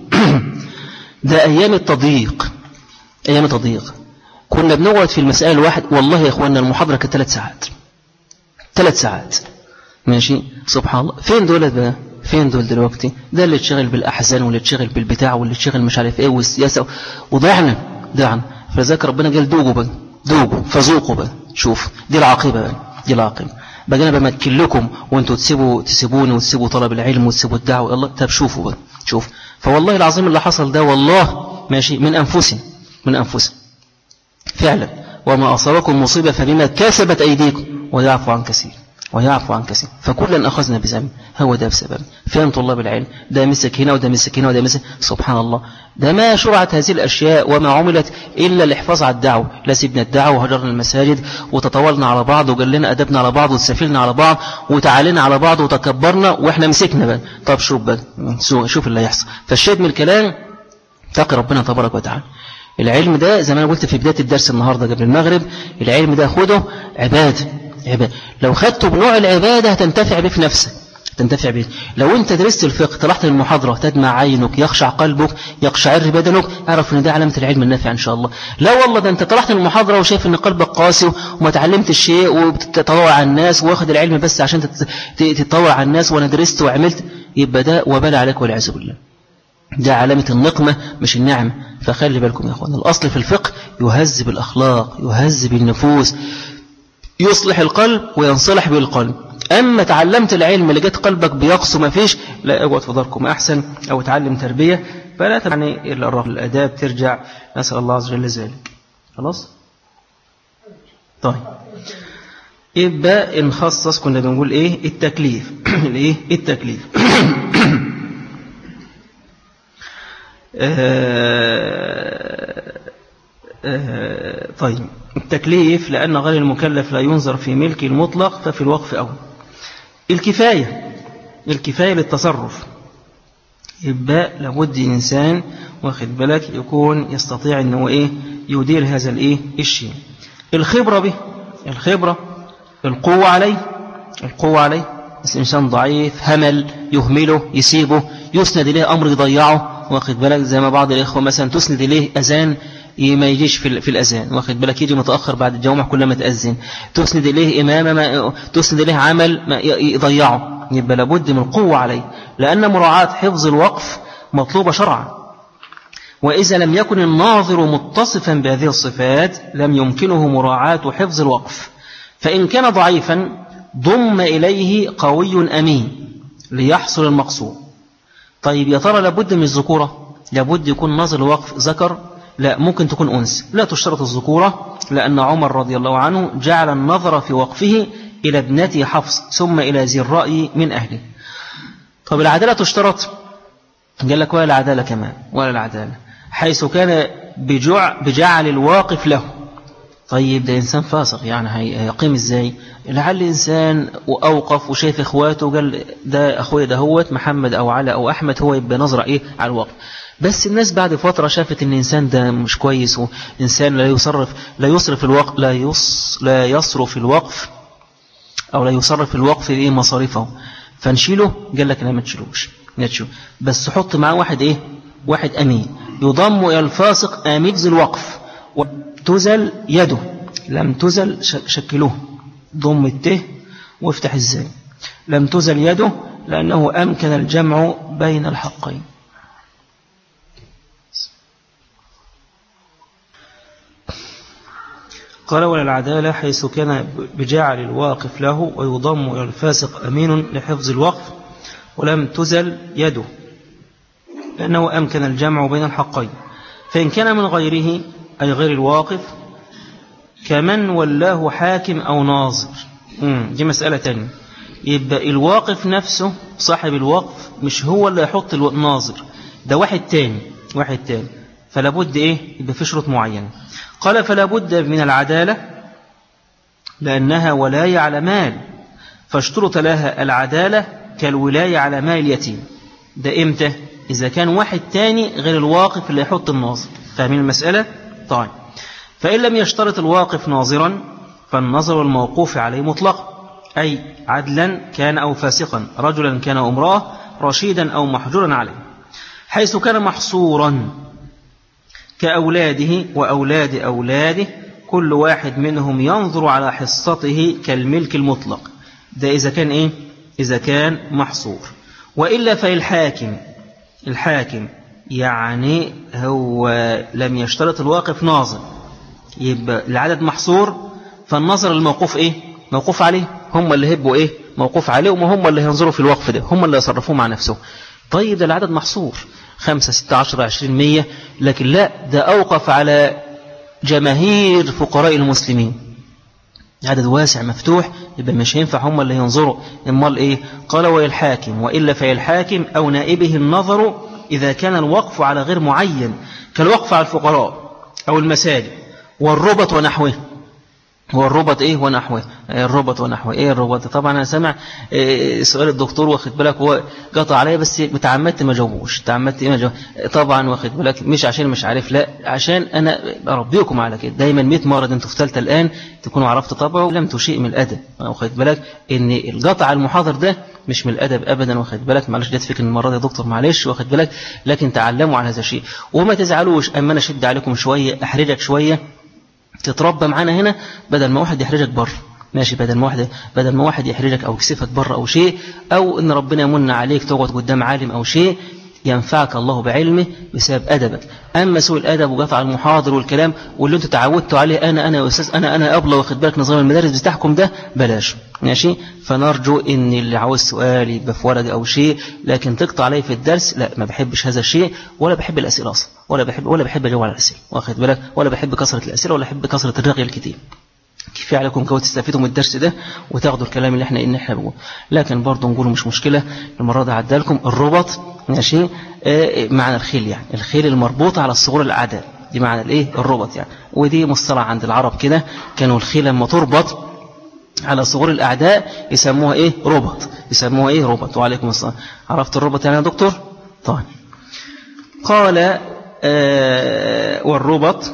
ده أيام التضييق، أيام التضييق كنا بنقعد في المسألة الواحد، والله يا إخواننا المحاضرة كانت ثلاث ساعات، ثلاث ساعات ماشي. سبحان الله، فين دول بقى؟ فين دول دلوقتي؟ ده اللي تشغل بالأحزان، واللي تشغل بالبتاع، واللي تشغل مش عارف إيه والسياسة، وضعنا ضعنا. فذكر ربنا قال دوقوا بقى، دوقوا فذوقوا بقى. شوف دي العاقبة بقى، دي العاقبة بقى. أنا بمكن لكم وأنتوا تسيبوا تسيبوني وتسيبوا طلب العلم وتسيبوا الدعوة. الله طب شوفوا بقى، شوف. فوالله العظيم اللي حصل ده والله ماشي من أنفسهم، من أنفسهم فعلا. وما أصابكم مصيبة فبما كسبت أيديكم ويعفو عن كثير، ويعفو عن كثير. فكلا أخذنا بذنب، هو ده بسبب فهم طلاب العلم، ده مسك هنا وده مسك هنا وده مسك. سبحان الله، ده ما شرعت هذه الأشياء وما عملت إلا الحفاظ على الدعوة. لا سيبنا الدعوة وهجرنا المساجد وتطولنا على بعض وقال لنا أدبنا على بعض وتسافلنا على بعض وتعالينا على بعض وتكبرنا وإحنا مسكنا بقى. طب شوف بقى، شوف اللي يحصل. فالشاهد من الكلام تقي ربنا تبارك وتعالى. العلم ده زي ما أنا قلت في بداية الدرس النهاردة قبل المغرب، العلم ده خده عبادة، عبادة. لو خدته بنوع العبادة هتنتفع به في نفسك، تنتفع به. لو انت درست الفقه طلعت من المحاضرة تدمع عينك، يخشع قلبك، يقشعر بدنك، اعرف ان ده علامة العلم النافع ان شاء الله. لا والله ده انت طلعت من المحاضرة وشايف ان قلبك قاسي وما تعلمت الشيء وبتتطوع على الناس واخد العلم بس عشان تتطوع على الناس، وانا درست وعملت، يبقى ده وبال عليك والعياذ بالله. ده علامة النقمة مش النعمة. فخلي بالكم يا اخوان، الاصل في الفقه يهذب الاخلاق، يهذب النفوس، يصلح القلب وينصلح به القلب. أما تعلمت العلم اللي جت قلبك بيقص ما فيش، لا اقعد في داركم أحسن، أو تعلم تربية، فلا تعني الآداب ترجع. نسأل الله عز وجل ذلك. خلاص طيب، يبقى نخصص كنا بنقول إيه؟ التكليف. الإيه؟ التكليف. آه طيب، التكليف لأن غير المكلف لا ينظر في ملك المطلق ففي الوقف أول. الكفاية، الكفاية للتصرف، يبقى لابد إنسان واخد بالك يكون يستطيع أنه إيه يدير هذا الإيه الشيء. الخبرة به، الخبرة، القوة عليه، القوة عليه. بس إنسان ضعيف همل يهمله يسيبه، يسند إليه أمر يضيعه، واخد بالك زي ما بعض الإخوة مثلا تسند إليه أذان ما يجيش في, في الأذان، واخد بالك يجي متأخر بعد الجوامع كلما تأذن، تسند إليه إمامة ما تسند إليه عمل ما يضيعه. يبقى لابد من قوة عليه، لأن مراعاة حفظ الوقف مطلوبة شرعا. وإذا لم يكن الناظر متصفا بهذه الصفات لم يمكنه مراعاة حفظ الوقف. فإن كان ضعيفا ضم إليه قوي أمين ليحصل المقصود. طيب يا ترى لابد من الذكورة؟ لابد يكون ناظر الوقف ذكر؟ لا، ممكن تكون أنس، لا تشترط الذكورة، لأن عمر رضي الله عنه جعل النظر في وقفه إلى ابنته حفص ثم إلى ذي الرأي من أهله. طب العدالة تشترط؟ قال لك ولا العدالة كمان، ولا العدالة حيث كان بجع بجعل الواقف له. طيب ده إنسان فاسق، يعني هيقيم إزاي؟ لعل إنسان وأوقف وشايف إخواته قال ده أخوي ده هوت محمد أو علي أو أحمد، هو يبقى نظرة إيه على الوقف. بس الناس بعد فترة شافت إن الإنسان ده مش كويس، وإنسان لا يصرف لا يصرف الوقف لا يص لا يصرف الوقف أو لا يصرف الوقف إيه مصاريفه، فنشيله. قال لك لا ما تشيلوش، نتشو بس حط معاه واحد إيه واحد أمين يضم إلى الفاسق آمين ذي الوقف، وتزل يده لم تزل شكلوه ضم الته وافتح الزاي لم تزل يده لأنه أمكن الجمع بين الحقين. قال ولا العدالة حيث كان بجعل الواقف له ويضم إلى الفاسق أمين لحفظ الوقف ولم تزل يده لأنه أمكن الجمع بين الحقين. فإن كان من غيره أي غير الواقف كمن ولاه حاكم أو ناظر، دي مسألة تانية. يبقى الواقف نفسه صاحب الوقف مش هو اللي يحط الناظر، ده واحد تاني، واحد تاني. فلا بد إيه يبقى في شروط معينة. قال فلا بد من العدالة لأنها ولاية على مال، فاشترط لها العدالة كالولاية على مال اليتيم. ده إمتى؟ إذا كان واحد تاني غير الواقف اللي يحط الناظر. فاهمين المسألة؟ طيب، فإن لم يشترط الواقف ناظرا فالنظر الموقوف عليه مطلق، أي عدلا كان أو فاسقا، رجلا كان أو امرأة، رشيدا أو محجورا عليه، حيث كان محصورا كأولاده وأولاد أولاده، كل واحد منهم ينظر على حصته كالملك المطلق. ده إذا كان إيه؟ إذا كان محصور. وإلا فالحاكم الحاكم يعني هو لم يشترط الواقف ناظر، يبقى العدد محصور، فالنظر الموقوف إيه؟ موقوف عليه، هم اللي هبوا إيه؟ موقوف عليه، وما هم اللي هينظروا في الوقف ده، هم اللي يصرفوه مع نفسه. طيب ده العدد محصور، خمسة ستة عشر عشرين مية، لكن لا، ده أوقف على جماهير فقراء المسلمين، عدد واسع مفتوح، يبقى مش هينفع هم اللي ينظروا. امال ايه؟ قال والحاكم، والا فالحاكم او نائبه النظر اذا كان الوقف على غير معين، كالوقف على الفقراء او المساجد والربط ونحوه. هو الربط ايه ونحوه؟ الربط ونحوه ايه الربط؟ طبعا انا سامع إيه سؤال الدكتور، واخد بالك هو قطع عليا، بس متعمدت ما جاوبوش، تعمدت ما جاوب طبعا، واخد بالك مش عشان مش عارف، لا عشان انا اربيكم على كده دايما. مئة مره انتوا في ثالثه الان تكونوا عرفتوا طبعه، لم تشيء من الادب، واخد بالك ان القطع المحاضر ده مش من الادب ابدا، واخد بالك معلش جت فيك المره دي يا دكتور معلش، واخد بالك، لكن تعلموا على هذا الشيء وما تزعلوش. اما انا اشد عليكم شويه، احرجك شويه، تتربى معانا هنا، بدل ما واحد يحرجك بره، ماشي، بدل ما واحد بدل ما واحد يحرجك او يكسفك بره او شيء، او ان ربنا يمن عليك تقعد قدام عالم او شيء، ينفعك الله بعلمه بسبب ادبك. اما سوء الادب وقطع المحاضر والكلام واللي انتوا تعودتوا عليه، انا انا يا استاذ، انا انا ابله، واخد بالك نظام المدارس بتاعكم ده بلاش، ماشي. فنرجو ان اللي عاوز سؤال يبقى في ورقه او شيء، لكن تقطع عليه في الدرس لا، ما بحبش هذا الشيء، ولا بحب الاسئله اصلا، ولا بحب ولا بحب اجاوب على الاسئله، واخد بالك، ولا بحب كثره الاسئله، ولا بحب كثره الرغي الكتير. كيف عليكم كوي تستفيدوا من الدرس ده وتاخدوا الكلام اللي احنا ان احنا بنقوله، لكن برضه نقوله مش مشكله. المره دي عدى لكم الربط، ماشي، آه معنى الخيل، يعني الخيل المربوطه على الصغور الاعداء، دي معنى الايه؟ الربط يعني. ودي مصطلح عند العرب كده، كانوا الخيل لما تربط على صغور الاعداء يسموها ايه؟ ربط، يسموها ايه؟ ربط. وعليكم السلام. عرفت الربط يعني يا دكتور؟ طيب. قال آه والربط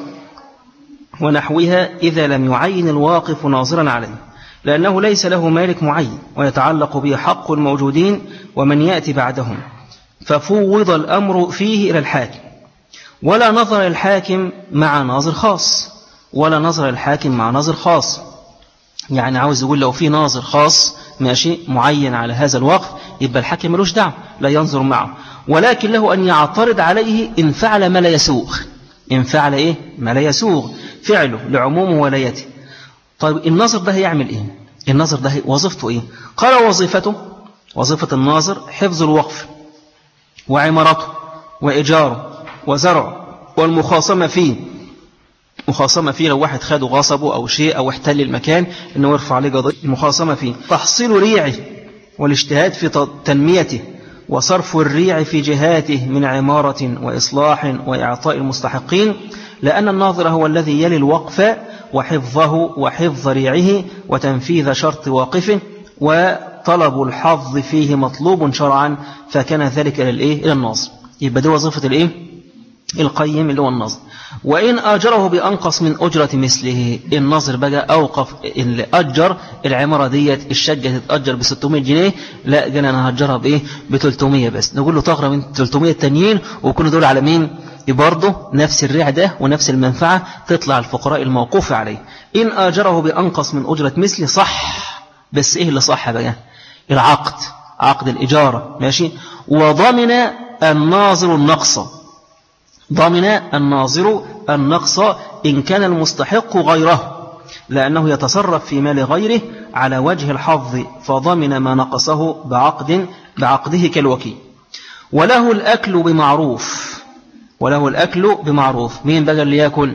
ونحوها إذا لم يعين الواقف ناظرا عليه، لأنه ليس له مالك معين ويتعلق به حق الموجودين ومن يأتي بعدهم، ففوض الأمر فيه إلى الحاكم، ولا نظر الحاكم مع ناظر خاص، ولا نظر الحاكم مع ناظر خاص. يعني عاوز يقول لو في ناظر خاص ماشي معين على هذا الوقف، يبقى الحاكم ملوش دعوة، لا ينظر معه، ولكن له أن يعترض عليه إن فعل ما لا يسوغ، إن فعل إيه؟ ما لا يسوغ فعله لعموم ولايته. طيب الناظر ده هيعمل إيه؟ الناظر ده وظيفته إيه؟ قال وظيفته، وظيفة الناظر حفظ الوقف وعمارته وإيجاره وزرعه والمخاصمة فيه. مخاصمة فيه لو واحد خده غصبه أو شيء أو احتل المكان، إنه يرفع عليه قضية. المخاصمة فيه تحصيل ريعه والاجتهاد في تنميته وصرف الريع في جهاته من عمارة وإصلاح وإعطاء المستحقين، لأن الناظر هو الذي يلي الوقف وحفظه وحفظ ريعه وتنفيذ شرط واقفه، وطلب الحظ فيه مطلوب شرعا، فكان ذلك للإيه؟ إلى الناظر. يبقى دي وظيفة الإيه؟ القيم اللي هو الناظر. وإن أجره بأنقص من أجرة مثله، الناظر بقى أوقف اللي أجر العمارة ديت، الشقة تتأجر ب ستمائة جنيه، لا قال أنا هأجرها بإيه؟ ب ثلاثمائة بس، نقول له تغرى من ثلاثمائة التانيين، ويكونوا دول على مين؟ برضه نفس الريع ده ونفس المنفعة تطلع الفقراء الموقوف عليه. إن أجره بأنقص من أجرة مثله صح، بس إيه اللي صح بقى؟ العقد، عقد الإجارة، ماشي. وضمن الناظر النقص، ضمن الناظر النقص إن كان المستحق غيره، لأنه يتصرف في مال غيره على وجه الحظ، فضمن ما نقصه بعقد بعقده كالوكيل. وله الأكل بمعروف، وله الأكل بمعروف. مين بقى اللي يأكل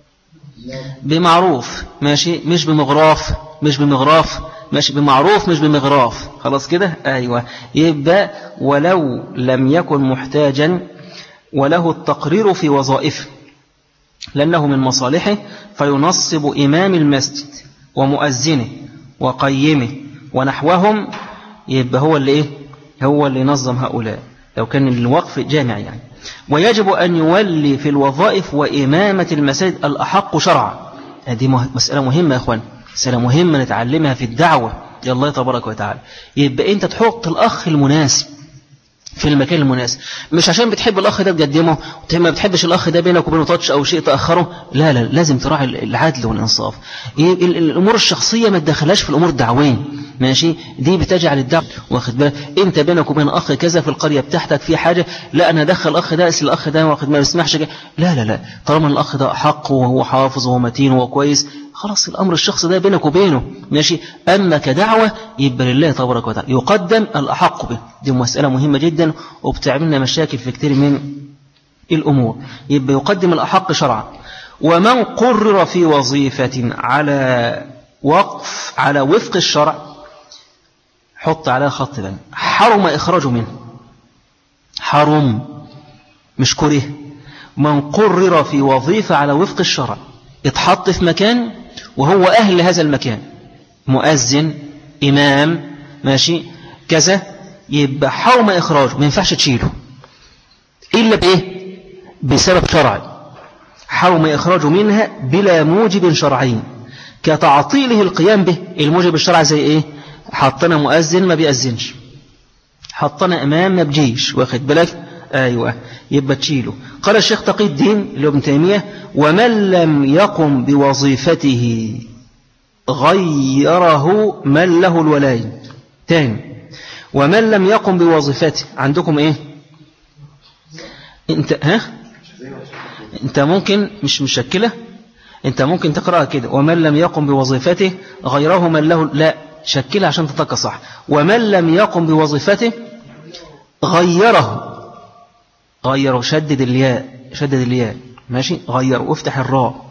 بمعروف؟ ماشي، مش بمغراف، مش بمغراف، ماشي، بمعروف مش بمغراف، خلاص كده؟ أيوة. يبقى ولو لم يكن محتاجا، وله التقرير في وظائفه لأنه من مصالحه، فينصب إمام المسجد ومؤذنه وقيمه ونحوهم، يبقى هو اللي إيه؟ هو اللي نظم هؤلاء لو كان الوقف جامعي يعني. ويجب أن يولي في الوظائف وإمامة المساجد الأحق شرعا. هذه مسألة مهمة يا أخوان، مسألة مهمة نتعلمها في الدعوة يا الله تبارك وتعالى. يبقى أنت تحط الأخ المناسب في المكان المناسب، مش عشان بتحب الأخ ده تقدمه ما بتحبش الأخ ده بينك وبينه تاتش أو شيء تأخره. لا لا، لازم تراعي العدل والإنصاف. الأمور الشخصية ما تدخلهاش في الأمور الدعوية، ماشي؟ دي بتجعل الدعوة واخد بالك. أنت بينك وبين أخ كذا في القرية بتاعتك في حاجة، لا أنا أدخل الأخ ده أسل الأخ ده واخد ما بيسمحش. لا لا لا، طالما الأخ ده حق وهو حافظ وهو متين وهو كويس، خلاص الأمر الشخص ده بينك وبينه، ماشي؟ أما كدعوة يبقى لله تبارك وتعالى، يقدم الأحق به. دي مسألة مهمة جدا وبتعملنا مشاكل في كتير من الأمور. يبقى يقدم الأحق شرعا. ومن قرر في وظيفة على وقف على وفق الشرع، حط عليها خط بان، حرم إخراجه منه. حرم مش كره. من قرر في وظيفة على وفق الشرع، اتحط في مكان وهو أهل هذا المكان، مؤذن، إمام، ماشي كذا، يبقى حرم إخراجه، ما ينفعش تشيله إلا بإيه؟ بسبب شرعي. حرم إخراجه منها بلا موجب شرعي، كتعطيله القيام به. الموجب الشرعي زي إيه؟ حطنا مؤذن ما بيأذنش، حطنا إمام ما بجيش، واخد بالك؟ أيوة، يبقى تشيله. قال الشيخ تقي الدين لابن تيمية: ومن لم يقم بوظيفته غيره من له الولاية. تاني، ومن لم يقم بوظيفته. عندكم إيه؟ انت ها انت ممكن مش مشكلة، انت ممكن تقرأ كده: ومن لم يقم بوظيفته غيره من له. لا، شكلها عشان تتلقى صح. ومن لم يقم بوظيفته غيره. غيره، شدد الياء، شدد الياء، ماشي؟ غيره، وافتح الراء.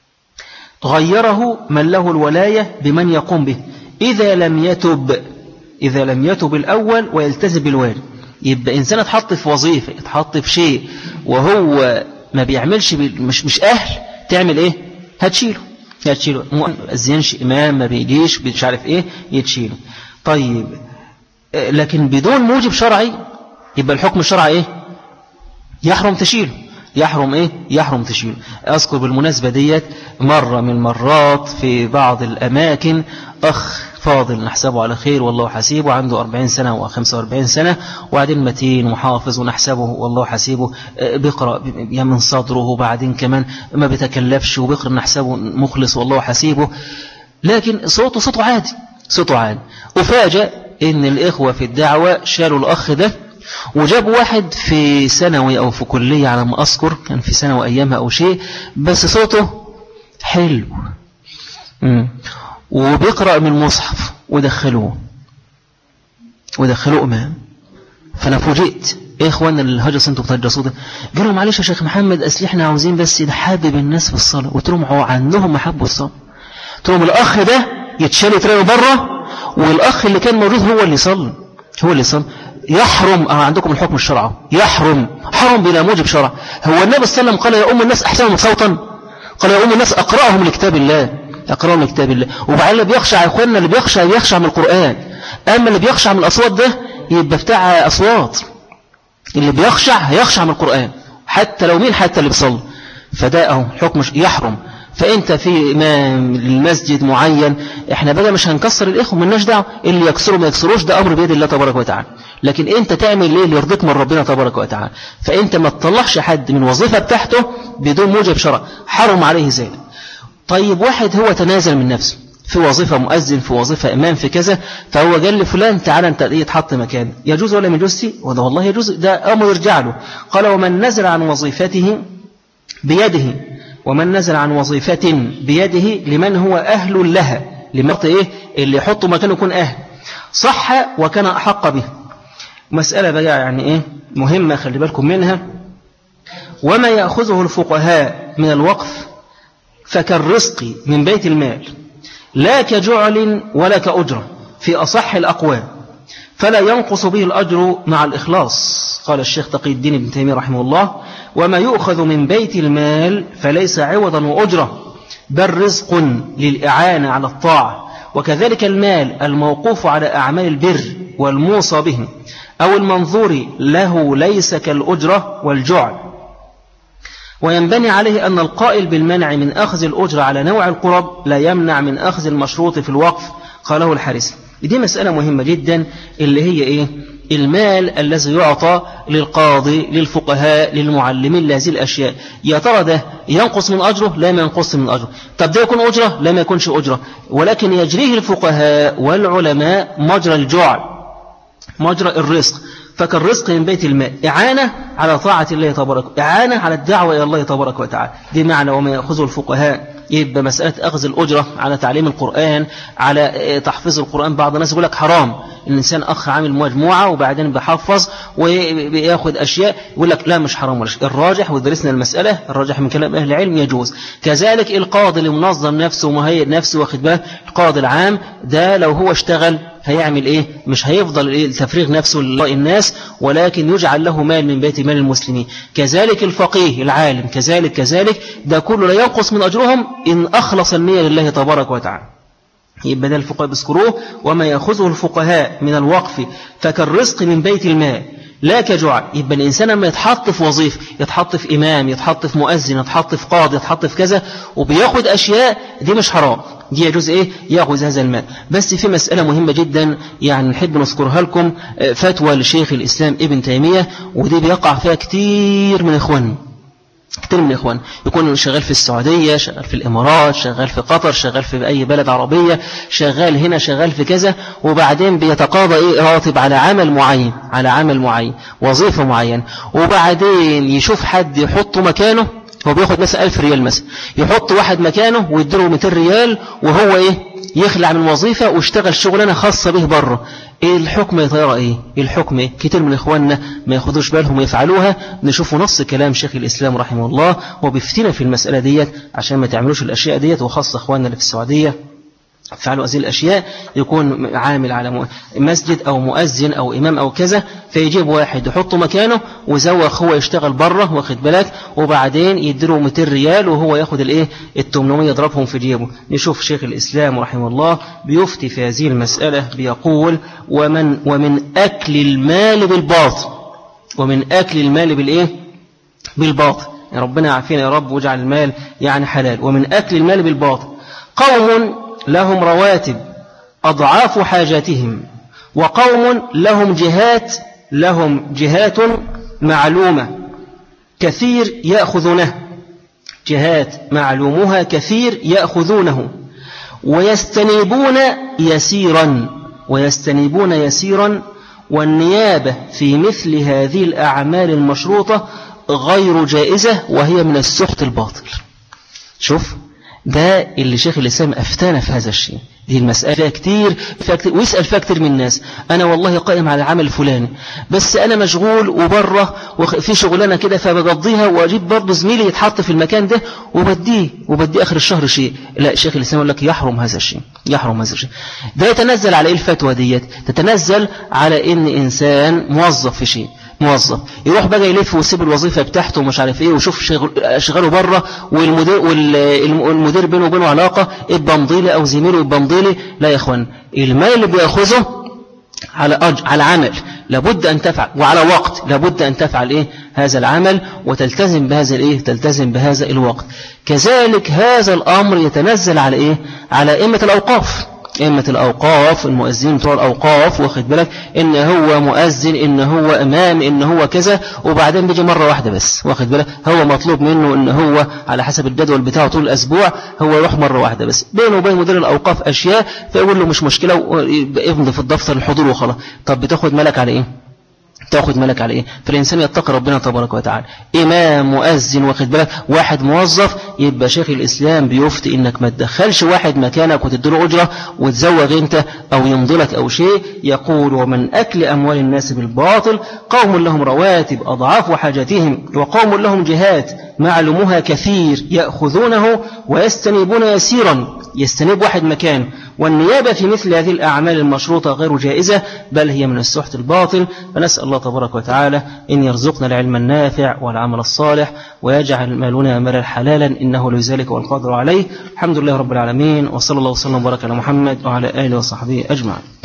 غيره من له الولاية بمن يقوم به إذا لم يتب، إذا لم يتب الأول ويلتزم بالوالي. يبقى إنسان اتحط في وظيفة، اتحط في شيء وهو ما بيعملش بي... مش مش أهل، تعمل إيه؟ هتشيله، هتشيله. مؤذنش، إمام ما بيجيش، مش عارف إيه، يتشيله. طيب، لكن بدون موجب شرعي يبقى الحكم الشرعي إيه؟ يحرم تشيله. يحرم إيه؟ يحرم تشيله. أذكر بالمناسبة ديت مرة من المرات في بعض الأماكن أخ فاضل نحسبه على خير والله حسيبه، عنده أربعين سنة وخمسة وأربعين سنة، وبعدين متين وحافظ ونحسبه والله حسيبه، بيقرأ من صدره، وبعدين كمان ما بيتكلفش وبيقرأ نحسبه مخلص والله حسيبه، لكن صوته صوته عادي، صوته عادي. وفاجأ إن الإخوة في الدعوة شالوا الأخ ده وجابوا واحد في ثانوي أو في كلية على ما أذكر، كان في ثانوي أيامها أو شيء، بس صوته حلو م. وبيقرأ من المصحف، ودخلوه ودخلوه أمام. فأنا فوجئت: إيه إخواننا الهجس أنتوا بتهجسوا ده؟ قالوا: معلش يا شيخ محمد، أصل إحنا عاوزين بس نحبب الناس في الصلاة. قلت لهم: هو عنهم محبوا الصلاة؟ قلت لهم: الأخ ده يتشال يترمي بره، والأخ اللي كان موجود هو اللي يصلي، هو اللي يصلي. يحرم. أه عندكم الحكم الشرعي، يحرم، حرم بلا موجب شرع. هو النبي صلى الله عليه وسلم قال: يا أم الناس أحسنهم صوتا، قال: يا أم الناس أقرأهم لكتاب الله، أقرأهم لكتاب الله. وبعدين اللي بيخشع يا إخواننا، اللي بيخشع بيخشع من القرآن، أما اللي بيخشع من الأصوات ده يبقى بتاع أصوات. اللي بيخشع هيخشع من القرآن، حتى لو مين، حتى اللي بيصلي. فده أهو حكم يحرم. فأنت في إمام المسجد معين، إحنا بقى مش هنكسر الإخوة، مالناش دعوة، اللي يكسروا ما يكسروش ده أمر بيد الله تبارك وتعالى، لكن أنت تعمل ليه اللي يرضيك من ربنا تبارك وتعالى. فأنت ما تطلعش حد من وظيفة بتاعته بدون موجب شرع، حرم عليه ذلك. طيب، واحد هو تنازل من نفسه في وظيفة مؤذن، في وظيفة إمام، في كذا، فهو قال لفلان: تعالى أنت إيه تحط مكان، يجوز ولا ما يجوز؟ وده والله يجوز، ده أمر يرجع له. قال: ومن نزل عن وظيفته بيده، ومن نزل عن وظيفة بيده لمن هو أهل لها، لمن إيه اللي يحطه مكانه يكون أهل، صح وكان أحق به. مسألة بقى يعني إيه مهمة، خلي بالكم منها. وما يأخذه الفقهاء من الوقف فكالرزق من بيت المال، لا كجعل ولا كأجرة في أصح الأقوال، فلا ينقص به الأجر مع الإخلاص. قال الشيخ تقي الدين ابن تيمية رحمه الله: وما يؤخذ من بيت المال فليس عوضا وأجرة، بل رزق للإعانة على الطاعة. وكذلك المال الموقوف على أعمال البر والموصى به، أو المنظور له ليس كالأجرة والجعل. وينبني عليه أن القائل بالمنع من أخذ الأجرة على نوع القرب لا يمنع من أخذ المشروط في الوقف، قاله الحارثي. دي مسألة مهمة جدا اللي هي إيه؟ المال الذي يعطى للقاضي للفقهاء للمعلمين لهذه الأشياء، يا ترى ده ينقص من أجره؟ لا ما ينقص من أجره. طب ده يكون أجرة؟ لا ما يكونش أجرة، ولكن يجريه الفقهاء والعلماء مجرى الجعل، مجرى الرزق. فكالرزق من بيت المال إعانة على طاعة الله تبارك، إعانة على الدعوة إلى الله تبارك وتعالى. دي معنى وما يأخذه الفقهاء. يبقى مسألة أخذ الأجرة على تعليم القرآن، على تحفيظ القرآن، بعض الناس يقول لك حرام الإنسان أخ عامل مجموعة وبعدين بيحفظ ويأخذ أشياء، يقول لك لا مش حرام ولا شيء. الراجح ودرسنا المسألة الراجح من كلام أهل العلم يجوز. كذلك القاضي اللي منظم نفسه ومهيئ نفسه واخد باله، القاضي العام ده لو هو اشتغل هيعمل إيه؟ مش هيفضل إيه تفريغ نفسه للناس، ولكن يجعل له مال من بيت مال المسلمين. كذلك الفقيه العالم كذلك كذلك ده كله لا ينقص من أجرهم إن أخلص النية لله تبارك وتعالى. يبقى ده الفقهاء بيذكروه وما يأخذه الفقهاء من الوقف فكالرزق من بيت المال لا كجعل. يبقى الإنسان لما يتحط في وظيفة، يتحط في إمام، يتحط في مؤذن، يتحط في قاضي، يتحط في كذا وبياخد أشياء دي مش حرام، دي يجوز إيه؟ يأخذ هذا المال. بس في مسألة مهمة جدا يعني نحب نذكرها لكم، فتوى لشيخ الإسلام ابن تيمية، ودي بيقع فيها كتير من إخواننا، كتير من الإخوان يكون شغال في السعودية، شغال في الإمارات، شغال في قطر، شغال في أي بلد عربية، شغال هنا، شغال في كذا، وبعدين بيتقاضى إيه راتب على عمل معين، على عمل معين، وظيفة معين، وبعدين يشوف حد يحطه مكانه. هو بياخد مثلا ألف ريال مثلا، يحط واحد مكانه ويديله مئتين ريال وهو إيه يخلع من وظيفة ويشتغل شغلانة خاصة به بره. إيه الحكم يا ترى؟ إيه الحكم؟ إيه؟ كتير من إخواننا ما ياخدوش بالهم ويفعلوها. نشوفوا نص كلام شيخ الإسلام رحمه الله وبيفتنا في المسألة ديت عشان ما تعملوش الأشياء ديت، وخاصة إخواننا اللي في السعودية فعلوا هذه الأشياء. يكون عامل على مسجد أو مؤذن أو إمام أو كذا، فيجيب واحد يحطه مكانه وزوخ هو يشتغل بره واخد بالك، وبعدين يديله مئتين ريال وهو ياخد الإيه الثمانمائة يضربهم في جيبه. نشوف شيخ الإسلام رحمه الله بيفتي في هذه المسألة، بيقول ومن ومن أكل المال بالباطل، ومن أكل المال بالإيه بالباطل، يعني ربنا يعافينا يا رب واجعل المال يعني حلال. ومن أكل المال بالباطل قوم لهم رواتب أضعاف حاجاتهم، وقوم لهم جهات لهم جهات معلومة كثير يأخذونه، جهات معلومها كثير يأخذونه، ويستنيبون يسيرا ويستنيبون يسيرا والنيابة في مثل هذه الأعمال المشروطة غير جائزة وهي من السحت الباطل. شوف ده اللي شيخ الإسلام أفتانا في هذا الشيء. دي المسألة فيها كتير, فيها كتير ويسأل فيها كتير من الناس. أنا والله قائم على العمل الفلاني بس أنا مشغول وبره وفي شغلانة كده فبقضيها وأجيب برضه زميلي يتحط في المكان ده وبديه وبدي آخر الشهر شيء. لا شيخ الإسلام يقول لك يحرم هذا الشيء, يحرم هذا الشيء. ده يتنزل على إيه الفتوى ديت؟ تتنزل على إن إنسان موظف في شيء, موظف يروح بقى يلف ويسيب الوظيفة بتاعته ومش عارف ايه ويشوف شغله بره, والمدير والمدير بينه وبينه علاقة يبقى مضيلي او زميله يبقى مضيلي. لا يا اخوان, المال اللي بياخذه على أجر على عمل لابد أن تفعل, وعلى وقت لابد أن تفعل إيه هذا العمل وتلتزم بهذا الإيه تلتزم بهذا الوقت. كذلك هذا الأمر يتنزل على إيه على أئمة الأوقاف, أئمة الأوقاف المؤذنين بتوع الأوقاف, واخد بالك إن هو مؤذن إن هو إمام إن هو كذا, وبعدين بيجي مرة واحدة بس, واخد بالك هو مطلوب منه إن هو على حسب الجدول بتاعه طول الأسبوع هو يروح مرة واحدة بس, بينه وبين مدير الأوقاف أشياء فيقول له مش مشكلة وابن في الدفتر الحضور وخلاص. طب بتاخد ملك على إيه؟ تأخذ ملك على إيه؟ فالإنسان يتقي ربنا تبارك وتعالى. إمام مؤذن واخد بالك واحد موظف, يبقى شيخ الإسلام بيفتي إنك ما تدخلش واحد مكانك وتديله أجرة وتزوغ أنت أو يمضلك أو شيء. يقول ومن أكل أموال الناس بالباطل قوم لهم رواتب أضعاف حاجاتهم, وقوم لهم جهات معلومها كثير يأخذونه ويستنيبون يسيرا, يستنيب واحد مكان, والنيابة في مثل هذه الأعمال المشروطة غير جائزة بل هي من السحت الباطل. فنسأل الله تبارك وتعالى إن يرزقنا العلم النافع والعمل الصالح ويجعل مالنا مالا حلالا إنه لذلك والقادر عليه. الحمد لله رب العالمين, وصلى الله وسلم وبارك على محمد وعلى آله وصحبه أجمعين.